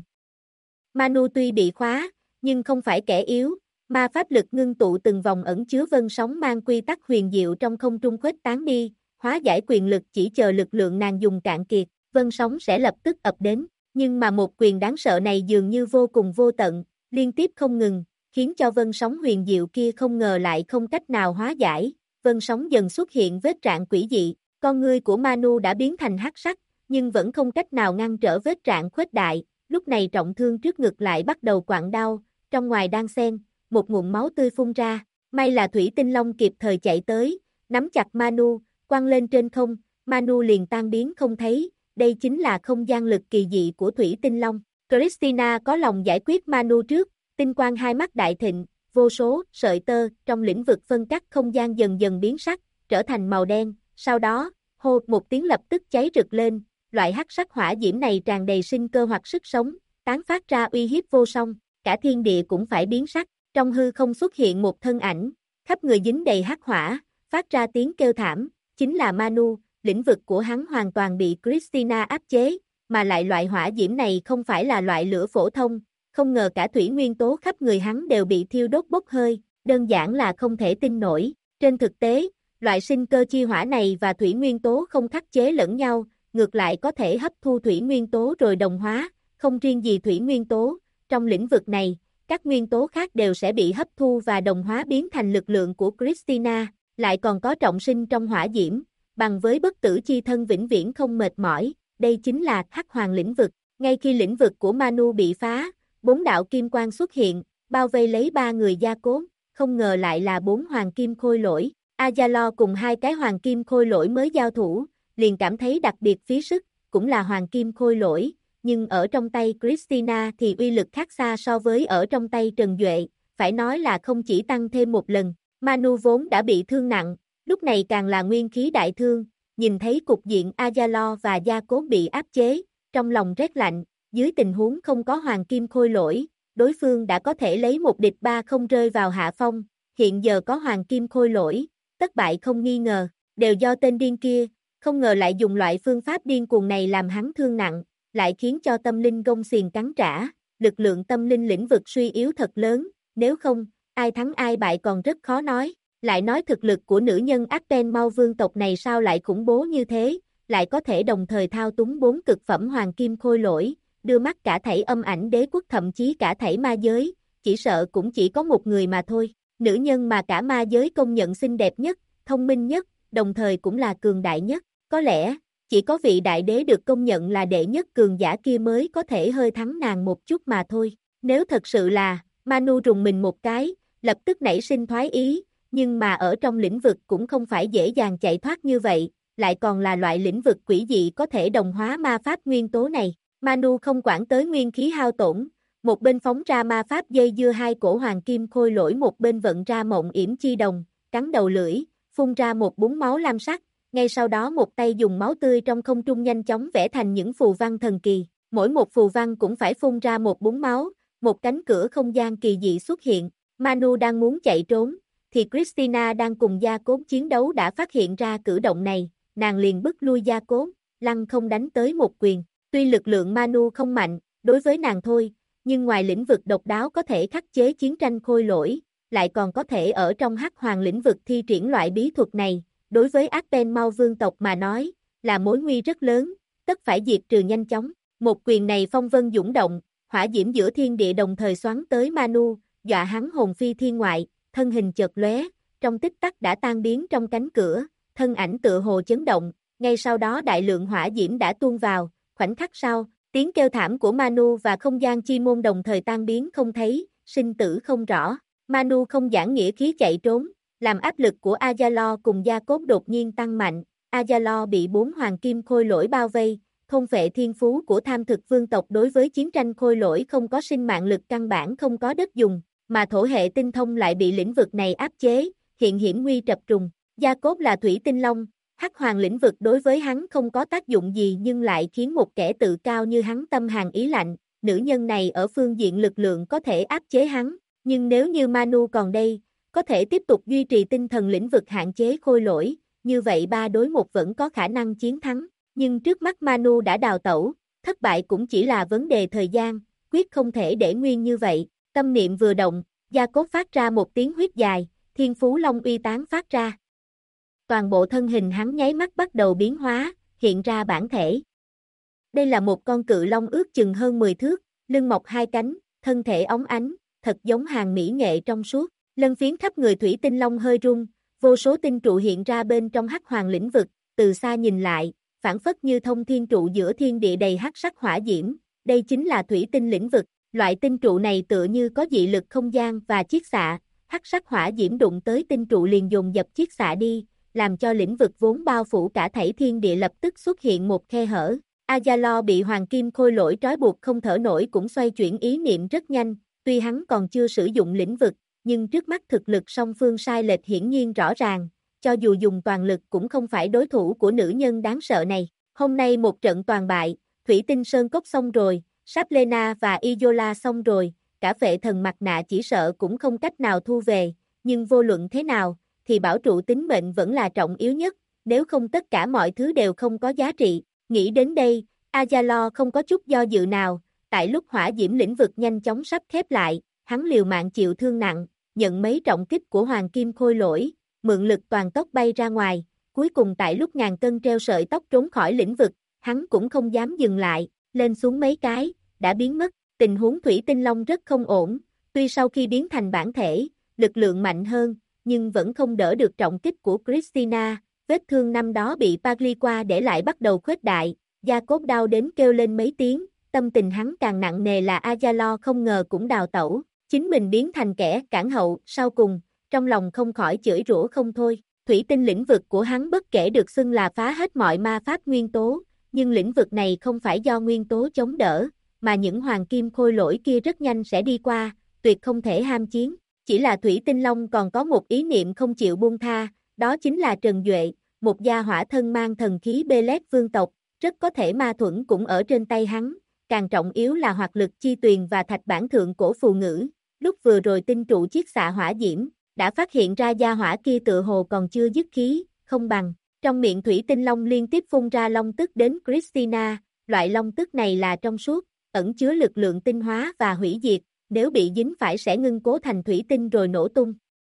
Manu tuy bị khóa, nhưng không phải kẻ yếu, ma pháp lực ngưng tụ từng vòng ẩn chứa vân sóng mang quy tắc huyền diệu trong không trung khuếch tán đi, hóa giải quyền lực chỉ chờ lực lượng nàng dùng cạn kiệt, vân sóng sẽ lập tức ập đến, nhưng mà một quyền đáng sợ này dường như vô cùng vô tận, liên tiếp không ngừng, khiến cho vân sóng huyền diệu kia không ngờ lại không cách nào hóa giải, vân sóng dần xuất hiện vết rạn quỷ dị, con ngươi của Manu đã biến thành hắc sắc, nhưng vẫn không cách nào ngăn trở vết rạn khuếch đại, lúc này trọng thương trước ngực lại bắt đầu quặn đau, trong ngoài đan xen, một nguồn máu tươi phun ra, may là Thủy Tinh Long kịp thời chạy tới, nắm chặt Manu, quăng lên trên không, Manu liền tan biến không thấy, đây chính là không gian lực kỳ dị của Thủy Tinh Long. Christina có lòng giải quyết Manu trước, tinh quang hai mắt đại thịnh, vô số sợi tơ trong lĩnh vực phân cắt không gian dần dần biến sắc, trở thành màu đen, sau đó, hô một tiếng lập tức cháy rực lên, loại hắc sắc hỏa diễm này tràn đầy sinh cơ hoặc sức sống, tán phát ra uy hiếp vô song, cả thiên địa cũng phải biến sắc, trong hư không xuất hiện một thân ảnh, khắp người dính đầy hắc hỏa, phát ra tiếng kêu thảm, chính là Manu, lĩnh vực của hắn hoàn toàn bị Christina áp chế, mà lại loại hỏa diễm này không phải là loại lửa phổ thông, không ngờ cả thủy nguyên tố khắp người hắn đều bị thiêu đốt bốc hơi, đơn giản là không thể tin nổi. Trên thực tế, loại sinh cơ chi hỏa này và thủy nguyên tố không khắc chế lẫn nhau, ngược lại có thể hấp thu thủy nguyên tố rồi đồng hóa, không riêng gì thủy nguyên tố, trong lĩnh vực này, các nguyên tố khác đều sẽ bị hấp thu và đồng hóa biến thành lực lượng của Christina, lại còn có trọng sinh trong hỏa diễm, bằng với bất tử chi thân vĩnh viễn không mệt mỏi, đây chính là Hắc Hoàng lĩnh vực. Ngay khi lĩnh vực của Manu bị phá, 4 đạo kim quang xuất hiện, bao vây lấy 3 người gia cố, không ngờ lại là 4 hoàng kim khôi lỗi. Azalo cùng 2 cái hoàng kim khôi lỗi mới giao thủ, liền cảm thấy đặc biệt phí sức, cũng là hoàng kim khôi lỗi, nhưng ở trong tay Christina thì uy lực khác xa so với ở trong tay Trần Duệ, phải nói là không chỉ tăng thêm một lần. Manu vốn đã bị thương nặng, lúc này càng là nguyên khí đại thương, nhìn thấy cục diện Azalo và gia cố bị áp chế, trong lòng rét lạnh, dưới tình huống không có hoàng kim khôi lỗi, đối phương đã có thể lấy một địch 3 không rơi vào hạ phong, hiện giờ có hoàng kim khôi lỗi, tất bại không nghi ngờ, đều do tên điên kia, không ngờ lại dùng loại phương pháp điên cuồng này làm hắn thương nặng, lại khiến cho tâm linh gông xiềng cắn trả, lực lượng tâm linh lĩnh vực suy yếu thật lớn, nếu không, ai thắng ai bại còn rất khó nói, lại nói thực lực của nữ nhân Archenmal vương tộc này sao lại khủng bố như thế, lại có thể đồng thời thao túng 4 cực phẩm hoàng kim khôi lỗi, đưa mắt cả thảy âm ảnh đế quốc thậm chí cả thảy ma giới, chỉ sợ cũng chỉ có một người mà thôi, nữ nhân mà cả ma giới công nhận xinh đẹp nhất, thông minh nhất, đồng thời cũng là cường đại nhất, có lẽ, chỉ có vị đại đế được công nhận là đệ nhất cường giả kia mới có thể hơi thắng nàng một chút mà thôi, nếu thật sự là, Manu rùng mình một cái, lập tức nảy sinh thoái ý, nhưng mà ở trong lĩnh vực cũng không phải dễ dàng chạy thoát như vậy, lại còn là loại lĩnh vực quỷ dị có thể đồng hóa ma pháp nguyên tố này. Manu không quản tới nguyên khí hao tổn, một bên phóng ra ma pháp dây dưa hai cổ hoàng kim khôi lỗi, một bên vận ra mộng yểm chi đồng, cắn đầu lưỡi, phun ra một búng máu lam sắc, ngay sau đó một tay dùng máu tươi trong không trung nhanh chóng vẽ thành những phù văn thần kỳ, mỗi một phù văn cũng phải phun ra một búng máu, một cánh cửa không gian kỳ dị xuất hiện. Manu đang muốn chạy trốn, thì Christina đang cùng Jacob chiến đấu đã phát hiện ra cử động này, nàng liền bức lui Jacob, lăng không đánh tới một quyền. Tuy lực lượng Manu không mạnh, đối với nàng thôi, nhưng ngoài lĩnh vực độc đáo có thể khắc chế chiến tranh khôi lỗi, lại còn có thể ở trong Hắc Hoàng lĩnh vực thi triển loại bí thuật này, đối với Archenmau vương tộc mà nói, là mối nguy rất lớn, tất phải diệt trừ nhanh chóng. Một quyền này phong vân dũng động, hỏa diễm giữa thiên địa đồng thời xoắn tới Manu, dọa hắn hồn phi thiên ngoại, thân hình chợt lóe, trong tích tắc đã tan biến trong cánh cửa, thân ảnh tựa hồ chấn động, ngay sau đó đại lượng hỏa diễm đã tuôn vào, khoảnh khắc sau, tiếng kêu thảm của Manu và không gian chi môn đồng thời tan biến không thấy, sinh tử không rõ. Manu không giảng nghĩa khí chạy trốn, làm áp lực của Azalo cùng Jacob đột nhiên tăng mạnh, Azalo bị 4 hoàng kim khôi lỗi bao vây, thôn phệ thiên phú của tham thực vương tộc đối với chiến tranh khôi lỗi không có sinh mạng lực, căn bản không có đất dùng, mà thổ hệ tinh thông lại bị lĩnh vực này áp chế, hiện hiểm nguy trập trùng. Jacob là thủy tinh long, Hắc Hoàng lĩnh vực đối với hắn không có tác dụng gì nhưng lại khiến một kẻ tự cao như hắn tâm hàn ý lạnh, nữ nhân này ở phương diện lực lượng có thể áp chế hắn, nhưng nếu như Manu còn đây, có thể tiếp tục duy trì tinh thần lĩnh vực hạn chế khôi lỗi, như vậy 3 đối 1 vẫn có khả năng chiến thắng, nhưng trước mắt Manu đã đào tẩu, thất bại cũng chỉ là vấn đề thời gian, quyết không thể để nguyên như vậy. Tâm niệm vừa động, Jacob phát ra một tiếng huyết dài, thiên phú long uy tán phát ra. Toàn bộ thân hình hắn nháy mắt bắt đầu biến hóa, hiện ra bản thể. Đây là một con cự long ước chừng hơn 10 thước, lưng mọc 2 cánh, thân thể óng ánh, thật giống hàng mỹ nghệ trong suốt. Lân phiến khắp người thủy tinh long hơi rung, vô số tinh trụ hiện ra bên trong Hắc Hoàng lĩnh vực, từ xa nhìn lại, phản phất như thông thiên trụ giữa thiên địa đầy hắc sắc hỏa diễm, đây chính là thủy tinh lĩnh vực. Loại tinh trụ này tựa như có dị lực không gian và chiết xạ, hắc sắc hỏa diễm đụng tới tinh trụ liền dồn dập chiết xạ đi, làm cho lĩnh vực vốn bao phủ cả thảy thiên địa lập tức xuất hiện một khe hở. Azalo bị hoàng kim khôi lỗi trói buộc không thở nổi cũng xoay chuyển ý niệm rất nhanh, tuy hắn còn chưa sử dụng lĩnh vực, nhưng trước mắt thực lực song phương sai lệch hiển nhiên rõ ràng, cho dù dùng toàn lực cũng không phải đối thủ của nữ nhân đáng sợ này. Hôm nay một trận toàn bại, Thủy Tinh Sơn Cốc xong rồi, Saplena và Izola xong rồi, cả phệ thần mặt nạ chỉ sợ cũng không cách nào thu về, nhưng vô luận thế nào, thì bảo trụ tính mệnh vẫn là trọng yếu nhất, nếu không tất cả mọi thứ đều không có giá trị. Nghĩ đến đây, Azalo không có chút do dự nào, tại lúc hỏa diễm lĩnh vực nhanh chóng sắp khép lại, hắn liều mạng chịu thương nặng, nhận mấy trọng kích của hoàng kim khôi lỗi, mượn lực toàn tốc bay ra ngoài, cuối cùng tại lúc ngàn cân treo sợi tóc trốn khỏi lĩnh vực, hắn cũng không dám dừng lại, lên xuống mấy cái, đã biến mất. Tình huống thủy tinh long rất không ổn, tuy sau khi biến thành bản thể, lực lượng mạnh hơn, nhưng vẫn không đỡ được trọng kích của Christina, vết thương năm đó bị Pagliqua để lại bắt đầu khuếch đại, Jacob đau đến kêu lên mấy tiếng, tâm tình hắn càng nặng nề là Azalo không ngờ cũng đào tẩu, chính mình biến thành kẻ cản hậu, sau cùng, trong lòng không khỏi chửi rủa không thôi. Thủy tinh lĩnh vực của hắn bất kể được xưng là phá hết mọi ma pháp nguyên tố, nhưng lĩnh vực này không phải do nguyên tố chống đỡ, mà những hoàng kim khôi lỗi kia rất nhanh sẽ đi qua, tuyệt không thể ham chiến. Chỉ là Thủy Tinh Long còn có một ý niệm không chịu buông tha, đó chính là Trần Duệ, một gia hỏa thân mang thần khí Belet vương tộc, rất có thể ma thuẫn cũng ở trên tay hắn, càng trọng yếu là hoạt lực chi tuyền và thạch bản thượng cổ phù ngữ. Lúc vừa rồi tinh trụ chiết xạ hỏa diễm, đã phát hiện ra gia hỏa kia tựa hồ còn chưa dứt khí, không bằng. Trong miệng Thủy Tinh Long liên tiếp phun ra long tức đến Christina, loại long tức này là trong suốt, ẩn chứa lực lượng tinh hóa và hủy diệt, nếu bị dính phải sẽ ngưng cố thành thủy tinh rồi nổ tung.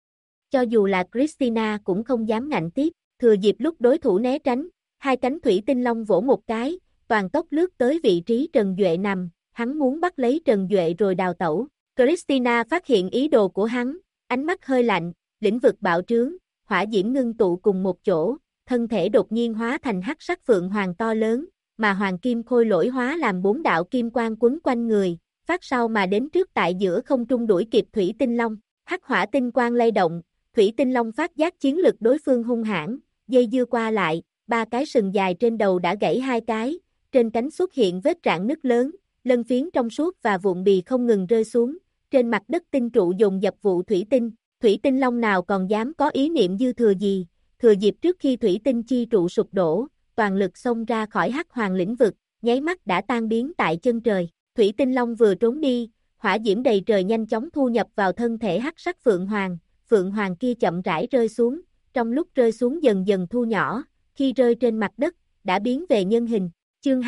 Cho dù là Christina cũng không dám ngạnh tiếp, thừa dịp lúc đối thủ né tránh, hai cánh thủy tinh long vỗ một cái, toàn tốc lướt tới vị trí Trần Duệ nằm, hắn muốn bắt lấy Trần Duệ rồi đào tẩu. Christina phát hiện ý đồ của hắn, ánh mắt hơi lạnh, lĩnh vực bạo trướng, hỏa diễm ngưng tụ cùng một chỗ, thân thể đột nhiên hóa thành hắc sắc phượng hoàng to lớn, mà hoàng kim khôi lỗi hóa làm 4 đạo kim quang quấn quanh người, phát sau mà đến trước tại giữa không trung đuổi kịp Thủy Tinh Long. Hắc hỏa tinh quang lay động, Thủy Tinh Long phát giác chiến lực đối phương hung hãn, dây dưa qua lại, 3 cái sừng dài trên đầu đã gãy 2 cái, trên cánh xuất hiện vết rạn nứt lớn, lân phiến trong suốt và vụn bì không ngừng rơi xuống, trên mặt đất tinh trụ dồn dập vụ Thủy Tinh Long nào còn dám có ý niệm dư thừa gì, thừa dịp trước khi thủy tinh chi trụ sụp đổ, toàn lực xông ra khỏi Hắc Hoàng lĩnh vực, nháy mắt đã tan biến tại chân trời. Thủy Tinh Long vừa trốn đi, hỏa diễm đầy trời nhanh chóng thu nhập vào thân thể hắc sắc Phượng Hoàng kia chậm rãi rơi xuống, trong lúc rơi xuống dần dần thu nhỏ, khi rơi trên mặt đất, đã biến về nhân hình. Chương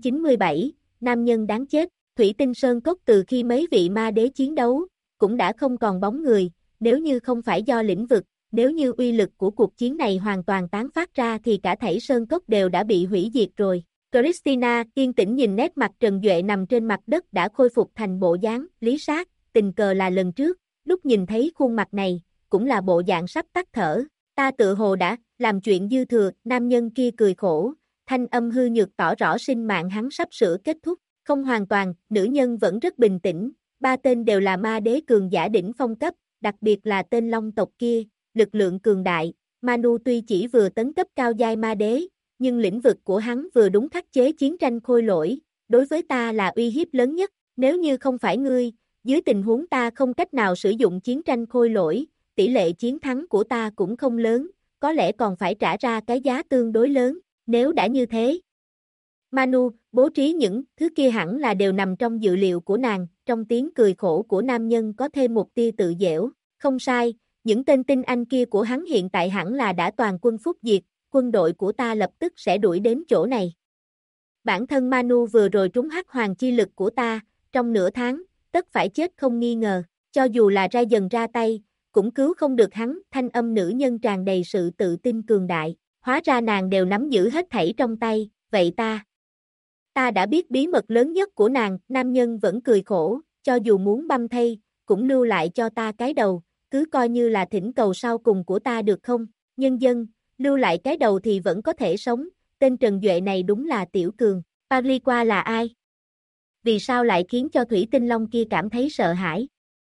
297, Nam nhân đáng chết. Thủy Tinh Sơn Cốc từ khi mấy vị ma đế chiến đấu, cũng đã không còn bóng người, nếu như không phải do lĩnh vực, nếu như uy lực của cuộc chiến này hoàn toàn tán phát ra thì cả thảy Sơn Cốc đều đã bị hủy diệt rồi. Christina yên tĩnh nhìn nét mặt Trần Duệ nằm trên mặt đất đã khôi phục thành bộ dáng lý sát, tình cờ là lần trước, lúc nhìn thấy khuôn mặt này, cũng là bộ dạng sắp tắt thở. Ta tự hồ đã làm chuyện dư thừa, nam nhân kia cười khổ, thanh âm hư nhược tỏ rõ sinh mạng hắn sắp sửa kết thúc. Không hoàn toàn, nữ nhân vẫn rất bình tĩnh, 3 tên đều là ma đế cường giả đỉnh phong cấp, đặc biệt là tên Long tộc kia, lực lượng cường đại. Manu tuy chỉ vừa tấn cấp cao giai ma đế, nhưng lĩnh vực của hắn vừa đúng khắc chế chiến tranh khôi lỗi, đối với ta là uy hiếp lớn nhất, nếu như không phải ngươi, dưới tình huống ta không cách nào sử dụng chiến tranh khôi lỗi, tỷ lệ chiến thắng của ta cũng không lớn, có lẽ còn phải trả ra cái giá tương đối lớn, nếu đã như thế. Manu, bố trí những thứ kia hẳn là đều nằm trong dự liệu của nàng, trong tiếng cười khổ của nam nhân có thêm một tia tự giễu, không sai, những tên tinh anh kia của hắn hiện tại hẳn là đã toàn quân phúc diệt, quân đội của ta lập tức sẽ đuổi đến chỗ này. Bản thân Manu vừa rồi trúng hắc hoàng chi lực của ta, trong nửa tháng, tất phải chết không nghi ngờ, cho dù là ra dần ra tay, cũng cứu không được hắn. Thanh âm nữ nhân tràn đầy sự tự tin cường đại, hóa ra nàng đều nắm giữ hết thảy trong tay, vậy ta đã biết bí mật lớn nhất của nàng. Nam nhân vẫn cười khổ, cho dù muốn băm thây, cũng lưu lại cho ta cái đầu, cứ coi như là thỉnh cầu sau cùng của ta được không? Nhân dân, lưu lại cái đầu thì vẫn có thể sống, tên Trần Duệ này đúng là tiểu cường. Parliqua là ai? Vì sao lại khiến cho Thủy Tinh Long kia cảm thấy sợ hãi?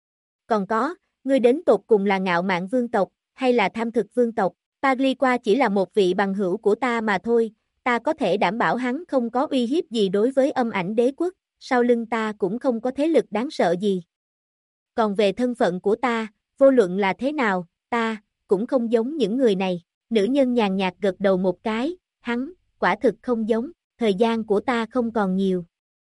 Còn có, ngươi đến tột cùng là Ngạo Mạn vương tộc, hay là Tham Thực vương tộc? Parliqua chỉ là một vị bằng hữu của ta mà thôi, ta có thể đảm bảo hắn không có uy hiếp gì đối với Âm Ảnh Đế quốc, sau lưng ta cũng không có thế lực đáng sợ gì. Còn về thân phận của ta, vô luận là thế nào, ta cũng không giống những người này. Nữ nhân nhàn nhạt gật đầu một cái, hắn, quả thực không giống, thời gian của ta không còn nhiều.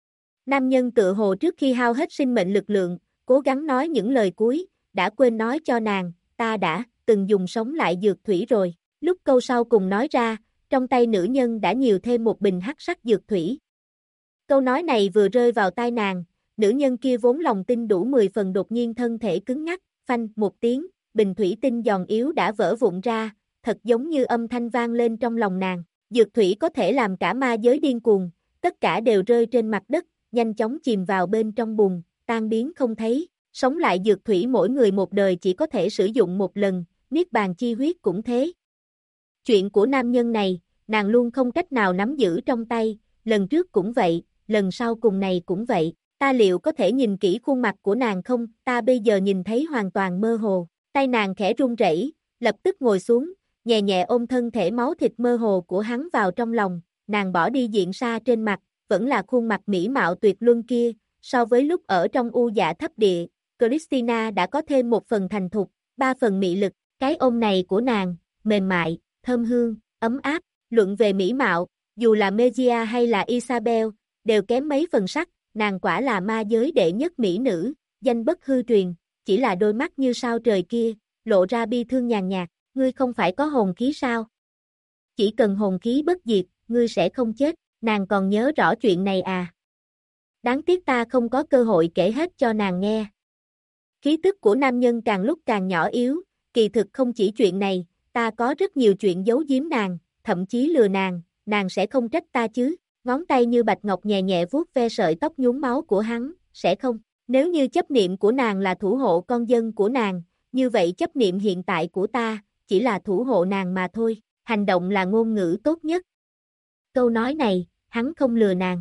Nam nhân tự hồ trước khi hao hết sinh mệnh lực lượng, cố gắng nói những lời cuối, đã quên nói cho nàng, ta đã từng dùng sống lại dược thủy rồi. Lúc câu sau cùng nói ra, trong tay nữ nhân đã nhiều thêm một bình hắc sắc dược thủy. Câu nói này vừa rơi vào tai nàng, nữ nhân kia vốn lòng tin đủ 10 phần đột nhiên thân thể cứng ngắc, phanh một tiếng, bình thủy tinh giòn yếu đã vỡ vụn ra, thật giống như âm thanh vang lên trong lòng nàng. Dược thủy có thể làm cả ma giới điên cuồng, tất cả đều rơi trên mặt đất, nhanh chóng chìm vào bên trong bùn, tan biến không thấy. Sống lại dược thủy mỗi người một đời chỉ có thể sử dụng một lần, niết bàn chi huyết cũng thế. Chuyện của nam nhân này, nàng luôn không cách nào nắm giữ trong tay, lần trước cũng vậy, lần sau cùng này cũng vậy. Ta liệu có thể nhìn kỹ khuôn mặt của nàng không? Ta bây giờ nhìn thấy hoàn toàn mơ hồ. Tay nàng khẽ run rẩy, lập tức ngồi xuống, nhẹ nhẹ ôm thân thể máu thịt mơ hồ của hắn vào trong lòng. Nàng bỏ đi diện sa trên mặt, vẫn là khuôn mặt mỹ mạo tuyệt luân kia. So với lúc ở trong u dạ thấp địa, Christina đã có thêm một phần thành thục, 3 phần mị lực. Cái ôm này của nàng, mềm mại, thơm hương, ấm áp. Luận về mỹ mạo, dù là Mejia hay là Isabel, đều kém mấy phần sắc. Nàng quả là ma giới đệ nhất mỹ nữ, danh bất hư truyền, chỉ là đôi mắt như sao trời kia, lộ ra bi thương nhàn nhạt. Ngươi không phải có hồn khí sao? Chỉ cần hồn khí bất diệt, ngươi sẽ không chết. Nàng còn nhớ rõ chuyện này à? Đáng tiếc ta không có cơ hội kể hết cho nàng nghe. Khí tức của nam nhân càng lúc càng nhỏ yếu, kỳ thực không chỉ chuyện này, ta có rất nhiều chuyện giấu giếm nàng, thậm chí lừa nàng sẽ không trách ta chứ. Ngón tay như bạch ngọc nhẹ nhẹ vuốt ve sợi tóc nhuốm máu của hắn, sẽ không. Nếu như chấp niệm của nàng là thủ hộ con dân của nàng, như vậy chấp niệm hiện tại của ta, chỉ là thủ hộ nàng mà thôi. Hành động là ngôn ngữ tốt nhất. Câu nói này, hắn không lừa nàng.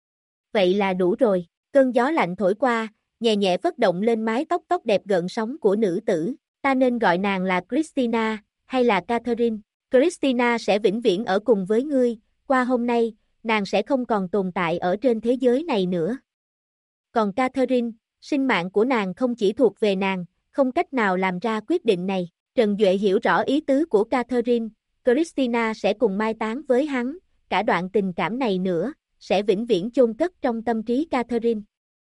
Vậy là đủ rồi. Cơn gió lạnh thổi qua, nhẹ nhẹ phất động lên mái tóc đẹp gợn sóng của nữ tử. Ta nên gọi nàng là Christina, hay là Catherine? Christina sẽ vĩnh viễn ở cùng với ngươi, qua hôm nay, nàng sẽ không còn tồn tại ở trên thế giới này nữa. Còn Catherine, sinh mạng của nàng không chỉ thuộc về nàng, không cách nào làm ra quyết định này. Trần Duệ hiểu rõ ý tứ của Catherine, Christina sẽ cùng mai táng với hắn, cả đoạn tình cảm này nữa, sẽ vĩnh viễn chôn cất trong tâm trí Catherine.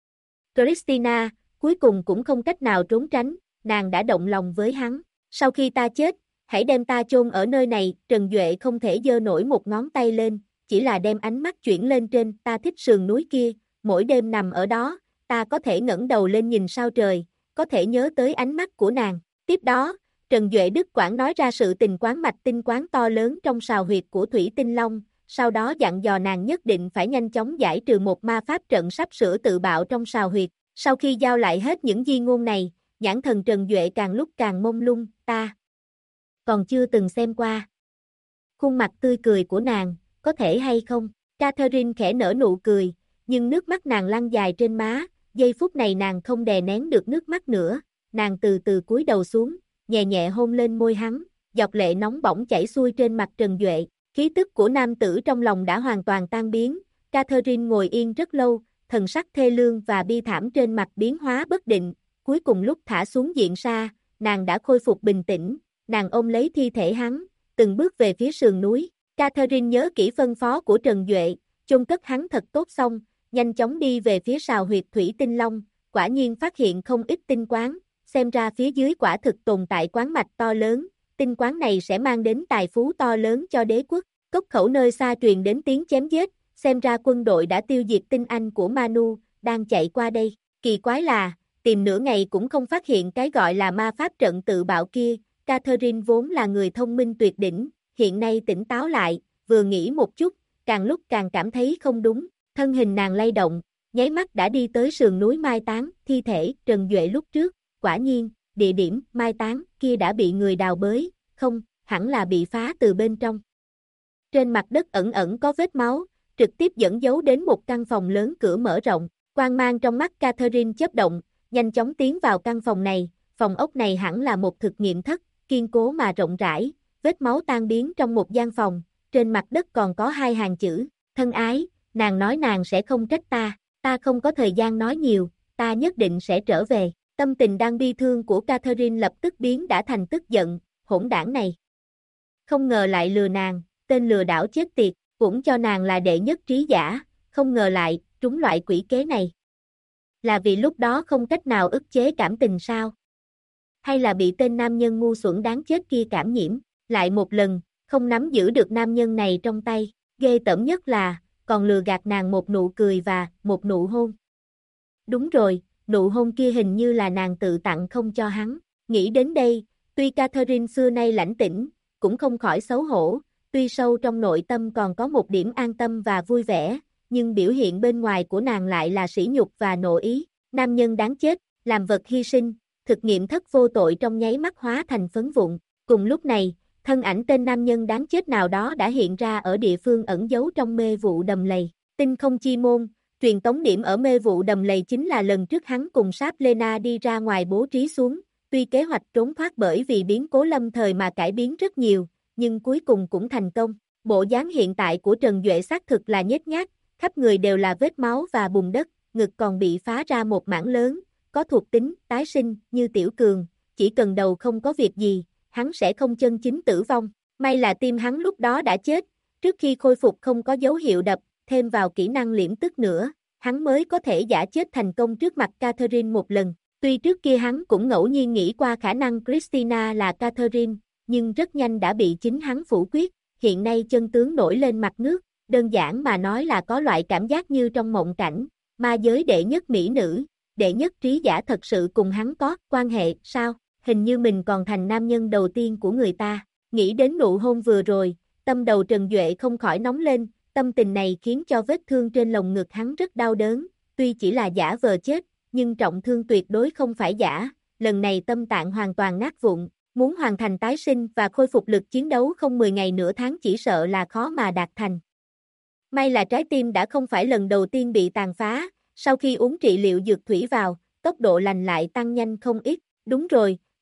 Christina, cuối cùng cũng không cách nào trốn tránh, nàng đã động lòng với hắn. Sau khi ta chết, hãy đem ta chôn ở nơi này. Trần Duệ không thể giơ nổi một ngón tay lên, chỉ là đem ánh mắt chuyển lên trên. Ta thích sườn núi kia, mỗi đêm nằm ở đó, ta có thể ngẩng đầu lên nhìn sao trời, có thể nhớ tới ánh mắt của nàng. Tiếp đó, Trần Duệ Đức Quảng nói ra sự tình quán mạch tinh quán to lớn trong sào huyệt của Thủy Tinh Long, sau đó dặn dò nàng nhất định phải nhanh chóng giải trừ một ma pháp trận sắp sửa tự bạo trong sào huyệt. Sau khi giao lại hết những di ngôn này, nhãn thần Trần Duệ càng lúc càng mông lung. Ta còn chưa từng xem qua khuôn mặt tươi cười của nàng, có thể hay không? Catherine khẽ nở nụ cười, nhưng nước mắt nàng lăn dài trên má, giây phút này nàng không đè nén được nước mắt nữa, nàng từ từ cúi đầu xuống, nhẹ nhẹ hôn lên môi hắn, giọt lệ nóng bỏng chảy xuôi trên mặt Trần Duệ, khí tức của nam tử trong lòng đã hoàn toàn tan biến. Catherine ngồi yên rất lâu, thần sắc thê lương và bi thảm trên mặt biến hóa bất định, cuối cùng lúc thả xuống diện sa, nàng đã khôi phục bình tĩnh, nàng ôm lấy thi thể hắn, từng bước về phía sườn núi. Catherine nhớ kỹ phân phó của Trần Duệ, chôn cất hắn thật tốt xong, nhanh chóng đi về phía sào huyệt Thủy Tinh Long, quả nhiên phát hiện không ít tinh quán, xem ra phía dưới quả thực tồn tại quán mạch to lớn, tinh quán này sẽ mang đến tài phú to lớn cho đế quốc. Cốc khẩu nơi xa truyền đến tiếng chém giết, xem ra quân đội đã tiêu diệt tinh anh của Manu, đang chạy qua đây. Kỳ quái là, tìm nửa ngày cũng không phát hiện cái gọi là ma pháp trận tự bạo kia. Catherine vốn là người thông minh tuyệt đỉnh, hiện nay tỉnh táo lại, vừa nghĩ một chút, càng lúc càng cảm thấy không đúng, thân hình nàng lay động, nháy mắt đã đi tới sườn núi mai táng thi thể Trần Duệ lúc trước. Quả nhiên, địa điểm mai táng kia đã bị người đào bới, không, hẳn là bị phá từ bên trong. Trên mặt đất ẩn ẩn có vết máu, trực tiếp dẫn dấu đến một căn phòng lớn, cửa mở rộng, quang mang trong mắt Catherine chớp động, nhanh chóng tiến vào căn phòng này. Phòng ốc này hẳn là một thực nghiệm thất, kiên cố mà rộng rãi, vết máu tan biến trong một gian phòng, trên mặt đất còn có hai hàng chữ, thân ái. Nàng nói nàng sẽ không trách ta không có thời gian nói nhiều, ta nhất định sẽ trở về. Tâm tình đang bi thương của Catherine lập tức biến đã thành tức giận, hỗn đảng này. Không ngờ lại lừa nàng, tên lừa đảo chết tiệt, cũng cho nàng là đệ nhất trí giả, không ngờ lại, trúng loại quỷ kế này. Là vì lúc đó không cách nào ức chế cảm tình sao? Hay là bị tên nam nhân ngu xuẩn đáng chết kia cảm nhiễm, lại một lần, không nắm giữ được nam nhân này trong tay, ghê tởm nhất là, còn lừa gạt nàng một nụ cười và một nụ hôn. Đúng rồi, nụ hôn kia hình như là nàng tự tặng không cho hắn. Nghĩ đến đây, tuy Catherine xưa nay lãnh tĩnh, cũng không khỏi xấu hổ, tuy sâu trong nội tâm còn có một điểm an tâm và vui vẻ, nhưng biểu hiện bên ngoài của nàng lại là sỉ nhục và nộ ý. Nam nhân đáng chết, làm vật hy sinh, thực nghiệm thất vô tội trong nháy mắt hóa thành phấn vụn. Cùng lúc này, thân ảnh tên nam nhân đáng chết nào đó đã hiện ra ở địa phương ẩn giấu trong mê vụ đầm lầy. Tinh không chi môn, truyền tống điểm ở mê vụ đầm lầy chính là lần trước hắn cùng Sáp Lena đi ra ngoài bố trí xuống, tuy kế hoạch trốn thoát bởi vì biến cố lâm thời mà cải biến rất nhiều, nhưng cuối cùng cũng thành công. Bộ dáng hiện tại của Trần Duệ xác thực là nhếch nhác, khắp người đều là vết máu và bùn đất, ngực còn bị phá ra một mảng lớn, có thuộc tính tái sinh như Tiểu Cường, chỉ cần đầu không có việc gì, hắn sẽ không chân chính tử vong. May là tim hắn lúc đó đã chết, trước khi khôi phục không có dấu hiệu đập, thêm vào kỹ năng liễm tức nữa, hắn mới có thể giả chết thành công trước mặt Catherine một lần. Tuy trước kia hắn cũng ngẫu nhiên nghĩ qua khả năng Christina là Catherine, nhưng rất nhanh đã bị chính hắn phủ quyết. Hiện nay chân tướng nổi lên mặt nước, đơn giản mà nói là có loại cảm giác như trong mộng cảnh, ma giới đệ nhất mỹ nữ, đệ nhất trí giả thật sự cùng hắn có quan hệ sao? Hình như mình còn thành nam nhân đầu tiên của người ta. Nghĩ đến nụ hôn vừa rồi, tâm đầu Trần Duệ không khỏi nóng lên, tâm tình này khiến cho vết thương trên lồng ngực hắn rất đau đớn, tuy chỉ là giả vờ chết, nhưng trọng thương tuyệt đối không phải giả, lần này tâm tạng hoàn toàn nát vụn, muốn hoàn thành tái sinh và khôi phục lực chiến đấu không 10 ngày nửa tháng chỉ sợ là khó mà đạt thành. May là trái tim đã không phải lần đầu tiên bị tàn phá, sau khi uống trị liệu dược thủy vào, tốc độ lành lại tăng nhanh không ít. Đúng rồi,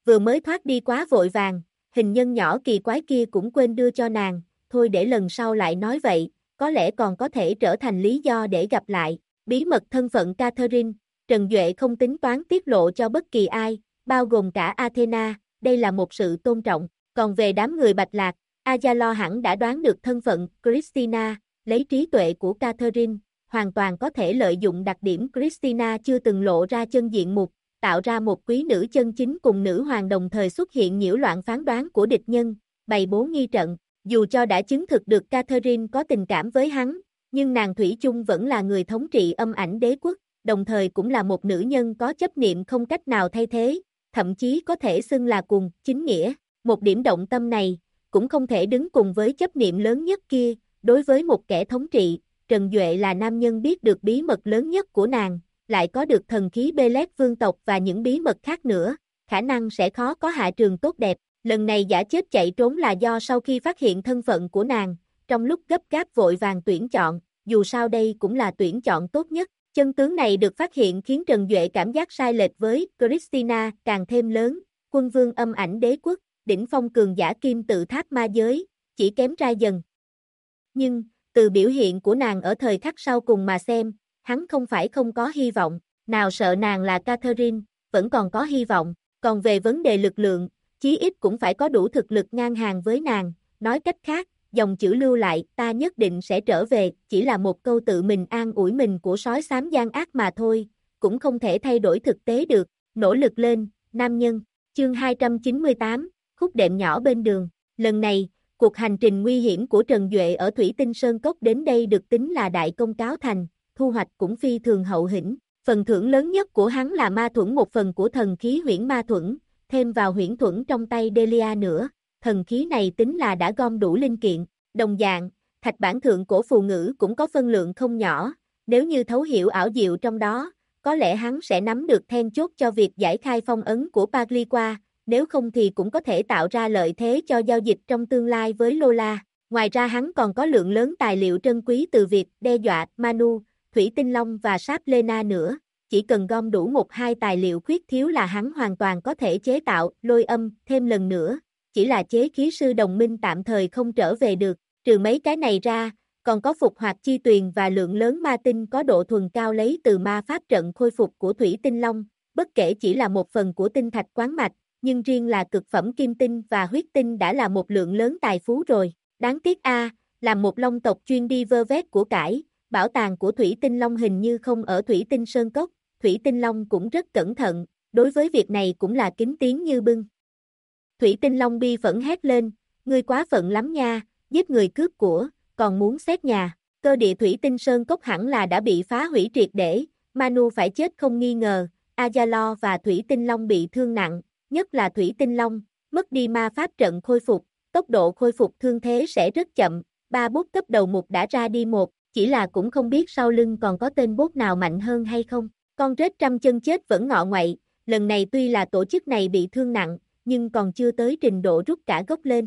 vừa mới thoát đi quá vội vàng, hình nhân nhỏ kỳ quái kia cũng quên đưa cho nàng, thôi để lần sau lại nói vậy, có lẽ còn có thể trở thành lý do để gặp lại. Bí mật thân phận Catherine, Trần Duệ không tính toán tiết lộ cho bất kỳ ai, bao gồm cả Athena, đây là một sự tôn trọng. Còn về đám người Bạch Lạc, Ayala hẳn đã đoán được thân phận Christina, lấy trí tuệ của Catherine, hoàn toàn có thể lợi dụng đặc điểm Christina chưa từng lộ ra chân diện mục, tạo ra một quý nữ chân chính cùng nữ hoàng đồng thời xuất hiện nhiễu loạn phán đoán của địch nhân, bày bố nghi trận. Dù cho đã chứng thực được Catherine có tình cảm với hắn, nhưng nàng thủy chung vẫn là người thống trị âm ảnh đế quốc, đồng thời cũng là một nữ nhân có chấp niệm không cách nào thay thế, thậm chí có thể xưng là cùng chính nghĩa. Một điểm động tâm này, cũng không thể đứng cùng với chấp niệm lớn nhất kia, đối với một kẻ thống trị, Trần Duệ là nam nhân biết được bí mật lớn nhất của nàng, lại có được thần khí Belet vương tộc và những bí mật khác nữa, khả năng sẽ khó có hạ trường tốt đẹp. Lần này giả chết chạy trốn là do sau khi phát hiện thân phận của nàng, trong lúc gấp gáp vội vàng tuyển chọn, dù sao đây cũng là tuyển chọn tốt nhất. Chân tướng này được phát hiện khiến Trần Duệ cảm giác sai lệch với Christina càng thêm lớn, quân vương âm ảnh đế quốc, đỉnh phong cường giả kim tự tháp ma giới, chỉ kém trai dần. Nhưng, từ biểu hiện của nàng ở thời khắc sau cùng mà xem, hắn không phải không có hy vọng, nào sợ nàng là Catherine, vẫn còn có hy vọng, còn về vấn đề lực lượng, chí ít cũng phải có đủ thực lực ngang hàng với nàng, nói cách khác, dòng chữ lưu lại, ta nhất định sẽ trở về, chỉ là một câu tự mình an ủi mình của sói xám gian ác mà thôi, cũng không thể thay đổi thực tế được, nỗ lực lên, nam nhân, chương 298, khúc đệm nhỏ bên đường, lần này, cuộc hành trình nguy hiểm của Trần Duệ ở Thủy Tinh Sơn Cốc đến đây được tính là đại công cáo thành, thu hoạch cũng phi thường hậu hĩnh, phần thưởng lớn nhất của hắn là ma thuẫn một phần của thần khí huyễn ma thuẫn, thêm vào huyễn thuẫn trong tay Delia nữa, thần khí này tính là đã gom đủ linh kiện, đồng dạng, thạch bản thượng cổ phù ngữ cũng có phân lượng không nhỏ, nếu như thấu hiểu ảo diệu trong đó, có lẽ hắn sẽ nắm được then chốt cho việc giải khai phong ấn của Pagliqua, nếu không thì cũng có thể tạo ra lợi thế cho giao dịch trong tương lai với Lola. Ngoài ra hắn còn có lượng lớn tài liệu trân quý từ việc đe dọa Manu, Thủy Tinh Long và Sáp Lena nữa, chỉ cần gom đủ một hai tài liệu khuyết thiếu là hắn hoàn toàn có thể chế tạo lôi âm thêm lần nữa, chỉ là chế khí sư đồng minh tạm thời không trở về được, trừ mấy cái này ra, còn có phục hoạt chi tuyền và lượng lớn ma tinh có độ thuần cao lấy từ ma pháp trận khôi phục của Thủy Tinh Long, bất kể chỉ là một phần của tinh thạch quán mạch, nhưng riêng là cực phẩm kim tinh và huyết tinh đã là một lượng lớn tài phú rồi, đáng tiếc làm một long tộc chuyên đi vơ vét của cải, bảo tàng của Thủy Tinh Long hình như không ở Thủy Tinh Sơn Cốc, Thủy Tinh Long cũng rất cẩn thận, đối với việc này cũng là kính tiếng như bưng. Thủy Tinh Long bi phẫn hét lên, ngươi quá phận lắm nha, giết người cướp của, còn muốn xét nhà, cơ địa Thủy Tinh Sơn Cốc hẳn là đã bị phá hủy triệt để, Manu phải chết không nghi ngờ, Ayala và Thủy Tinh Long bị thương nặng, nhất là Thủy Tinh Long, mất đi ma pháp trận khôi phục, tốc độ khôi phục thương thế sẽ rất chậm, 3 bốt cấp đầu mục đã ra đi một, chỉ là cũng không biết sau lưng còn có tên bốt nào mạnh hơn hay không, con rết trăm chân chết vẫn ngọ ngoậy, lần này tuy là tổ chức này bị thương nặng, nhưng còn chưa tới trình độ rút cả gốc lên.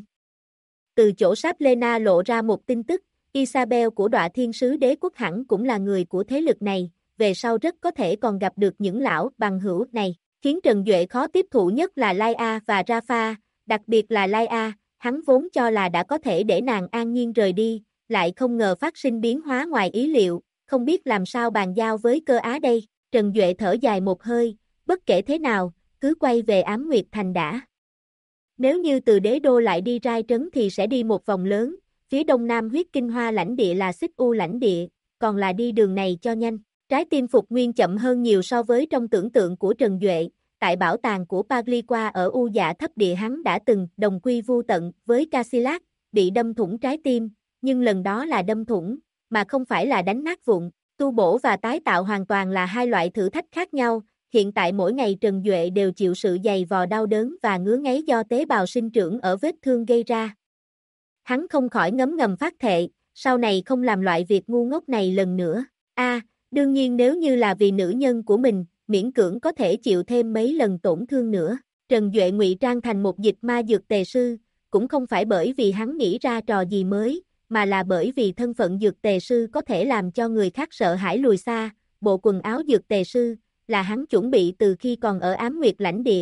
Từ chỗ Sáp Lena lộ ra một tin tức, Isabel của Đọa Thiên Sứ Đế Quốc hẳn cũng là người của thế lực này, về sau rất có thể còn gặp được những lão bằng hữu này, khiến Trần Duệ khó tiếp thụ nhất là Laia và Rafa, đặc biệt là Laia, hắn vốn cho là đã có thể để nàng an nhiên rời đi, lại không ngờ phát sinh biến hóa ngoài ý liệu, không biết làm sao bàn giao với Cơ Á đây, Trần Duệ thở dài một hơi, bất kể thế nào, cứ quay về Ám Nguyệt Thành đã. Nếu như từ đế đô lại đi Rai Trấn thì sẽ đi một vòng lớn, phía đông nam huyết kinh hoa lãnh địa là Xích U lãnh địa, còn là đi đường này cho nhanh. Trái tim phục nguyên chậm hơn nhiều so với trong tưởng tượng của Trần Duệ, tại bảo tàng của Pagliqua ở U Dạ thấp địa hắn đã từng đồng quy vu tận với Casillas, bị đâm thủng trái tim, nhưng lần đó là đâm thủng, mà không phải là đánh nát vụn, tu bổ và tái tạo hoàn toàn là hai loại thử thách khác nhau, hiện tại mỗi ngày Trần Duệ đều chịu sự dày vò đau đớn và ngứa ngáy do tế bào sinh trưởng ở vết thương gây ra. Hắn không khỏi ngấm ngầm phát thệ, sau này không làm loại việc ngu ngốc này lần nữa. Đương nhiên nếu như là vì nữ nhân của mình, miễn cưỡng có thể chịu thêm mấy lần tổn thương nữa. Trần Duệ ngụy trang thành một dịch ma dược tề sư, cũng không phải bởi vì hắn nghĩ ra trò gì mới, mà là bởi vì thân phận dược tề sư có thể làm cho người khác sợ hãi lùi xa, bộ quần áo dược tề sư, là hắn chuẩn bị từ khi còn ở Ám Nguyệt lãnh địa,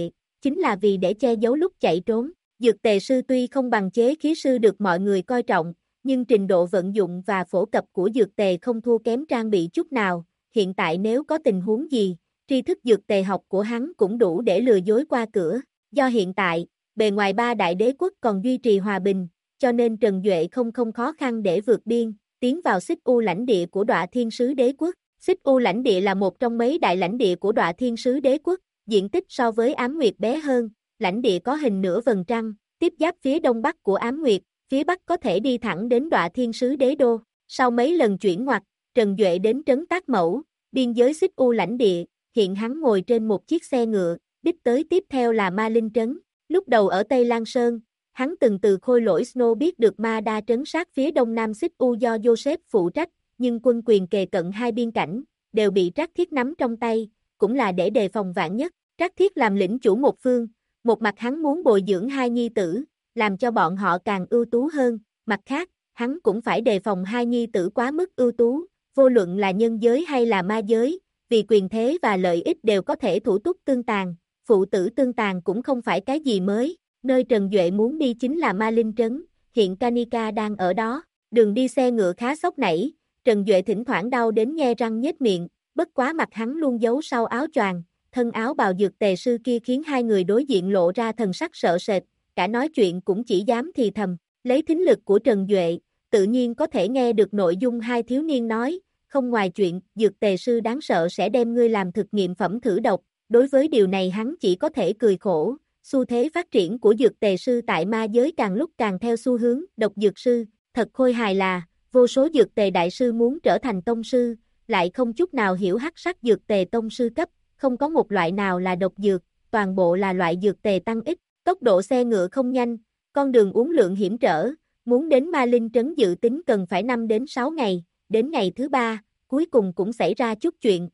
chính là vì để che giấu lúc chạy trốn. Dược tề sư tuy không bằng chế khí sư được mọi người coi trọng, nhưng trình độ vận dụng và phổ cập của dược tề không thua kém trang bị chút nào. Hiện tại nếu có tình huống gì, tri thức dược tề học của hắn cũng đủ để lừa dối qua cửa. Do hiện tại, bề ngoài ba đại đế quốc còn duy trì hòa bình, cho nên Trần Duệ không khó khăn để vượt biên, tiến vào Xích U lãnh địa của Đọa Thiên Sứ Đế quốc. Xích U lãnh địa là một trong mấy đại lãnh địa của Đọa Thiên Sứ Đế quốc, diện tích so với Ám Nguyệt bé hơn, lãnh địa có hình nửa vầng trăng, tiếp giáp phía đông bắc của Ám Nguyệt, phía bắc có thể đi thẳng đến Đọa Thiên Sứ Đế đô. Sau mấy lần chuyển ngoặt, Trần Duệ đến trấn Tác Mẫu, biên giới Xích U lãnh địa, hiện hắn ngồi trên một chiếc xe ngựa, đích tới tiếp theo là Ma Linh trấn. Lúc đầu ở Tây Lan Sơn, hắn từng từ Khôi Lỗi Snow biết được Ma Đa trấn sát phía đông nam Xích U do Joseph phụ trách, nhưng quân quyền kề cận hai biên cảnh, đều bị Trác Thiết nắm trong tay, cũng là để đề phòng vạn nhất. Trác Thiết làm lĩnh chủ một phương, một mặt hắn muốn bồi dưỡng hai nhi tử, làm cho bọn họ càng ưu tú hơn, mặt khác, hắn cũng phải đề phòng hai nhi tử quá mức ưu tú, vô luận là nhân giới hay là ma giới, vì quyền thế và lợi ích đều có thể thủ túc tương tàn, phụ tử tương tàn cũng không phải cái gì mới. Nơi Trần Duệ muốn đi chính là Ma Linh trấn, hiện Kanika đang ở đó, đường đi xe ngựa khá sóc nảy, Trần Duệ thỉnh thoảng đau đến nhe răng nhếch miệng, bất quá mặt hắn luôn giấu sau áo choàng, thân áo bào dược tề sư kia khiến hai người đối diện lộ ra thần sắc sợ sệt, cả nói chuyện cũng chỉ dám thì thầm, lấy thính lực của Trần Duệ, tự nhiên có thể nghe được nội dung hai thiếu niên nói, không ngoài chuyện dược tề sư đáng sợ sẽ đem ngươi làm thực nghiệm phẩm thử độc, đối với điều này hắn chỉ có thể cười khổ. Xu thế phát triển của dược tề sư tại ma giới càng lúc càng theo xu hướng độc dược sư, thật khôi hài là, vô số dược tề đại sư muốn trở thành tông sư, lại không chút nào hiểu hắc sắc dược tề tông sư cấp, không có một loại nào là độc dược, toàn bộ là loại dược tề tăng ích, tốc độ xe ngựa không nhanh, con đường uốn lượn hiểm trở, muốn đến Ma Linh trấn dự tính cần phải 5 đến 6 ngày, đến ngày thứ 3, cuối cùng cũng xảy ra chút chuyện,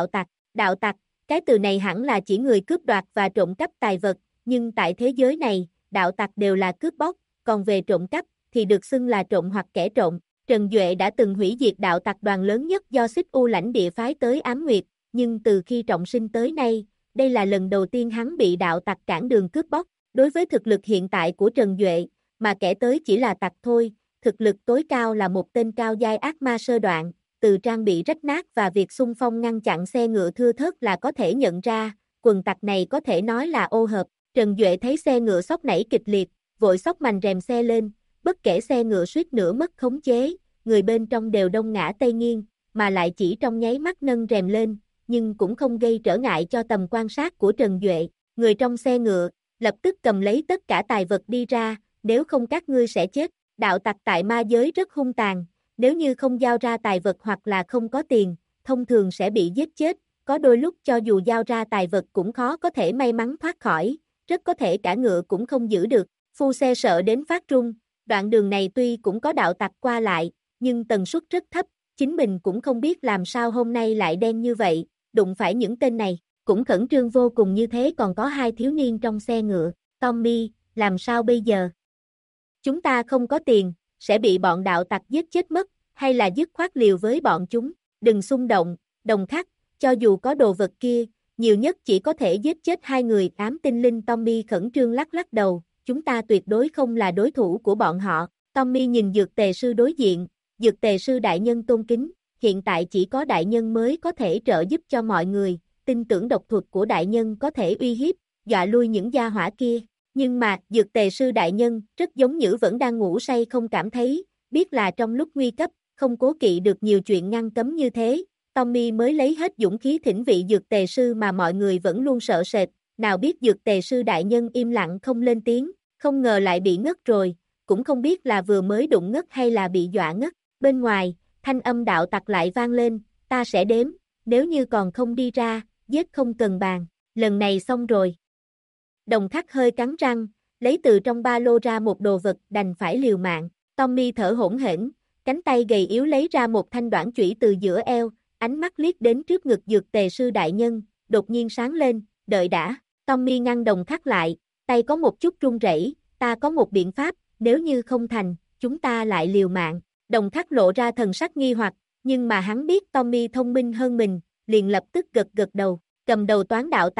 đạo tặc, cái từ này hẳn là chỉ người cướp đoạt và trộm cắp tài vật. Nhưng tại thế giới này, đạo tặc đều là cướp bóc, còn về trộm cắp, thì được xưng là trộm hoặc kẻ trộm. Trần Duệ đã từng hủy diệt đạo tặc đoàn lớn nhất do Xích U lãnh địa phái tới Ám Nguyệt, nhưng từ khi trọng sinh tới nay, đây là lần đầu tiên hắn bị đạo tặc cản đường cướp bóc. Đối với thực lực hiện tại của Trần Duệ, mà kẻ tới chỉ là tặc thôi, thực lực tối cao là một tên cao giai ác ma sơ đoạn, từ trang bị rách nát và việc xung phong ngăn chặn xe ngựa thưa thớt là có thể nhận ra, quần tặc này có thể nói là ô hợp. Trần Duệ thấy xe ngựa xóc nảy kịch liệt, vội xốc mành rèm xe lên, bất kể xe ngựa suýt nữa mất khống chế, người bên trong đều đông ngã tây nghiêng, mà lại chỉ trong nháy mắt nâng rèm lên, nhưng cũng không gây trở ngại cho tầm quan sát của Trần Duệ. Người trong xe ngựa, lập tức cầm lấy tất cả tài vật đi ra, nếu không các ngươi sẽ chết. Đạo tặc tại ma giới rất hung tàn, nếu như không giao ra tài vật hoặc là không có tiền, thông thường sẽ bị giết chết, có đôi lúc cho dù giao ra tài vật cũng khó có thể may mắn thoát khỏi. Rất có thể cả ngựa cũng không giữ được, phu xe sợ đến phát run, đoạn đường này tuy cũng có đạo tặc qua lại, nhưng tần suất rất thấp, chính mình cũng không biết làm sao hôm nay lại đen như vậy, đụng phải những tên này, cũng khẩn trương vô cùng như thế còn có hai thiếu niên trong xe ngựa, Tommy, làm sao bây giờ? Chúng ta không có tiền, sẽ bị bọn đạo tặc giết chết mất, hay là dứt khoát liều với bọn chúng, đừng xung động, đồng khắc, cho dù có đồ vật kia, nhiều nhất chỉ có thể giết chết hai người. Ám tinh linh Tommy khẩn trương lắc đầu, chúng ta tuyệt đối không là đối thủ của bọn họ. Tommy nhìn dược tề sư đối diện, dược tề sư đại nhân tôn kính, hiện tại chỉ có đại nhân mới có thể trợ giúp cho mọi người, tin tưởng độc thuật của đại nhân có thể uy hiếp, dọa lui những gia hỏa kia. Nhưng mà, dược tề sư đại nhân, rất giống như vẫn đang ngủ say không cảm thấy, biết là trong lúc nguy cấp, không cố kỵ được nhiều chuyện ngăn cấm như thế. Tommy mới lấy hết dũng khí thỉnh vị dược tề sư mà mọi người vẫn luôn sợ sệt, nào biết dược tề sư đại nhân im lặng không lên tiếng, không ngờ lại bị ngất rồi, cũng không biết là vừa mới đụng ngất hay là bị dọa ngất. Bên ngoài, thanh âm đạo tặc lại vang lên, ta sẽ đếm, nếu như còn không đi ra, giết không cần bàn, lần này xong rồi. Đồng khắc hơi cắn răng, lấy từ trong ba lô ra một đồ vật đành phải liều mạng, Tommy thở hổn hển, cánh tay gầy yếu lấy ra một thanh đoản chủy từ giữa eo, ánh mắt liếc đến trước ngực dược tề sư đại nhân, đột nhiên sáng lên, đợi đã, Tommy ngăn đồng khắc lại, tay có một chút run rẩy, ta có một biện pháp, nếu như không thành, chúng ta lại liều mạng, đồng khắc lộ ra thần sắc nghi hoặc, nhưng mà hắn biết Tommy thông minh hơn mình, liền lập tức gật đầu, cầm đầu toán đạo tặc,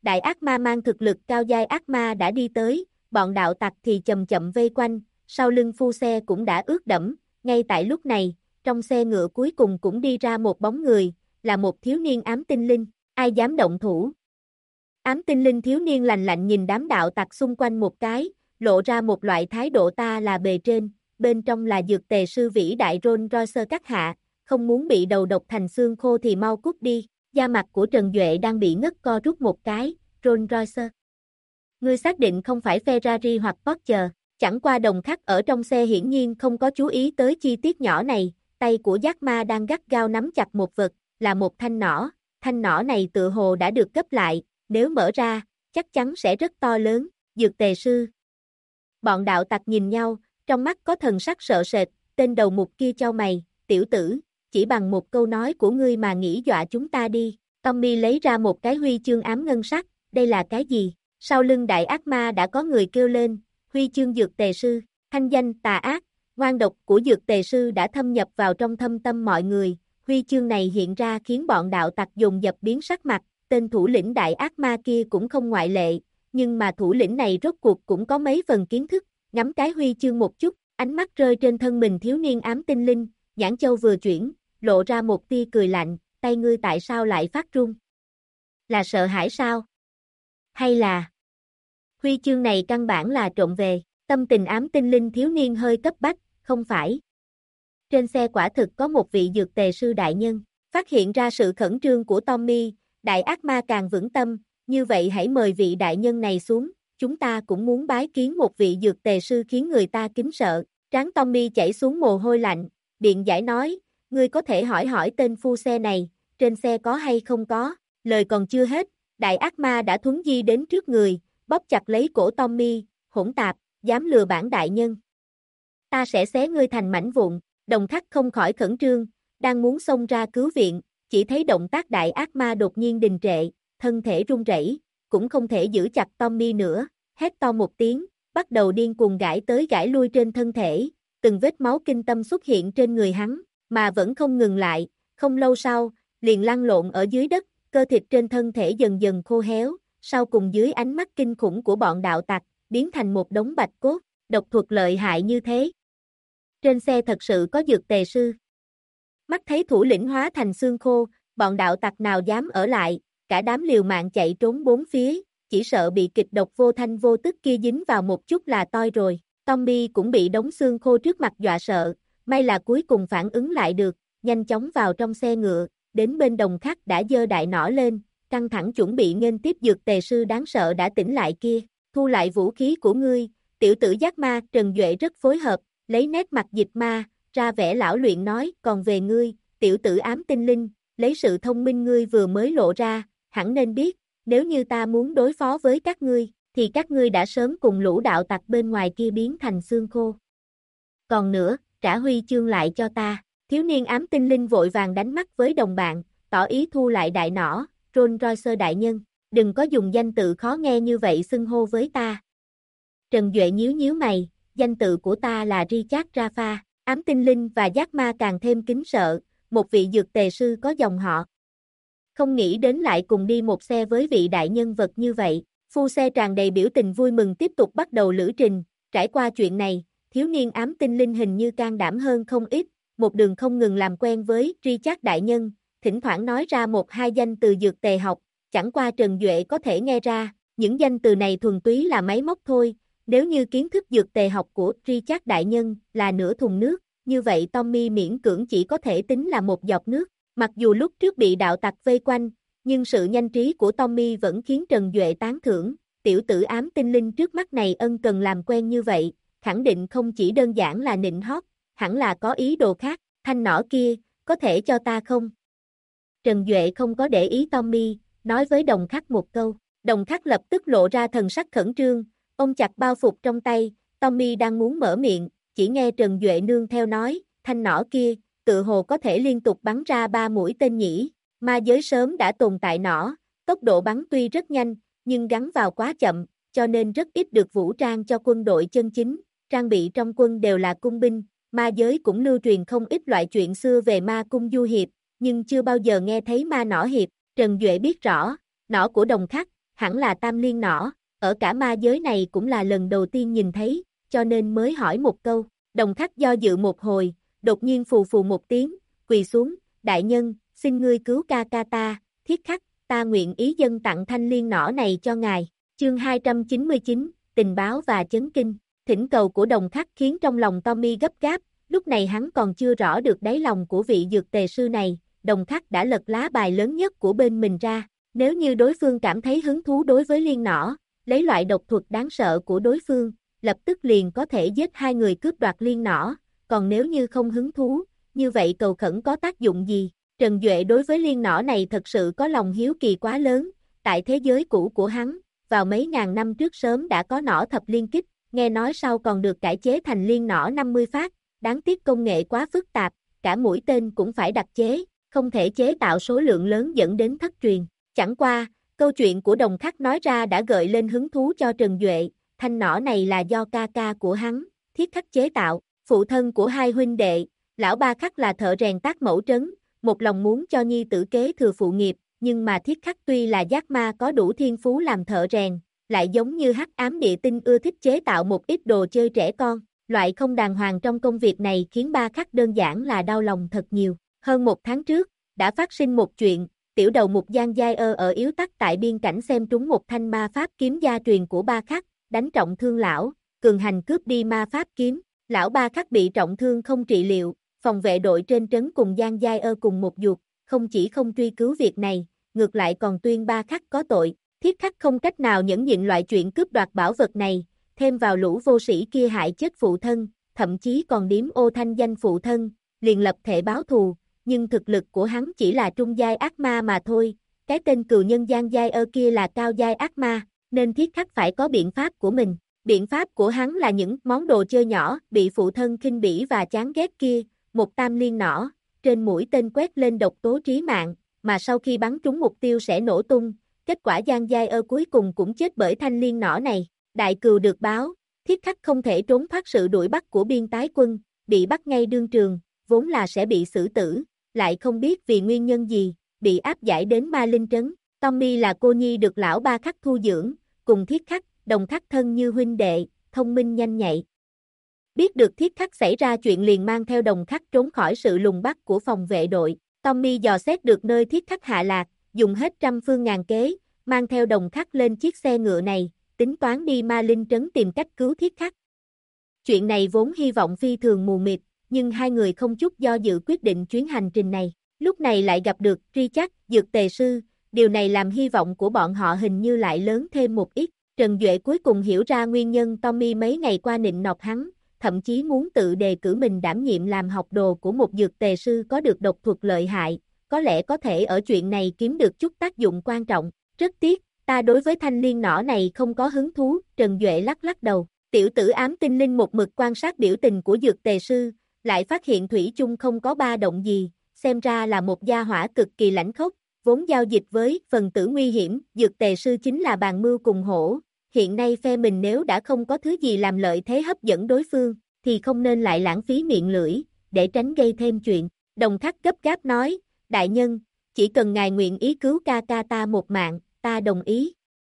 đại ác ma mang thực lực cao giai ác ma đã đi tới, bọn đạo tặc thì chậm chậm vây quanh, sau lưng phu xe cũng đã ướt đẫm, ngay tại lúc này, trong xe ngựa cuối cùng cũng đi ra một bóng người, là một thiếu niên ám tinh linh, ai dám động thủ. Ám tinh linh thiếu niên lạnh lạnh nhìn đám đạo tặc xung quanh một cái, lộ ra một loại thái độ ta là bề trên, bên trong là dược tề sư vĩ đại Rolls Royce các hạ, không muốn bị đầu độc thành xương khô thì mau cút đi, da mặt của Trần Duệ đang bị ngất co rút một cái, Rolls Royce. Ngươi xác định không phải Ferrari hoặc Porsche, chẳng qua đồng khắc ở trong xe hiển nhiên không có chú ý tới chi tiết nhỏ này, tay của giác ma đang gắt gao nắm chặt một vật, là một thanh nỏ này tựa hồ đã được cấp lại, nếu mở ra, chắc chắn sẽ rất to lớn, dược tề sư. Bọn đạo tặc nhìn nhau, trong mắt có thần sắc sợ sệt, tên đầu mục kia chau mày, tiểu tử, chỉ bằng một câu nói của ngươi mà nghĩ dọa chúng ta đi. Tommy lấy ra một cái huy chương ám ngân sắc, đây là cái gì? Sau lưng đại ác ma đã có người kêu lên, huy chương dược tề sư, thanh danh tà ác, ngoan độc của dược tề sư đã thâm nhập vào trong thâm tâm mọi người, huy chương này hiện ra khiến bọn đạo tặc dồn dập biến sắc mặt, tên thủ lĩnh đại ác ma kia cũng không ngoại lệ, nhưng mà thủ lĩnh này rốt cuộc cũng có mấy phần kiến thức, ngắm cái huy chương một chút, ánh mắt rơi trên thân mình thiếu niên ám tinh linh, nhãn châu vừa chuyển, lộ ra một tia cười lạnh, tay ngươi tại sao lại phát run? Là sợ hãi sao? Hay là huy chương này căn bản là trộm về, tâm tình ám tinh linh thiếu niên hơi cấp bách, không phải. Trên xe quả thực có một vị dược tề sư đại nhân, phát hiện ra sự khẩn trương của Tommy, đại ác ma càng vững tâm, như vậy hãy mời vị đại nhân này xuống, chúng ta cũng muốn bái kiến một vị dược tề sư khiến người ta kính sợ, trán Tommy chảy xuống mồ hôi lạnh, biện giải nói, ngươi có thể hỏi tên phu xe này, trên xe có hay không có, lời còn chưa hết, đại ác ma đã thuấn di đến trước người, bóp chặt lấy cổ Tommy, hỗn tạp, dám lừa bản đại nhân. Ta sẽ xé ngươi thành mảnh vụn, đồng khắc không khỏi khẩn trương, đang muốn xông ra cứu viện, chỉ thấy động tác đại ác ma đột nhiên đình trệ, thân thể run rẩy, cũng không thể giữ chặt Tommy nữa, hét to một tiếng, bắt đầu điên cuồng gãi tới gãi lui trên thân thể, từng vết máu kinh tâm xuất hiện trên người hắn, mà vẫn không ngừng lại, không lâu sau, liền lăn lộn ở dưới đất, cơ thịt trên thân thể dần dần khô héo, sau cùng dưới ánh mắt kinh khủng của bọn đạo tặc, biến thành một đống bạch cốt, độc thuật lợi hại như thế. Trên xe thật sự có dược tề sư. Mắt thấy thủ lĩnh hóa thành xương khô, bọn đạo tặc nào dám ở lại, cả đám liều mạng chạy trốn bốn phía, chỉ sợ bị kịch độc vô thanh vô tức kia dính vào một chút là toi rồi. Tommy cũng bị đống xương khô trước mặt dọa sợ, may là cuối cùng phản ứng lại được, nhanh chóng vào trong xe ngựa, đến bên đồng khắc đã giơ đại nỏ lên, căng thẳng chuẩn bị nghênh tiếp dược tề sư đáng sợ đã tỉnh lại kia, thu lại vũ khí của ngươi, tiểu tử giác ma. Trần Duệ rất phối hợp, lấy nét mặt dịch ma, ra vẻ lão luyện nói, còn về ngươi, tiểu tử ám tinh linh, lấy sự thông minh ngươi vừa mới lộ ra, hẳn nên biết, nếu như ta muốn đối phó với các ngươi, thì các ngươi đã sớm cùng lũ đạo tặc bên ngoài kia biến thành xương khô. Còn nữa, trả huy chương lại cho ta, thiếu niên ám tinh linh vội vàng đánh mắt với đồng bạn, tỏ ý thu lại đại nỏ, Rolls Royce đại nhân, đừng có dùng danh tự khó nghe như vậy xưng hô với ta. Trần Duệ nhíu nhíu mày, danh tự của ta là Richard Rafa, ám tinh linh và giác ma càng thêm kính sợ, một vị dược tề sư có dòng họ. Không nghĩ đến lại cùng đi một xe với vị đại nhân vật như vậy, phu xe tràn đầy biểu tình vui mừng tiếp tục bắt đầu lữ trình, trải qua chuyện này, thiếu niên ám tinh linh hình như can đảm hơn không ít, một đường không ngừng làm quen với Richard đại nhân, thỉnh thoảng nói ra một hai danh từ dược tề học, chẳng qua Trần Duệ có thể nghe ra, những danh từ này thuần túy là máy móc thôi, nếu như kiến thức dược tề học của Richard đại nhân là nửa thùng nước, như vậy Tommy miễn cưỡng chỉ có thể tính là một giọt nước, mặc dù lúc trước bị đạo tặc vây quanh, nhưng sự nhanh trí của Tommy vẫn khiến Trần Duệ tán thưởng, tiểu tử ám tinh linh trước mắt này ân cần làm quen như vậy, khẳng định không chỉ đơn giản là nịnh hót, hẳn là có ý đồ khác, thanh nỏ kia, có thể cho ta không? Trần Duệ không có để ý Tommy, nói với đồng khắc một câu, đồng khắc lập tức lộ ra thần sắc khẩn trương, ôm chặt bao phục trong tay, Tommy đang muốn mở miệng, chỉ nghe Trần Duệ nương theo nói, thanh nỏ kia, tự hồ có thể liên tục bắn ra 3 mũi tên nhỉ, ma giới sớm đã tồn tại nỏ, tốc độ bắn tuy rất nhanh, nhưng gắn vào quá chậm, cho nên rất ít được vũ trang cho quân đội chân chính, trang bị trong quân đều là cung binh, ma giới cũng lưu truyền không ít loại chuyện xưa về ma cung du hiệp, nhưng chưa bao giờ nghe thấy ma nỏ hiệp, Trần Duệ biết rõ, nỏ của đồng khắc, hẳn là tam liên nỏ, ở cả ma giới này cũng là lần đầu tiên nhìn thấy, cho nên mới hỏi một câu. Đồng Khắc do dự một hồi, đột nhiên phù phù một tiếng, quỳ xuống, đại nhân, xin ngươi cứu ca ca ta, Thiết Khắc, ta nguyện ý dâng tặng thanh liên nỏ này cho ngài. Chương 299, tình báo và chấn kinh. Thỉnh cầu của Đồng Khắc khiến trong lòng Tommy gấp gáp, lúc này hắn còn chưa rõ được đáy lòng của vị dược tề sư này, Đồng Khắc đã lật lá bài lớn nhất của bên mình ra, nếu như đối phương cảm thấy hứng thú đối với liên nỏ, lấy loại độc thuật đáng sợ của đối phương, lập tức liền có thể giết hai người cướp đoạt liên nỏ, còn nếu như không hứng thú, như vậy cầu khẩn có tác dụng gì? Trần Duệ đối với liên nỏ này thật sự có lòng hiếu kỳ quá lớn, tại thế giới cũ của hắn, vào mấy ngàn năm trước sớm đã có nỏ thập liên kích, nghe nói sau còn được cải chế thành liên nỏ 50 phát, đáng tiếc công nghệ quá phức tạp, cả mũi tên cũng phải đặc chế, không thể chế tạo số lượng lớn dẫn đến thất truyền. Chẳng qua, câu chuyện của Đồng Khắc nói ra đã gợi lên hứng thú cho Trần Duệ, thanh nỏ này là do ca ca của hắn, Thiết Khắc chế tạo, phụ thân của hai huynh đệ, lão Ba Khắc là thợ rèn Tác Mẫu Trấn, một lòng muốn cho nhi tử kế thừa phụ nghiệp, nhưng mà Thiết Khắc tuy là giác ma có đủ thiên phú làm thợ rèn, lại giống như Hắc Ám Địa Tinh ưa thích chế tạo một ít đồ chơi trẻ con, loại không đàng hoàng trong công việc này khiến Ba Khắc đơn giản là đau lòng thật nhiều. Hơn một tháng trước, đã phát sinh một chuyện, tiểu đầu mục Giang Giai ở Yếu Tắc tại biên cảnh xem trúng một thanh ma pháp kiếm gia truyền của Ba Khắc, đánh trọng thương lão, cường hành cướp đi ma pháp kiếm, lão Ba Khắc bị trọng thương không trị liệu, phòng vệ đội trên trấn cùng Giang Giai cùng một ruột, không chỉ không truy cứu việc này, ngược lại còn tuyên Ba Khắc có tội, Thiết Khắc không cách nào nhẫn nhịn loại chuyện cướp đoạt bảo vật này, thêm vào lũ vô sĩ kia hại chết phụ thân, thậm chí còn điếm ô thanh danh phụ thân, liền lập thể báo thù, nhưng thực lực của hắn chỉ là trung giai ác ma mà thôi, cái tên cừu nhân Giang Giai kia là cao giai ác ma, nên Thiết Khắc phải có biện pháp của mình. Biện pháp của hắn là những món đồ chơi nhỏ bị phụ thân khinh bỉ và chán ghét kia, một tam liên nỏ, trên mũi tên quét lên độc tố trí mạng, mà sau khi bắn trúng mục tiêu sẽ nổ tung, kết quả Giang Giai cuối cùng cũng chết bởi thanh liên nỏ này. Đại cừu được báo, Thiết Khắc không thể trốn thoát sự đuổi bắt của biên tái quân, bị bắt ngay đương trường, vốn là sẽ bị xử tử, lại không biết vì nguyên nhân gì, bị áp giải đến Ma Linh Trấn. Tommy là cô nhi được lão Ba Khắc thu dưỡng, cùng Thiết Khắc, Đồng Khắc thân như huynh đệ, thông minh nhanh nhạy. Biết được Thiết Khắc xảy ra chuyện liền mang theo Đồng Khắc trốn khỏi sự lùng bắt của phòng vệ đội. Tommy dò xét được nơi Thiết Khắc hạ lạc, dùng hết trăm phương ngàn kế, mang theo Đồng Khắc lên chiếc xe ngựa này, tính toán đi Ma Linh Trấn tìm cách cứu Thiết Khắc. Chuyện này vốn hy vọng phi thường mù mịt, nhưng hai người không chút do dự quyết định chuyến hành trình này. Lúc này lại gặp được Richard, dược tề sư, điều này làm hy vọng của bọn họ hình như lại lớn thêm một ít. Trần Duệ cuối cùng hiểu ra nguyên nhân Tommy mấy ngày qua nịnh nọt hắn, thậm chí muốn tự đề cử mình đảm nhiệm làm học đồ của một dược tề sư có được độc thuật lợi hại, có lẽ có thể ở chuyện này kiếm được chút tác dụng quan trọng. Rất tiếc, ta đối với thanh liên nỏ này không có hứng thú, Trần Duệ lắc lắc đầu. Tiểu tử ám tinh linh một mực quan sát biểu tình của dược tề sư, lại phát hiện thủy chung không có ba động gì, xem ra là một gia hỏa cực kỳ lãnh khốc, vốn giao dịch với phần tử nguy hiểm, dược tề sư chính là bàn mưu cùng hổ. Hiện nay phe mình nếu đã không có thứ gì làm lợi thế hấp dẫn đối phương, thì không nên lại lãng phí miệng lưỡi, để tránh gây thêm chuyện. Đồng Khắc gấp gáp nói, đại nhân, chỉ cần ngài nguyện ý cứu ca ca ta một mạng, ta đồng ý.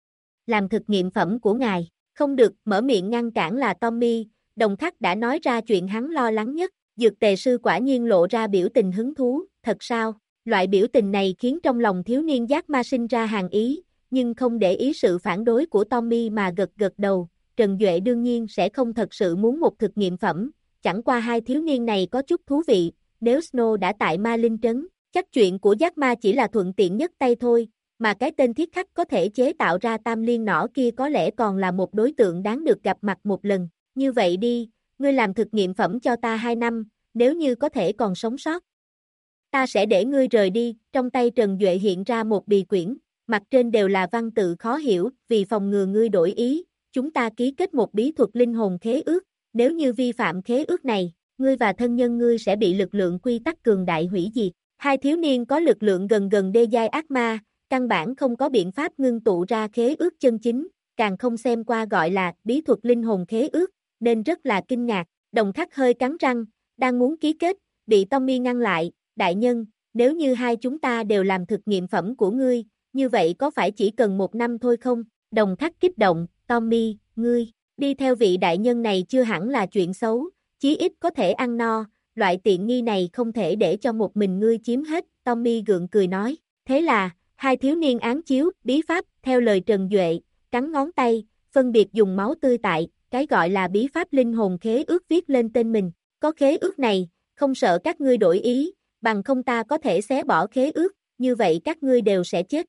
Làm thực nghiệm phẩm của ngài, không được, mở miệng ngăn cản là Tommy, Đồng Khắc đã nói ra chuyện hắn lo lắng nhất, dược tề sư quả nhiên lộ ra biểu tình hứng thú, thật sao? Loại biểu tình này khiến trong lòng thiếu niên giác ma sinh ra hàng ý, nhưng không để ý sự phản đối của Tommy mà gật gật đầu, Trần Duệ đương nhiên sẽ không thật sự muốn một thực nghiệm phẩm, chẳng qua hai thiếu niên này có chút thú vị, nếu Snow đã tại Ma Linh Trấn, chắc chuyện của giác ma chỉ là thuận tiện nhất tay thôi, mà cái tên Thiết Khắc có thể chế tạo ra tam liên nỏ kia có lẽ còn là một đối tượng đáng được gặp mặt một lần, như vậy đi, ngươi làm thực nghiệm phẩm cho ta 2 năm, nếu như có thể còn sống sót. Ta sẽ để ngươi rời đi, trong tay Trần Duệ hiện ra một bì quyển, mặt trên đều là văn tự khó hiểu, vì phòng ngừa ngươi đổi ý, chúng ta ký kết một bí thuật linh hồn khế ước, nếu như vi phạm khế ước này, ngươi và thân nhân ngươi sẽ bị lực lượng quy tắc cường đại hủy diệt. Hai thiếu niên có lực lượng gần đê giai ác ma, căn bản không có biện pháp ngưng tụ ra khế ước chân chính, càng không xem qua gọi là bí thuật linh hồn khế ước, nên rất là kinh ngạc. Đồng Khắc hơi cắn răng, đang muốn ký kết, bị Tommy ngăn lại, đại nhân, nếu như hai chúng ta đều làm thực nghiệm phẩm của ngươi, như vậy có phải chỉ cần 1 năm thôi không? Đồng Khắc kích động, Tommy, ngươi, đi theo vị đại nhân này chưa hẳn là chuyện xấu, chí ít có thể ăn no, loại tiện nghi này không thể để cho một mình ngươi chiếm hết, Tommy gượng cười nói. Thế là, hai thiếu niên án chiếu, bí pháp, theo lời Trần Duệ, cắn ngón tay, phân biệt dùng máu tươi tại, cái gọi là bí pháp linh hồn khế ước viết lên tên mình. Có khế ước này, không sợ các ngươi đổi ý, bằng không ta có thể xé bỏ khế ước, như vậy các ngươi đều sẽ chết.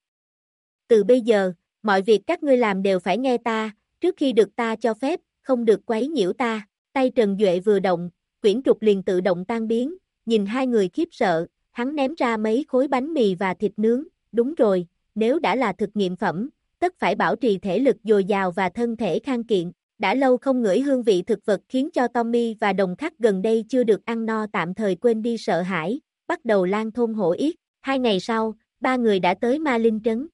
Từ bây giờ, mọi việc các ngươi làm đều phải nghe ta, trước khi được ta cho phép, không được quấy nhiễu ta. Tay Trần Duệ vừa động, quyển trục liền tự động tan biến, nhìn hai người khiếp sợ, hắn ném ra mấy khối bánh mì và thịt nướng, đúng rồi, nếu đã là thực nghiệm phẩm, tất phải bảo trì thể lực dồi dào và thân thể khang kiện. Đã lâu không ngửi hương vị thực vật khiến cho Tommy và Đồng Khắc gần đây chưa được ăn no tạm thời quên đi sợ hãi, bắt đầu lang thôn hổ yết. 2 ngày sau, ba người đã tới Ma Linh Trấn.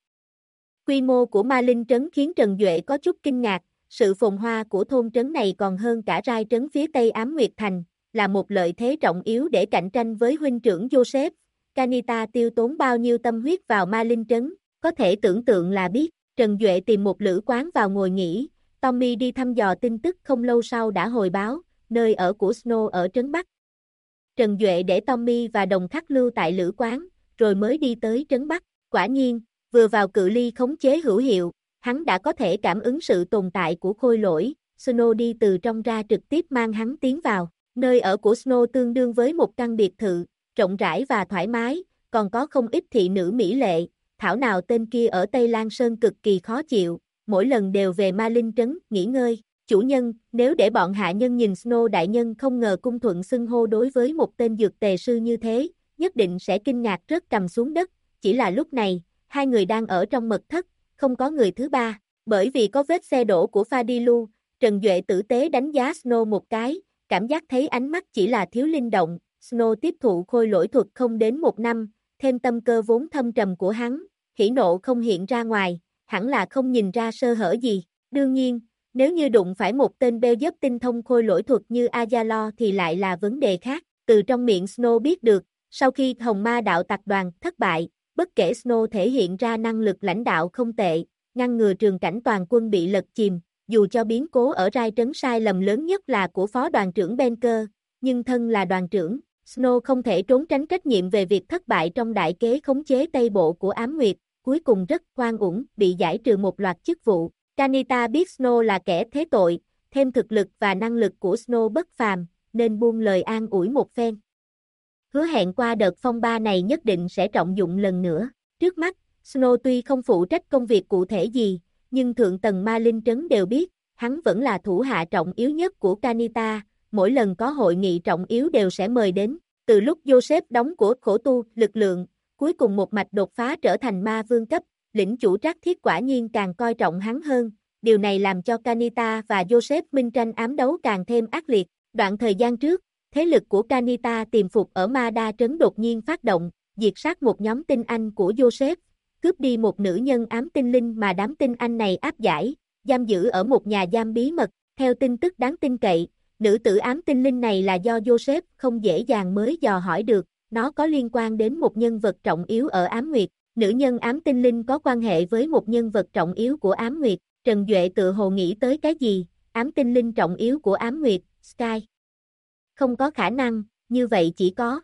Quy mô của Ma Linh Trấn khiến Trần Duệ có chút kinh ngạc, sự phồn hoa của thôn trấn này còn hơn cả Rai Trấn phía tây Ám Nguyệt Thành, là một lợi thế trọng yếu để cạnh tranh với huynh trưởng Joseph. Kanita tiêu tốn bao nhiêu tâm huyết vào Ma Linh Trấn, có thể tưởng tượng là biết. Trần Duệ tìm một lữ quán vào ngồi nghỉ, Tommy đi thăm dò tin tức không lâu sau đã hồi báo, nơi ở của Snow ở Trấn Bắc. Trần Duệ để Tommy và Đồng Khắc lưu tại lữ quán, rồi mới đi tới Trấn Bắc. Quả nhiên, vừa vào cự ly khống chế hữu hiệu, hắn đã có thể cảm ứng sự tồn tại của khôi lỗi. Snow đi từ trong ra trực tiếp mang hắn tiến vào. Nơi ở của Snow tương đương với một căn biệt thự, rộng rãi và thoải mái, còn có không ít thị nữ mỹ lệ. Thảo nào tên kia ở Tây Lan Sơn cực kỳ khó chịu, mỗi lần đều về Ma Linh Trấn nghỉ ngơi. Chủ nhân, nếu để bọn hạ nhân nhìn Snow đại nhân không ngờ cung thuận xưng hô đối với một tên dược tề sư như thế, nhất định sẽ kinh ngạc rớt cầm xuống đất. Chỉ là lúc này, hai người đang ở trong mật thất, không có người thứ ba. Bởi vì có vết xe đổ của Fadilu, Trần Duệ tử tế đánh giá Snow một cái, cảm giác thấy ánh mắt chỉ là thiếu linh động. Snow tiếp thụ khôi lỗi thuật không đến 1 năm, thêm tâm cơ vốn thâm trầm của hắn, hỉ nộ không hiện ra ngoài, hẳn là không nhìn ra sơ hở gì. Đương nhiên, nếu như đụng phải một tên beo dấp tinh thông khôi lỗi thuật như Ayalo thì lại là vấn đề khác. Từ trong miệng Snow biết được, sau khi Hồng Ma đạo tặc đoàn thất bại, bất kể Snow thể hiện ra năng lực lãnh đạo không tệ, ngăn ngừa trường cảnh toàn quân bị lật chìm, dù cho biến cố ở Rai Trấn sai lầm lớn nhất là của phó đoàn trưởng Benker, nhưng thân là đoàn trưởng, Snow không thể trốn tránh trách nhiệm về việc thất bại trong đại kế khống chế Tây Bộ của Ám Nguyệt, cuối cùng rất oan uổng, bị giải trừ một loạt chức vụ. Kanita biết Snow là kẻ thế tội, thêm thực lực và năng lực của Snow bất phàm, nên buông lời an ủi một phen. Hứa hẹn qua đợt phong ba này nhất định sẽ trọng dụng lần nữa. Trước mắt, Snow tuy không phụ trách công việc cụ thể gì, nhưng thượng tầng Ma Linh Trấn đều biết, hắn vẫn là thủ hạ trọng yếu nhất của Kanita, mỗi lần có hội nghị trọng yếu đều sẽ mời đến. Từ lúc Joseph đóng của khổ tu lực lượng, cuối cùng một mạch đột phá trở thành ma vương cấp, lĩnh chủ Trác Thiết quả nhiên càng coi trọng hắn hơn. Điều này làm cho Kanita và Joseph minh tranh ám đấu càng thêm ác liệt. Đoạn thời gian trước, thế lực của Kanita tiềm phục ở Ma Đa Trấn đột nhiên phát động, diệt sát một nhóm tinh anh của Joseph, cướp đi một nữ nhân ám tinh linh mà đám tinh anh này áp giải, giam giữ ở một nhà giam bí mật. Theo tin tức đáng tin cậy, nữ tử ám tinh linh này là do Joseph không dễ dàng mới dò hỏi được, nó có liên quan đến một nhân vật trọng yếu ở Ám Nguyệt. Nữ nhân ám tinh linh có quan hệ với một nhân vật trọng yếu của Ám Nguyệt. Trần Duệ tự hồ nghĩ tới cái gì? Ám tinh linh trọng yếu của Ám Nguyệt, Sky. Không có khả năng, như vậy chỉ có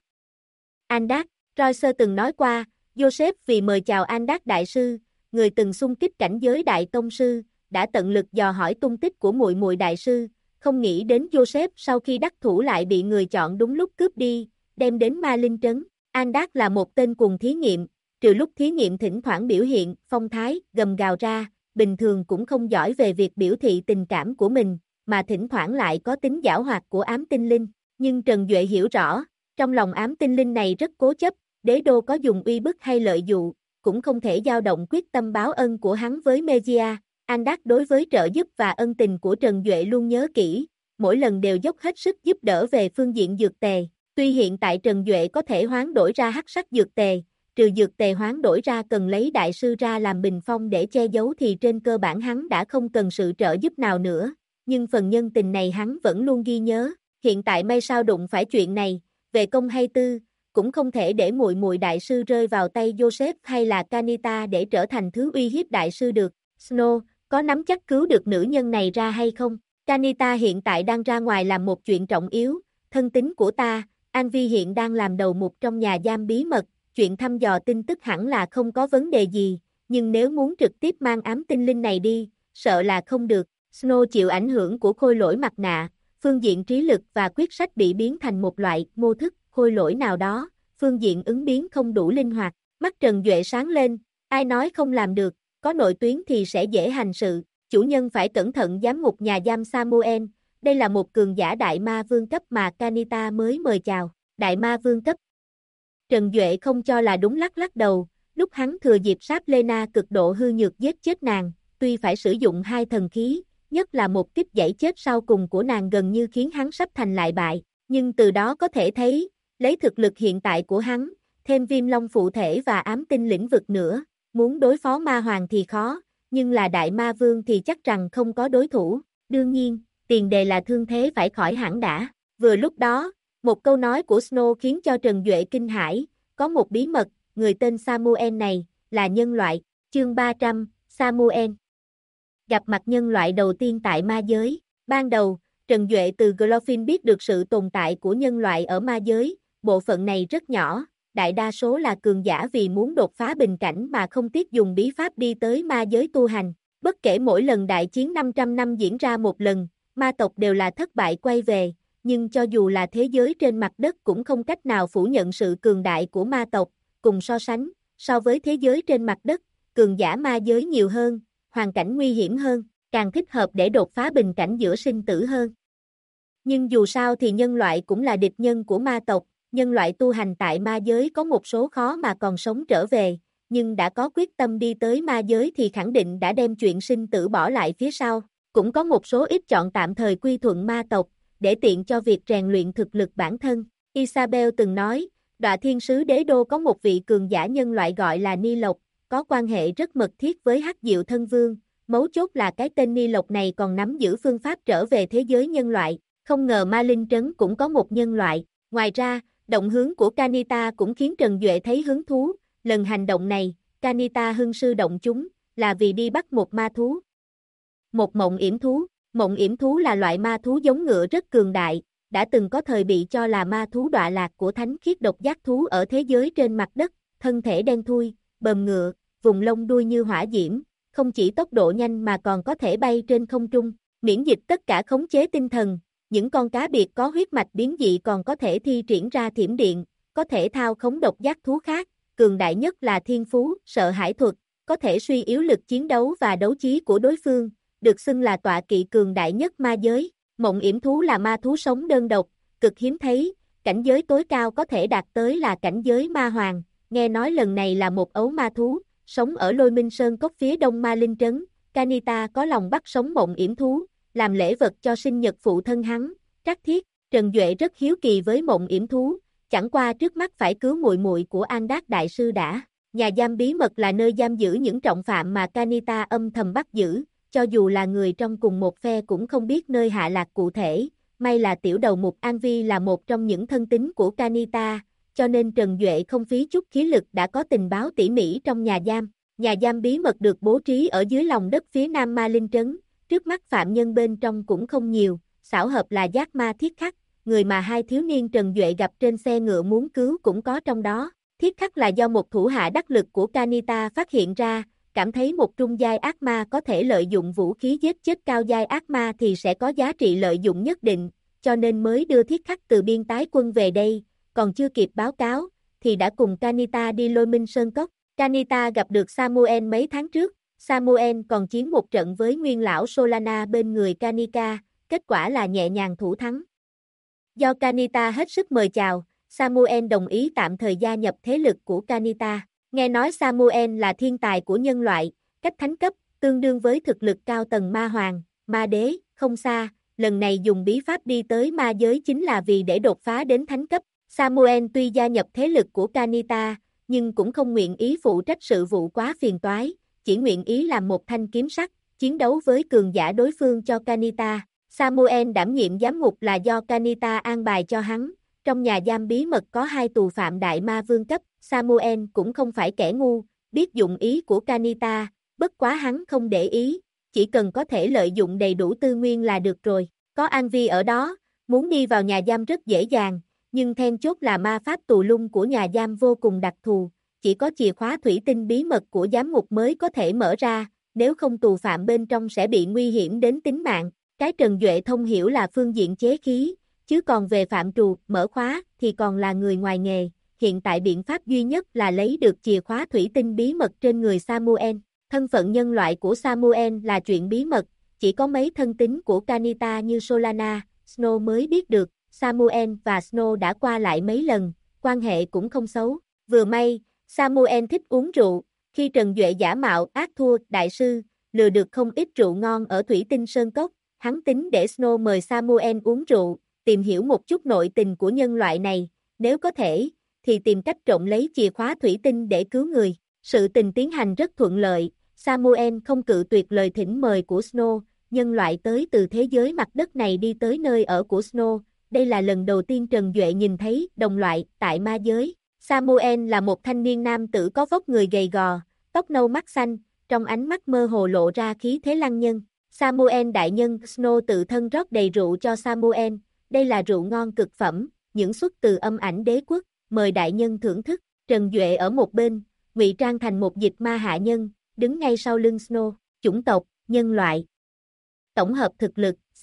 Andak. Royce từng nói qua, Joseph vì mời chào Andak đại sư, người từng xung kích cảnh giới đại tông sư, đã tận lực dò hỏi tung tích của muội muội đại sư, không nghĩ đến Joseph sau khi đắc thủ lại bị người chọn đúng lúc cướp đi, đem đến Ma Linh Trấn. Andak là một tên cuồng thí nghiệm, trừ lúc thí nghiệm thỉnh thoảng biểu hiện phong thái, gầm gào ra, bình thường cũng không giỏi về việc biểu thị tình cảm của mình, mà thỉnh thoảng lại có tính giảo hoạt của ám tinh linh. Nhưng Trần Duệ hiểu rõ, trong lòng ám tinh linh này rất cố chấp, đế đô có dùng uy bức hay lợi dụ, cũng không thể dao động quyết tâm báo ân của hắn với Megia. Andak đối với trợ giúp và ân tình của Trần Duệ luôn nhớ kỹ, mỗi lần đều dốc hết sức giúp đỡ về phương diện dược tề. Tuy hiện tại Trần Duệ có thể hoán đổi ra hắc sắc dược tề, trừ dược tề hoán đổi ra cần lấy đại sư ra làm bình phong để che giấu thì trên cơ bản hắn đã không cần sự trợ giúp nào nữa, nhưng phần nhân tình này hắn vẫn luôn ghi nhớ. Hiện tại may sao đụng phải chuyện này, về công hay tư, cũng không thể để muội muội đại sư rơi vào tay Joseph hay là Kanita để trở thành thứ uy hiếp đại sư được. Snow, có nắm chắc cứu được nữ nhân này ra hay không? Kanita hiện tại đang ra ngoài làm một chuyện trọng yếu, thân tín của ta, Anvi hiện đang làm đầu mục trong nhà giam bí mật, chuyện thăm dò tin tức hẳn là không có vấn đề gì, nhưng nếu muốn trực tiếp mang ám tinh linh này đi, sợ là không được. Snow chịu ảnh hưởng của khôi lỗi mặt nạ, phương diện trí lực và quyết sách bị biến thành một loại mô thức khôi lỗi nào đó, phương diện ứng biến không đủ linh hoạt. Mắt Trần Duệ sáng lên, ai nói không làm được, có nội tuyến thì sẽ dễ hành sự, chủ nhân phải cẩn thận giám ngục nhà giam Samuel, đây là một cường giả đại ma vương cấp mà Kanita mới mời chào, đại ma vương cấp. Trần Duệ không cho là đúng lắc lắc đầu, lúc hắn thừa dịp Saplena cực độ hư nhược giết chết nàng, tuy phải sử dụng hai thần khí, nhất là một kích giãy chết sau cùng của nàng gần như khiến hắn sắp thành lại bại, nhưng từ đó có thể thấy, lấy thực lực hiện tại của hắn, thêm viêm long phụ thể và ám tinh lĩnh vực nữa, muốn đối phó ma hoàng thì khó, nhưng là đại ma vương thì chắc rằng không có đối thủ, đương nhiên, tiền đề là thương thế phải khỏi hẳn đã. Vừa lúc đó, một câu nói của Snow khiến cho Trần Duệ kinh hãi, có một bí mật, người tên Samuel này, là nhân loại, chương 300, Samuel. Gặp mặt nhân loại đầu tiên tại ma giới, ban đầu, Trần Duệ từ Glorfin biết được sự tồn tại của nhân loại ở ma giới, bộ phận này rất nhỏ, đại đa số là cường giả vì muốn đột phá bình cảnh mà không tiếc dùng bí pháp đi tới ma giới tu hành. Bất kể mỗi lần đại chiến 500 năm diễn ra một lần, ma tộc đều là thất bại quay về, nhưng cho dù là thế giới trên mặt đất cũng không cách nào phủ nhận sự cường đại của ma tộc, cùng so sánh, so với thế giới trên mặt đất, cường giả ma giới nhiều hơn, hoàn cảnh nguy hiểm hơn, càng thích hợp để đột phá bình cảnh giữa sinh tử hơn. Nhưng dù sao thì nhân loại cũng là địch nhân của ma tộc, nhân loại tu hành tại ma giới có một số khó mà còn sống trở về, nhưng đã có quyết tâm đi tới ma giới thì khẳng định đã đem chuyện sinh tử bỏ lại phía sau, cũng có một số ít chọn tạm thời quy thuận ma tộc, để tiện cho việc rèn luyện thực lực bản thân. Isabel từng nói, Đọa Thiên Sứ Đế Đô có một vị cường giả nhân loại gọi là Ni Lộc, có quan hệ rất mật thiết với Hắc Diệu Thân Vương, mấu chốt là cái tên Ni Lộc này còn nắm giữ phương pháp trở về thế giới nhân loại, không ngờ Ma Linh Trấn cũng có một nhân loại. Ngoài ra, động hướng của Kanita cũng khiến Trần Duệ thấy hứng thú, lần hành động này, Kanita hưng sư động chúng, là vì đi bắt một ma thú. Một mộng yểm thú là loại ma thú giống ngựa rất cường đại, đã từng có thời bị cho là ma thú đọa lạc của thánh khiết độc giác thú ở thế giới trên mặt đất, thân thể đen thui, bờm ngựa, vùng lông đuôi như hỏa diễm, không chỉ tốc độ nhanh mà còn có thể bay trên không trung, miễn dịch tất cả khống chế tinh thần, những con cá biệt có huyết mạch biến dị còn có thể thi triển ra thiểm điện, có thể thao khống độc giác thú khác, cường đại nhất là thiên phú, sợ hãi thuật, có thể suy yếu lực chiến đấu và đấu trí của đối phương, được xưng là tọa kỵ cường đại nhất ma giới. Mộng yểm thú là ma thú sống đơn độc, cực hiếm thấy, cảnh giới tối cao có thể đạt tới là cảnh giới ma hoàng, nghe nói lần này là một ấu ma thú, sống ở Lôi Minh Sơn Cốc phía đông Ma Linh Trấn, Kanita có lòng bắt sống mộng yểm thú, làm lễ vật cho sinh nhật phụ thân hắn, Trác Thiết. Trần Duệ rất hiếu kỳ với mộng yểm thú, chẳng qua trước mắt phải cứu muội muội của An Đát đại sư đã. Nhà giam bí mật là nơi giam giữ những trọng phạm mà Kanita âm thầm bắt giữ, cho dù là người trong cùng một phe cũng không biết nơi hạ lạc cụ thể, may là tiểu đầu mục An Vi là một trong những thân tín của Kanita, cho nên Trần Duệ không phí chút khí lực đã có tình báo tỉ mỉ trong nhà giam. Nhà giam bí mật được bố trí ở dưới lòng đất phía nam Ma Linh Trấn, trước mắt phạm nhân bên trong cũng không nhiều, xảo hợp là giác ma Thiết Khắc, người mà hai thiếu niên Trần Duệ gặp trên xe ngựa muốn cứu cũng có trong đó. Thiết Khắc là do một thủ hạ đắc lực của Kanita phát hiện ra, cảm thấy một trung giai ác ma có thể lợi dụng vũ khí giết chết cao giai ác ma thì sẽ có giá trị lợi dụng nhất định, cho nên mới đưa Thiết Khắc từ biên tái quân về đây, còn chưa kịp báo cáo, thì đã cùng Kanita đi Lôi Minh Sơn Cốc. Kanita gặp được Samuel mấy tháng trước, Samuel còn chiến một trận với nguyên lão Solana bên người Kanika, kết quả là nhẹ nhàng thủ thắng. Do Kanita hết sức mời chào, Samuel đồng ý tạm thời gia nhập thế lực của Kanita. Nghe nói Samuel là thiên tài của nhân loại, cách thánh cấp, tương đương với thực lực cao tầng ma hoàng, ma đế, không xa, lần này dùng bí pháp đi tới ma giới chính là vì để đột phá đến thánh cấp. Samuel tuy gia nhập thế lực của Kanita, nhưng cũng không nguyện ý phụ trách sự vụ quá phiền toái, chỉ nguyện ý làm một thanh kiếm sắt, chiến đấu với cường giả đối phương cho Kanita. Samuel đảm nhiệm giám ngục là do Kanita an bài cho hắn, trong nhà giam bí mật có 2 tù phạm đại ma vương cấp, Samuel cũng không phải kẻ ngu, biết dụng ý của Kanita, bất quá hắn không để ý, chỉ cần có thể lợi dụng đầy đủ tư nguyên là được rồi, có An Vi ở đó, muốn đi vào nhà giam rất dễ dàng, nhưng then chốt là ma pháp tù lung của nhà giam vô cùng đặc thù, chỉ có chìa khóa thủy tinh bí mật của giám ngục mới có thể mở ra, nếu không tù phạm bên trong sẽ bị nguy hiểm đến tính mạng, cái Trần Duệ thông hiểu là phương diện chế khí, chứ còn về phạm trù, mở khóa thì còn là người ngoài nghề, hiện tại biện pháp duy nhất là lấy được chìa khóa thủy tinh bí mật trên người Samuel. Thân phận nhân loại của Samuel là chuyện bí mật, chỉ có mấy thân tín của Kanita như Solana, Snow mới biết được, Samuel và Snow đã qua lại mấy lần, quan hệ cũng không xấu. Vừa may, Samuel thích uống rượu, khi Trần Duệ giả mạo ác thua đại sư, lừa được không ít rượu ngon ở Thủy Tinh Sơn Cốc, hắn tính để Snow mời Samuel uống rượu, tìm hiểu một chút nội tình của nhân loại này, nếu có thể, thì tìm cách trộm lấy chìa khóa thủy tinh để cứu người. Sự tình tiến hành rất thuận lợi, Samuel không cự tuyệt lời thỉnh mời của Snow, nhân loại tới từ thế giới mặt đất này đi tới nơi ở của Snow, đây là lần đầu tiên Trần Duệ nhìn thấy đồng loại tại ma giới. Samuel là một thanh niên nam tử có vóc người gầy gò, tóc nâu mắt xanh, trong ánh mắt mơ hồ lộ ra khí thế lăng nhân. Samuel đại nhân, Snow tự thân rót đầy rượu cho Samuel, đây là rượu ngon cực phẩm, những xuất từ âm ảnh đế quốc, mời đại nhân thưởng thức. Trần Duệ ở một bên, ngụy trang thành một dịch ma hạ nhân, đứng ngay sau lưng Snow, chủng tộc, nhân loại. Tổng hợp thực lực, C.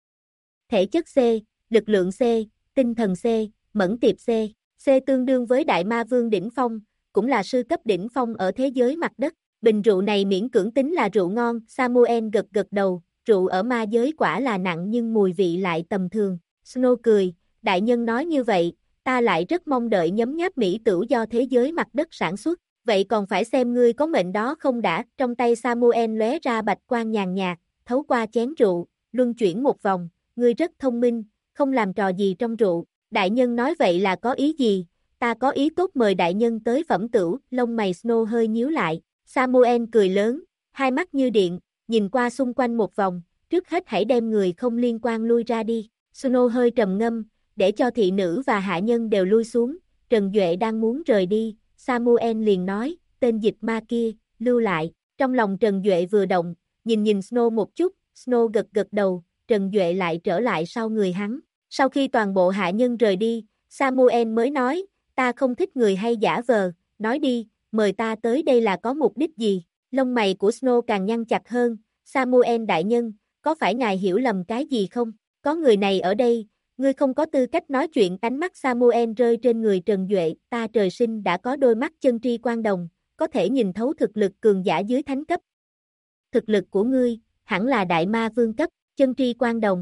Thể chất C, lực lượng C, tinh thần C, mẫn tiệp C. C tương đương với đại ma vương đỉnh phong, cũng là sư cấp đỉnh phong ở thế giới mặt đất. Bình rượu này miễn cưỡng tính là rượu ngon, Samuel gật gật đầu, rượu ở ma giới quả là nặng nhưng mùi vị lại tầm thường. Snow cười, đại nhân nói như vậy, ta lại rất mong đợi nhấm nháp mỹ tửu do thế giới mặt đất sản xuất, vậy còn phải xem ngươi có mệnh đó không đã. Trong tay Samuel lóe ra bạch quang nhàn nhạt, thấu qua chén rượu, luân chuyển một vòng, ngươi rất thông minh, không làm trò gì trong rượu. Đại nhân nói vậy là có ý gì? Ta có ý tốt mời đại nhân tới phẩm tửu. Lông mày Snow hơi nhíu lại. Samuel cười lớn, hai mắt như điện, nhìn qua xung quanh một vòng, trước hết hãy đem người không liên quan lui ra đi. Snow hơi trầm ngâm, để cho thị nữ và hạ nhân đều lui xuống. Trần Duệ đang muốn rời đi, Samuel liền nói, tên dịch ma kia, lưu lại. Trong lòng Trần Duệ vừa động, nhìn Snow một chút, Snow gật gật đầu, Trần Duệ lại trở lại sau người hắn. Sau khi toàn bộ hạ nhân rời đi, Samuel mới nói, ta không thích người hay giả vờ, nói đi, mời ta tới đây là có mục đích gì? Lông mày của Snow càng nhăn chặt hơn, Samuel đại nhân, có phải ngài hiểu lầm cái gì không? Có người này ở đây, ngươi không có tư cách nói chuyện. Ánh mắt Samuel rơi trên người Trần Duệ, ta trời sinh đã có đôi mắt chân tri quang đồng, có thể nhìn thấu thực lực cường giả dưới thánh cấp. Thực lực của ngươi, hẳn là đại ma vương cấp, chân tri quang đồng.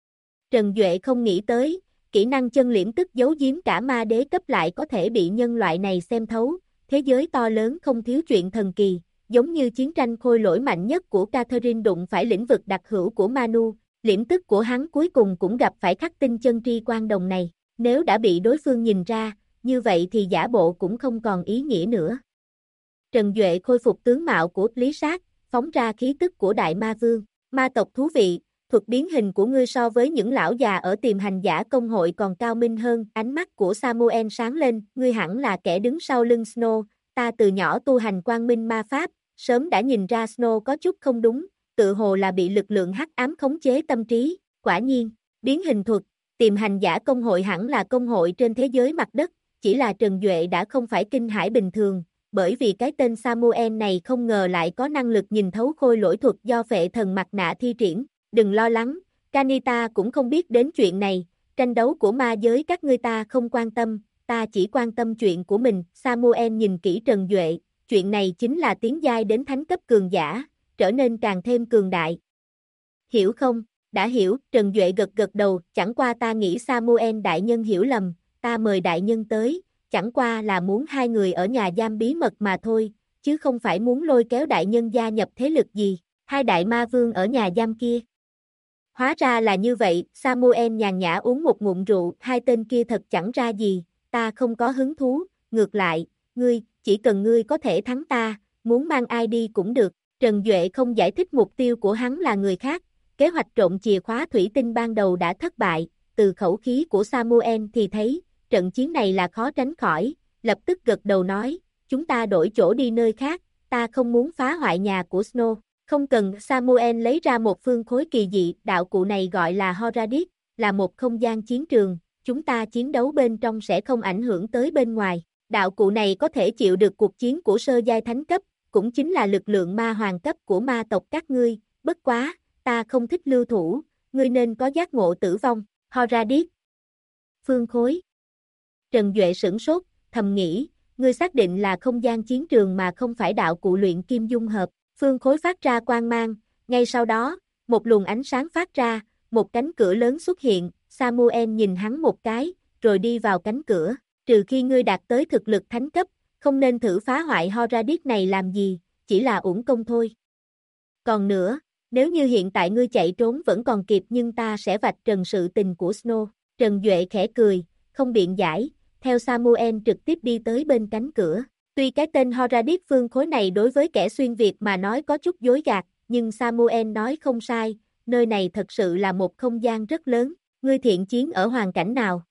Trần Duệ không nghĩ tới, kỹ năng chân liễm tức giấu giếm cả ma đế cấp lại có thể bị nhân loại này xem thấu, thế giới to lớn không thiếu chuyện thần kỳ, giống như chiến tranh khôi lỗi mạnh nhất của Catherine đụng phải lĩnh vực đặc hữu của Manu, liễm tức của hắn cuối cùng cũng gặp phải khắc tinh chân tri quang đồng này, nếu đã bị đối phương nhìn ra, như vậy thì giả bộ cũng không còn ý nghĩa nữa. Trần Duệ khôi phục tướng mạo của Lý Sát, phóng ra khí tức của đại ma vương, ma tộc thú vị. Thuật biến hình của ngươi so với những lão già ở Tiềm Hành Giả công hội còn cao minh hơn. Ánh mắt của Samuel sáng lên, ngươi hẳn là kẻ đứng sau lưng Snow, ta từ nhỏ tu hành quang minh ma pháp, sớm đã nhìn ra Snow có chút không đúng, tự hồ là bị lực lượng hắc ám khống chế tâm trí. Quả nhiên, biến hình thuật, Tiềm Hành Giả công hội hẳn là công hội trên thế giới mặt đất, chỉ là Trần Duệ đã không phải kinh hãi bình thường, bởi vì cái tên Samuel này không ngờ lại có năng lực nhìn thấu khôi lỗi thuật do phệ thần mặt nạ thi triển. Đừng lo lắng, Kanita cũng không biết đến chuyện này, tranh đấu của ma giới các ngươi ta không quan tâm, ta chỉ quan tâm chuyện của mình. Samuel nhìn kỹ Trần Duệ, chuyện này chính là tiến giai đến thánh cấp cường giả, trở nên càng thêm cường đại. Hiểu không? Đã hiểu, Trần Duệ gật gật đầu, chẳng qua ta nghĩ Samuel đại nhân hiểu lầm, ta mời đại nhân tới, chẳng qua là muốn hai người ở nhà giam bí mật mà thôi, chứ không phải muốn lôi kéo đại nhân gia nhập thế lực gì, hai đại ma vương ở nhà giam kia. Hóa ra là như vậy, Samuel nhàn nhã uống một ngụm rượu, hai tên kia thật chẳng ra gì, ta không có hứng thú, ngược lại, ngươi, chỉ cần ngươi có thể thắng ta, muốn mang ai đi cũng được. Trần Duệ không giải thích mục tiêu của hắn là người khác, kế hoạch trộm chìa khóa thủy tinh ban đầu đã thất bại, từ khẩu khí của Samuel thì thấy, trận chiến này là khó tránh khỏi, lập tức gật đầu nói, chúng ta đổi chỗ đi nơi khác, ta không muốn phá hoại nhà của Snow. Không cần, Samuel lấy ra một phương khối kỳ dị, đạo cụ này gọi là Horadis, là một không gian chiến trường, chúng ta chiến đấu bên trong sẽ không ảnh hưởng tới bên ngoài. Đạo cụ này có thể chịu được cuộc chiến của sơ giai thánh cấp, cũng chính là lực lượng ma hoàng cấp của ma tộc các ngươi, bất quá, ta không thích lưu thủ, ngươi nên có giác ngộ tử vong. Horadis. Phương khối. Trần Duệ sửng sốt, thầm nghĩ, ngươi xác định là không gian chiến trường mà không phải đạo cụ luyện kim dung hợp. Phương khối phát ra quang mang, ngay sau đó, một luồng ánh sáng phát ra, một cánh cửa lớn xuất hiện, Samuel nhìn hắn một cái, rồi đi vào cánh cửa, trừ khi ngươi đạt tới thực lực thánh cấp, không nên thử phá hoại Horadis này làm gì, chỉ là uổng công thôi. Còn nữa, nếu như hiện tại ngươi chạy trốn vẫn còn kịp nhưng ta sẽ vạch trần sự tình của Snow. Trần Duệ khẽ cười, không biện giải, theo Samuel trực tiếp đi tới bên cánh cửa. Tuy cái tên Horadis phương khối này đối với kẻ xuyên Việt mà nói có chút dối gạt, nhưng Samuel nói không sai, nơi này thật sự là một không gian rất lớn. Ngươi thiện chiến ở hoàn cảnh nào?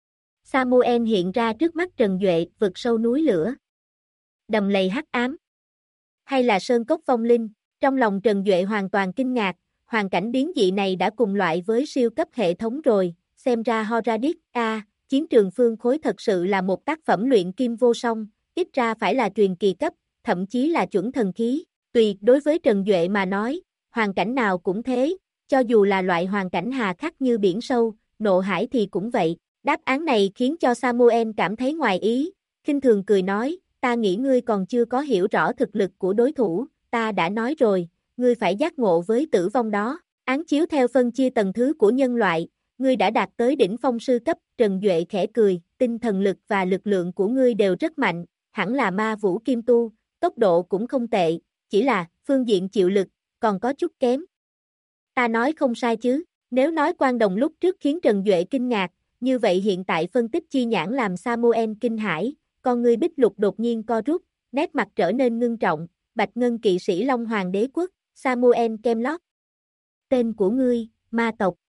Samuel hiện ra trước mắt Trần Duệ, vực sâu núi lửa, đầm lầy hắc ám, hay là sơn cốc vong linh? Trong lòng Trần Duệ hoàn toàn kinh ngạc, hoàn cảnh biến dị này đã cùng loại với siêu cấp hệ thống rồi, xem ra Horadis, chiến trường phương khối thật sự là một tác phẩm luyện kim vô song, ít ra phải là truyền kỳ cấp, thậm chí là chuẩn thần khí. Tùy đối với Trần Duệ mà nói, hoàn cảnh nào cũng thế, cho dù là loại hoàn cảnh hà khắc như biển sâu, nộ hải thì cũng vậy. Đáp án này khiến cho Samuel cảm thấy ngoài ý, khinh thường cười nói, ta nghĩ ngươi còn chưa có hiểu rõ thực lực của đối thủ, ta đã nói rồi, ngươi phải giác ngộ với tử vong đó. Án chiếu theo phân chia tầng thứ của nhân loại, ngươi đã đạt tới đỉnh phong sư cấp. Trần Duệ khẽ cười, tinh thần lực và lực lượng của ngươi đều rất mạnh, hẳn là ma vũ kim tu, tốc độ cũng không tệ, chỉ là, phương diện chịu lực, còn có chút kém. Ta nói không sai chứ, nếu nói Quan Đồng lúc trước khiến Trần Duệ kinh ngạc, như vậy hiện tại phân tích chi nhãn làm Samuel kinh hãi, con ngươi bích lục đột nhiên co rút, nét mặt trở nên ngưng trọng, Bạch Ngân kỵ sĩ Long Hoàng đế quốc, Samuel Kemlot. Tên của ngươi, ma tộc.